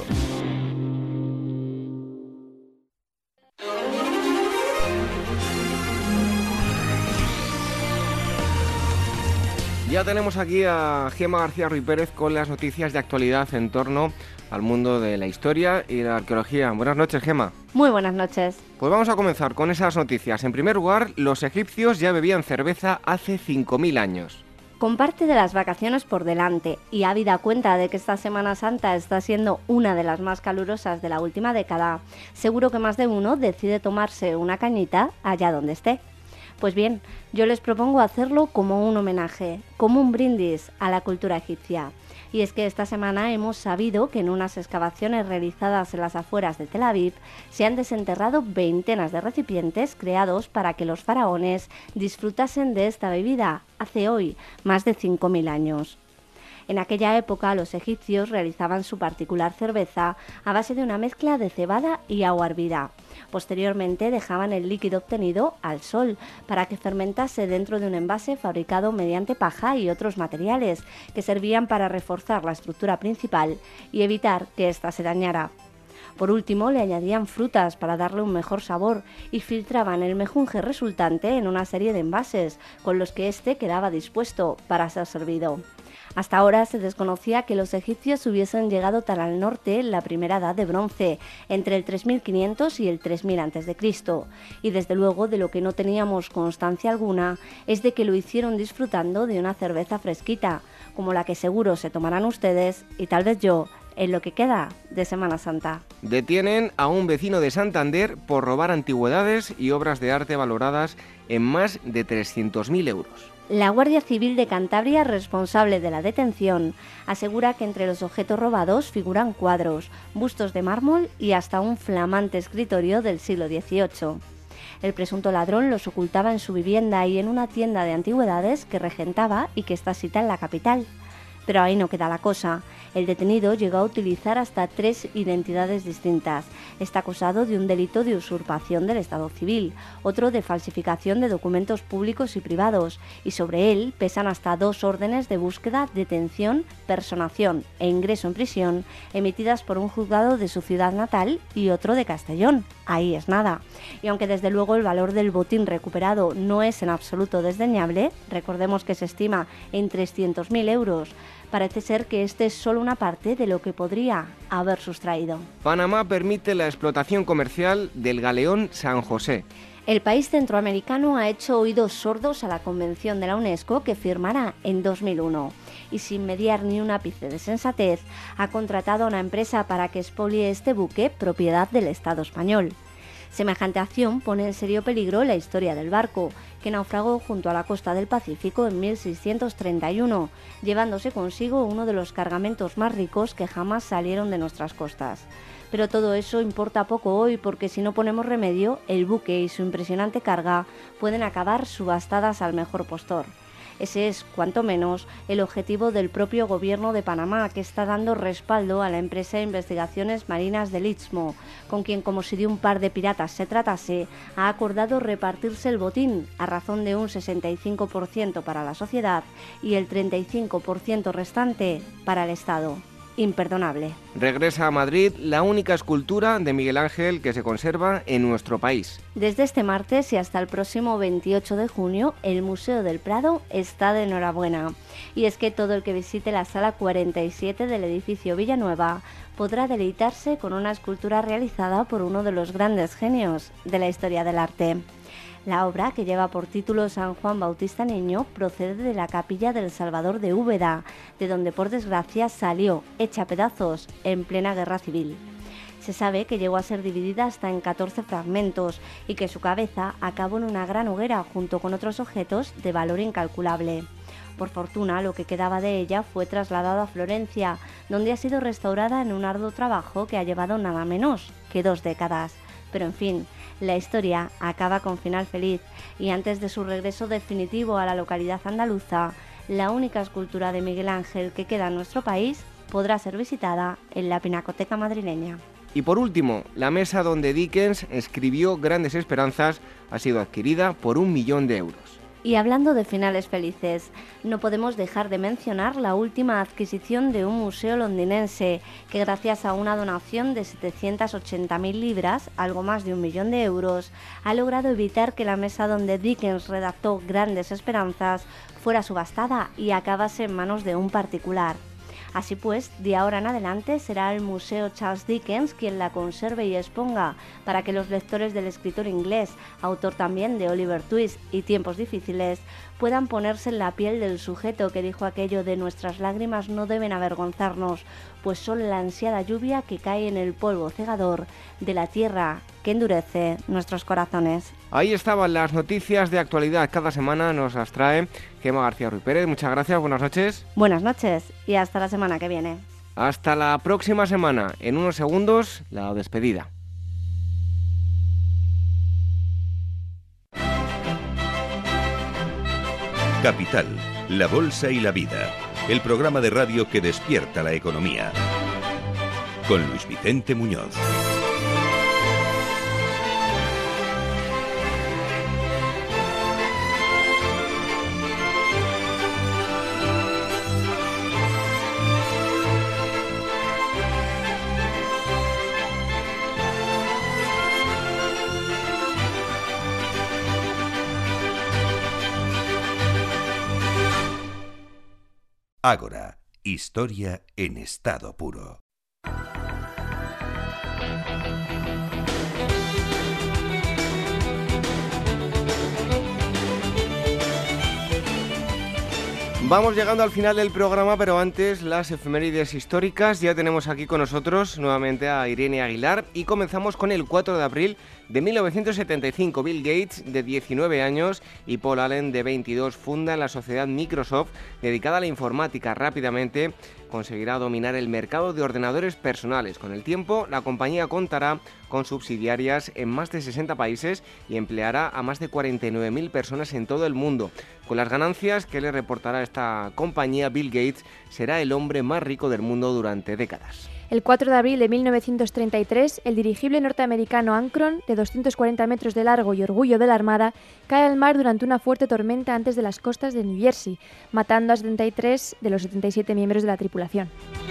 Ya tenemos aquí a Gemma García Ruiz Pérez con las noticias de actualidad en torno al mundo de la historia y la arqueología. Buenas noches, Gemma. Muy buenas noches. Pues vamos a comenzar con esas noticias. En primer lugar, los egipcios ya bebían cerveza hace 5.000 años. Con parte de las vacaciones por delante y habida cuenta de que esta Semana Santa está siendo una de las más calurosas de la última década, seguro que más de uno decide tomarse una cañita allá donde esté. Pues bien, yo les propongo hacerlo como un homenaje, como un brindis a la cultura egipcia. Y es que esta semana hemos sabido que en unas excavaciones realizadas en las afueras de Tel Aviv se han desenterrado veintenas de recipientes creados para que los faraones disfrutasen de esta bebida hace hoy más de 5.000 años. En aquella época los egipcios realizaban su particular cerveza a base de una mezcla de cebada y agua hervida. Posteriormente dejaban el líquido obtenido al sol para que fermentase dentro de un envase fabricado mediante paja y otros materiales que servían para reforzar la estructura principal y evitar que ésta se dañara. Por último, le añadían frutas para darle un mejor sabor y filtraban el mejunje resultante en una serie de envases con los que éste quedaba dispuesto para ser servido. Hasta ahora se desconocía que los egipcios hubiesen llegado tan al norte en la primera edad de bronce, entre el 3500 y el 3000 a.C. Y desde luego de lo que no teníamos constancia alguna es de que lo hicieron disfrutando de una cerveza fresquita, como la que seguro se tomarán ustedes y tal vez yo en lo que queda de Semana Santa. Detienen a un vecino de Santander por robar antigüedades y obras de arte valoradas en más de 300.000 euros. La Guardia Civil de Cantabria, responsable de la detención, asegura que entre los objetos robados figuran cuadros, bustos de mármol y hasta un flamante escritorio del siglo XVIII. El presunto ladrón los ocultaba en su vivienda y en una tienda de antigüedades que regentaba y que está situada en la capital. Pero ahí no queda la cosa. El detenido llegó a utilizar hasta 3 identidades distintas. Está acusado de un delito de usurpación del Estado civil, otro de falsificación de documentos públicos y privados, y sobre él pesan hasta 2 órdenes de búsqueda, detención, personación e ingreso en prisión emitidas por un juzgado de su ciudad natal y otro de Castellón. Ahí es nada. Y aunque desde luego el valor del botín recuperado no es en absoluto desdeñable, recordemos que se estima en 300.000 euros, parece ser que este es solo una parte de lo que podría haber sustraído. Panamá permite la explotación comercial del galeón San José. El país centroamericano ha hecho oídos sordos a la Convención de la UNESCO que firmará en 2001 y sin mediar ni un ápice de sensatez ha contratado a una empresa para que expolie este buque propiedad del Estado español. Semejante acción pone en serio peligro la historia del barco, que naufragó junto a la costa del Pacífico en 1631, llevándose consigo uno de los cargamentos más ricos que jamás salieron de nuestras costas. Pero todo eso importa poco hoy porque si no ponemos remedio, el buque y su impresionante carga pueden acabar subastadas al mejor postor. Ese es, cuanto menos, el objetivo del propio gobierno de Panamá, que está dando respaldo a la empresa de investigaciones marinas del Istmo, con quien, como si de un par de piratas se tratase, ha acordado repartirse el botín a razón de un 65% para la sociedad y el 35% restante para el Estado. Imperdonable. Regresa a Madrid la única escultura de Miguel Ángel que se conserva en nuestro país. Desde este martes y hasta el próximo 28 de junio, el Museo del Prado está de enhorabuena. Y es que todo el que visite la sala 47 del edificio Villanueva podrá deleitarse con una escultura realizada por uno de los grandes genios de la historia del arte. La obra, que lleva por título San Juan Bautista Niño, procede de la capilla del Salvador de Úbeda, de donde por desgracia salió hecha pedazos en plena guerra civil. Se sabe que llegó a ser dividida hasta en 14 fragmentos y que su cabeza acabó en una gran hoguera junto con otros objetos de valor incalculable. Por fortuna, lo que quedaba de ella fue trasladado a Florencia, donde ha sido restaurada en un arduo trabajo que ha llevado nada menos que 2 décadas. Pero en fin, la historia acaba con final feliz y antes de su regreso definitivo a la localidad andaluza, la única escultura de Miguel Ángel que queda en nuestro país podrá ser visitada en la Pinacoteca madrileña. Y por último, la mesa donde Dickens escribió Grandes Esperanzas ha sido adquirida por 1 millón de euros. Y hablando de finales felices, no podemos dejar de mencionar la última adquisición de un museo londinense que gracias a una donación de 780.000 libras, algo más de 1 millón de euros, ha logrado evitar que la mesa donde Dickens redactó Grandes Esperanzas fuera subastada y acabase en manos de un particular. Así pues, de ahora en adelante será el Museo Charles Dickens quien la conserve y exponga para que los lectores del escritor inglés, autor también de Oliver Twist y Tiempos difíciles, puedan ponerse en la piel del sujeto que dijo aquello de nuestras lágrimas no deben avergonzarnos, pues son la ansiada lluvia que cae en el polvo cegador de la tierra que endurece nuestros corazones. Ahí estaban las noticias de actualidad. Cada semana nos las trae Gemma García Ruiz Pérez. Muchas gracias, buenas noches. Buenas noches y hasta la semana que viene. Hasta la próxima semana. En unos segundos, la despedida. Capital, la Bolsa y la Vida. El programa de radio que despierta la economía. Con Luis Vicente Muñoz. Ágora, historia en estado puro. Vamos llegando al final del programa, pero antes las efemérides históricas. Ya tenemos aquí con nosotros nuevamente a Irene Aguilar y comenzamos con el 4 de abril de 1975. Bill Gates, de 19 años, y Paul Allen, de 22, fundan la sociedad Microsoft, dedicada a la informática. Rápidamente conseguirá dominar el mercado de ordenadores personales. Con el tiempo, la compañía contará con subsidiarias en más de 60 países y empleará a más de 49.000 personas en todo el mundo. Con las ganancias que le reportará esta compañía, Bill Gates será el hombre más rico del mundo durante décadas. El 4 de abril de 1933, el dirigible norteamericano Akron, de 240 metros de largo y orgullo de la Armada, cae al mar durante una fuerte tormenta antes de las costas de New Jersey, matando a 73 de los 77 miembros de la tripulación.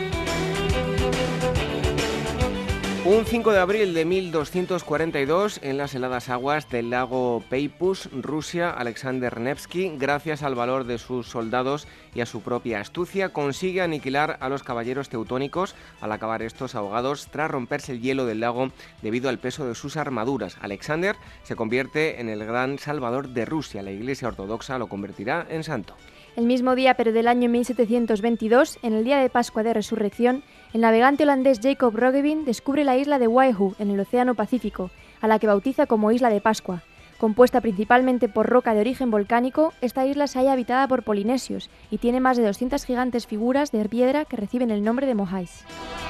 Un 5 de abril de 1242, en las heladas aguas del lago Peipus, Rusia, Alexander Nevsky, gracias al valor de sus soldados y a su propia astucia, consigue aniquilar a los caballeros teutónicos al acabar estos ahogados tras romperse el hielo del lago debido al peso de sus armaduras. Alexander se convierte en el gran salvador de Rusia. La Iglesia Ortodoxa lo convertirá en santo. El mismo día, pero del año 1722, en el día de Pascua de Resurrección, el navegante holandés Jacob Roggeveen descubre la isla de Waihu, en el Océano Pacífico, a la que bautiza como Isla de Pascua. Compuesta principalmente por roca de origen volcánico, esta isla se halla habitada por polinesios y tiene más de 200 gigantes figuras de piedra que reciben el nombre de mojáis.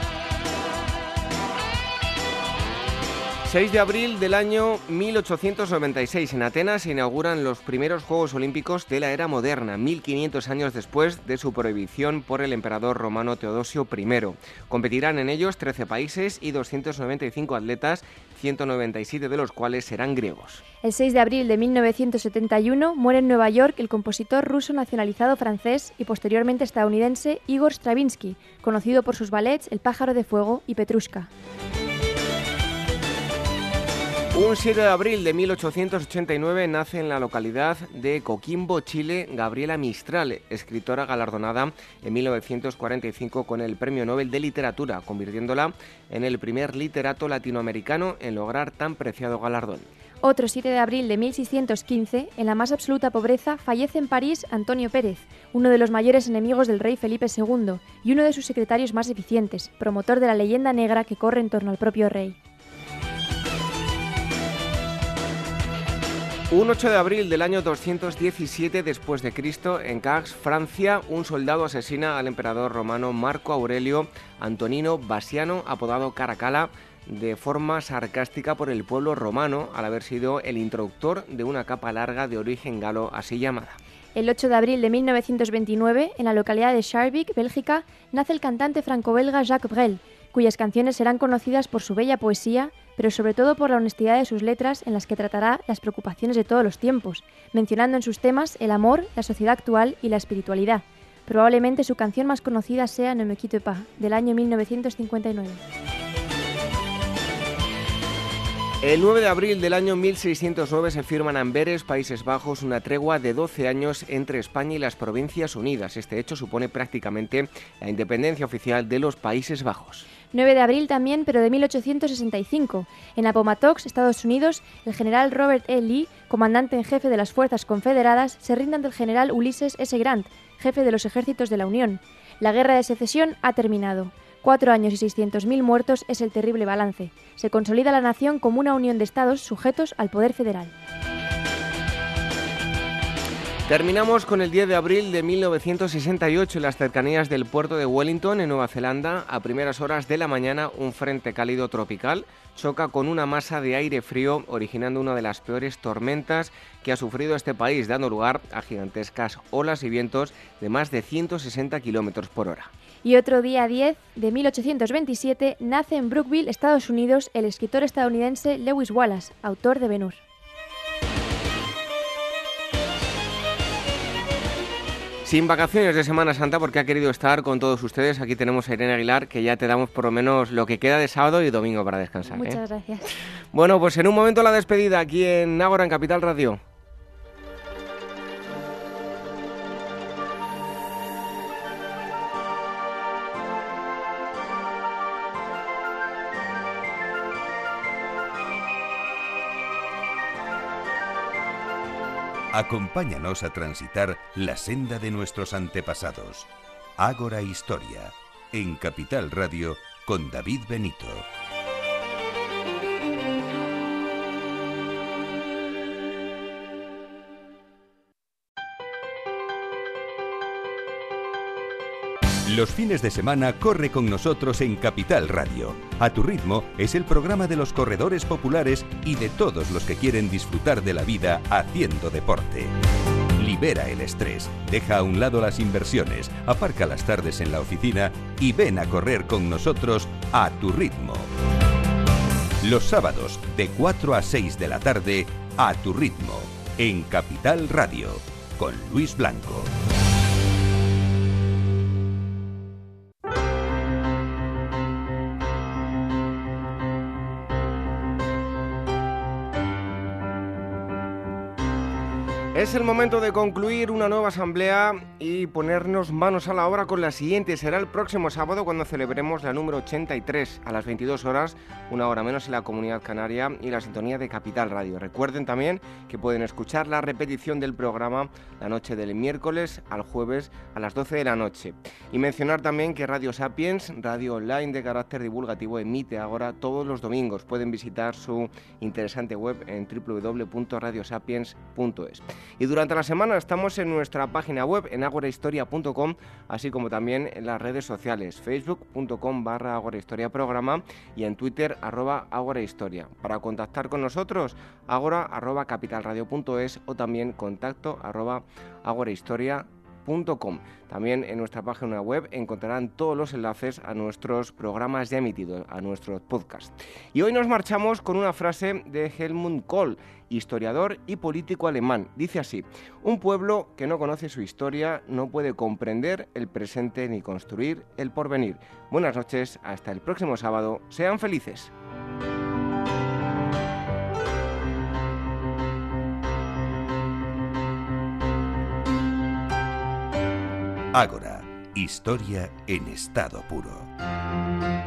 6 de abril del año 1896, en Atenas se inauguran los primeros Juegos Olímpicos de la era moderna, 1500 años después de su prohibición por el emperador romano Teodosio I. Competirán en ellos 13 países y 295 atletas, 197 de los cuales serán griegos. El 6 de abril de 1971 muere en Nueva York el compositor ruso nacionalizado francés y posteriormente estadounidense Igor Stravinsky, conocido por sus ballets El pájaro de fuego y Petrushka. Un 7 de abril de 1889 nace en la localidad de Coquimbo, Chile, Gabriela Mistral, escritora galardonada en 1945 con el Premio Nobel de Literatura, convirtiéndola en el primer literato latinoamericano en lograr tan preciado galardón. Otro 7 de abril de 1615, en la más absoluta pobreza, fallece en París Antonio Pérez, uno de los mayores enemigos del rey Felipe II y uno de sus secretarios más eficientes, promotor de la leyenda negra que corre en torno al propio rey. Un 8 de abril del año 217 después de Cristo, en Cax, Francia, un soldado asesina al emperador romano Marco Aurelio Antonino Vasiano, apodado Caracalla, de forma sarcástica por el pueblo romano, al haber sido el introductor de una capa larga de origen galo así llamada. El 8 de abril de 1929, en la localidad de Schaerbeek, Bélgica, nace el cantante franco-belga Jacques Brel, cuyas canciones serán conocidas por su bella poesía, pero sobre todo por la honestidad de sus letras en las que tratará las preocupaciones de todos los tiempos, mencionando en sus temas el amor, la sociedad actual y la espiritualidad. Probablemente su canción más conocida sea Ne me quitte pas, del año 1959. El 9 de abril del año 1609 se firma en Amberes, Países Bajos, una tregua de 12 años entre España y las Provincias Unidas. Este hecho supone prácticamente la independencia oficial de los Países Bajos. 9 de abril también, pero de 1865. En Appomattox, Estados Unidos, el general Robert E. Lee, comandante en jefe de las fuerzas confederadas, se rinde ante el general Ulysses S. Grant, jefe de los ejércitos de la Unión. La guerra de secesión ha terminado. 4 años y 600.000 muertos es el terrible balance. Se consolida la nación como una unión de estados sujetos al poder federal. Terminamos con el 10 de abril de 1968 en las cercanías del puerto de Wellington, en Nueva Zelanda. A primeras horas de la mañana, un frente cálido tropical choca con una masa de aire frío, originando una de las peores tormentas que ha sufrido este país, dando lugar a gigantescas olas y vientos de más de 160 kilómetros por hora. Y otro día 10 de 1827 nace en Brookville, Estados Unidos, el escritor estadounidense Lewis Wallace, autor de Ben-Hur. Sin vacaciones de Semana Santa porque ha querido estar con todos ustedes. Aquí tenemos a Irene Aguilar, que ya te damos por lo menos lo que queda de sábado y domingo para descansar. Muchas gracias. Bueno, pues en un momento la despedida aquí en Ágora, en Capital Radio. Acompáñanos a transitar la senda de nuestros antepasados. Ágora Historia, en Capital Radio, con David Benito. Los fines de semana corre con nosotros en Capital Radio. A tu ritmo es el programa de los corredores populares y de todos los que quieren disfrutar de la vida haciendo deporte. Libera el estrés, deja a un lado las inversiones, aparca las tardes en la oficina y ven a correr con nosotros a tu ritmo. Los sábados de 4 a 6 de la tarde, a tu ritmo, en Capital Radio, con Luis Blanco. Es el momento de concluir una nueva asamblea y ponernos manos a la obra con la siguiente. Será el próximo sábado cuando celebremos la número 83 a las 22 horas, una hora menos en la Comunidad Canaria y la sintonía de Capital Radio. Recuerden también que pueden escuchar la repetición del programa la noche del miércoles al jueves a las 12 de la noche. Y mencionar también que Radio Sapiens, radio online de carácter divulgativo, emite ahora todos los domingos. Pueden visitar su interesante web en www.radiosapiens.es. Y durante la semana estamos en nuestra página web en agorahistoria.com, así como también en las redes sociales, facebook.com/agorahistoriaprograma y en Twitter @agorahistoria. Para contactar con nosotros, agora@capitalradio.es o también contacto@agorahistoria.com. También en nuestra página web encontrarán todos los enlaces a nuestros programas ya emitidos, a nuestros podcasts. Y hoy nos marchamos con una frase de Helmut Kohl, historiador y político alemán. Dice así: un pueblo que no conoce su historia no puede comprender el presente ni construir el porvenir. Buenas noches, hasta el próximo sábado. Sean felices. Ágora, historia en estado puro.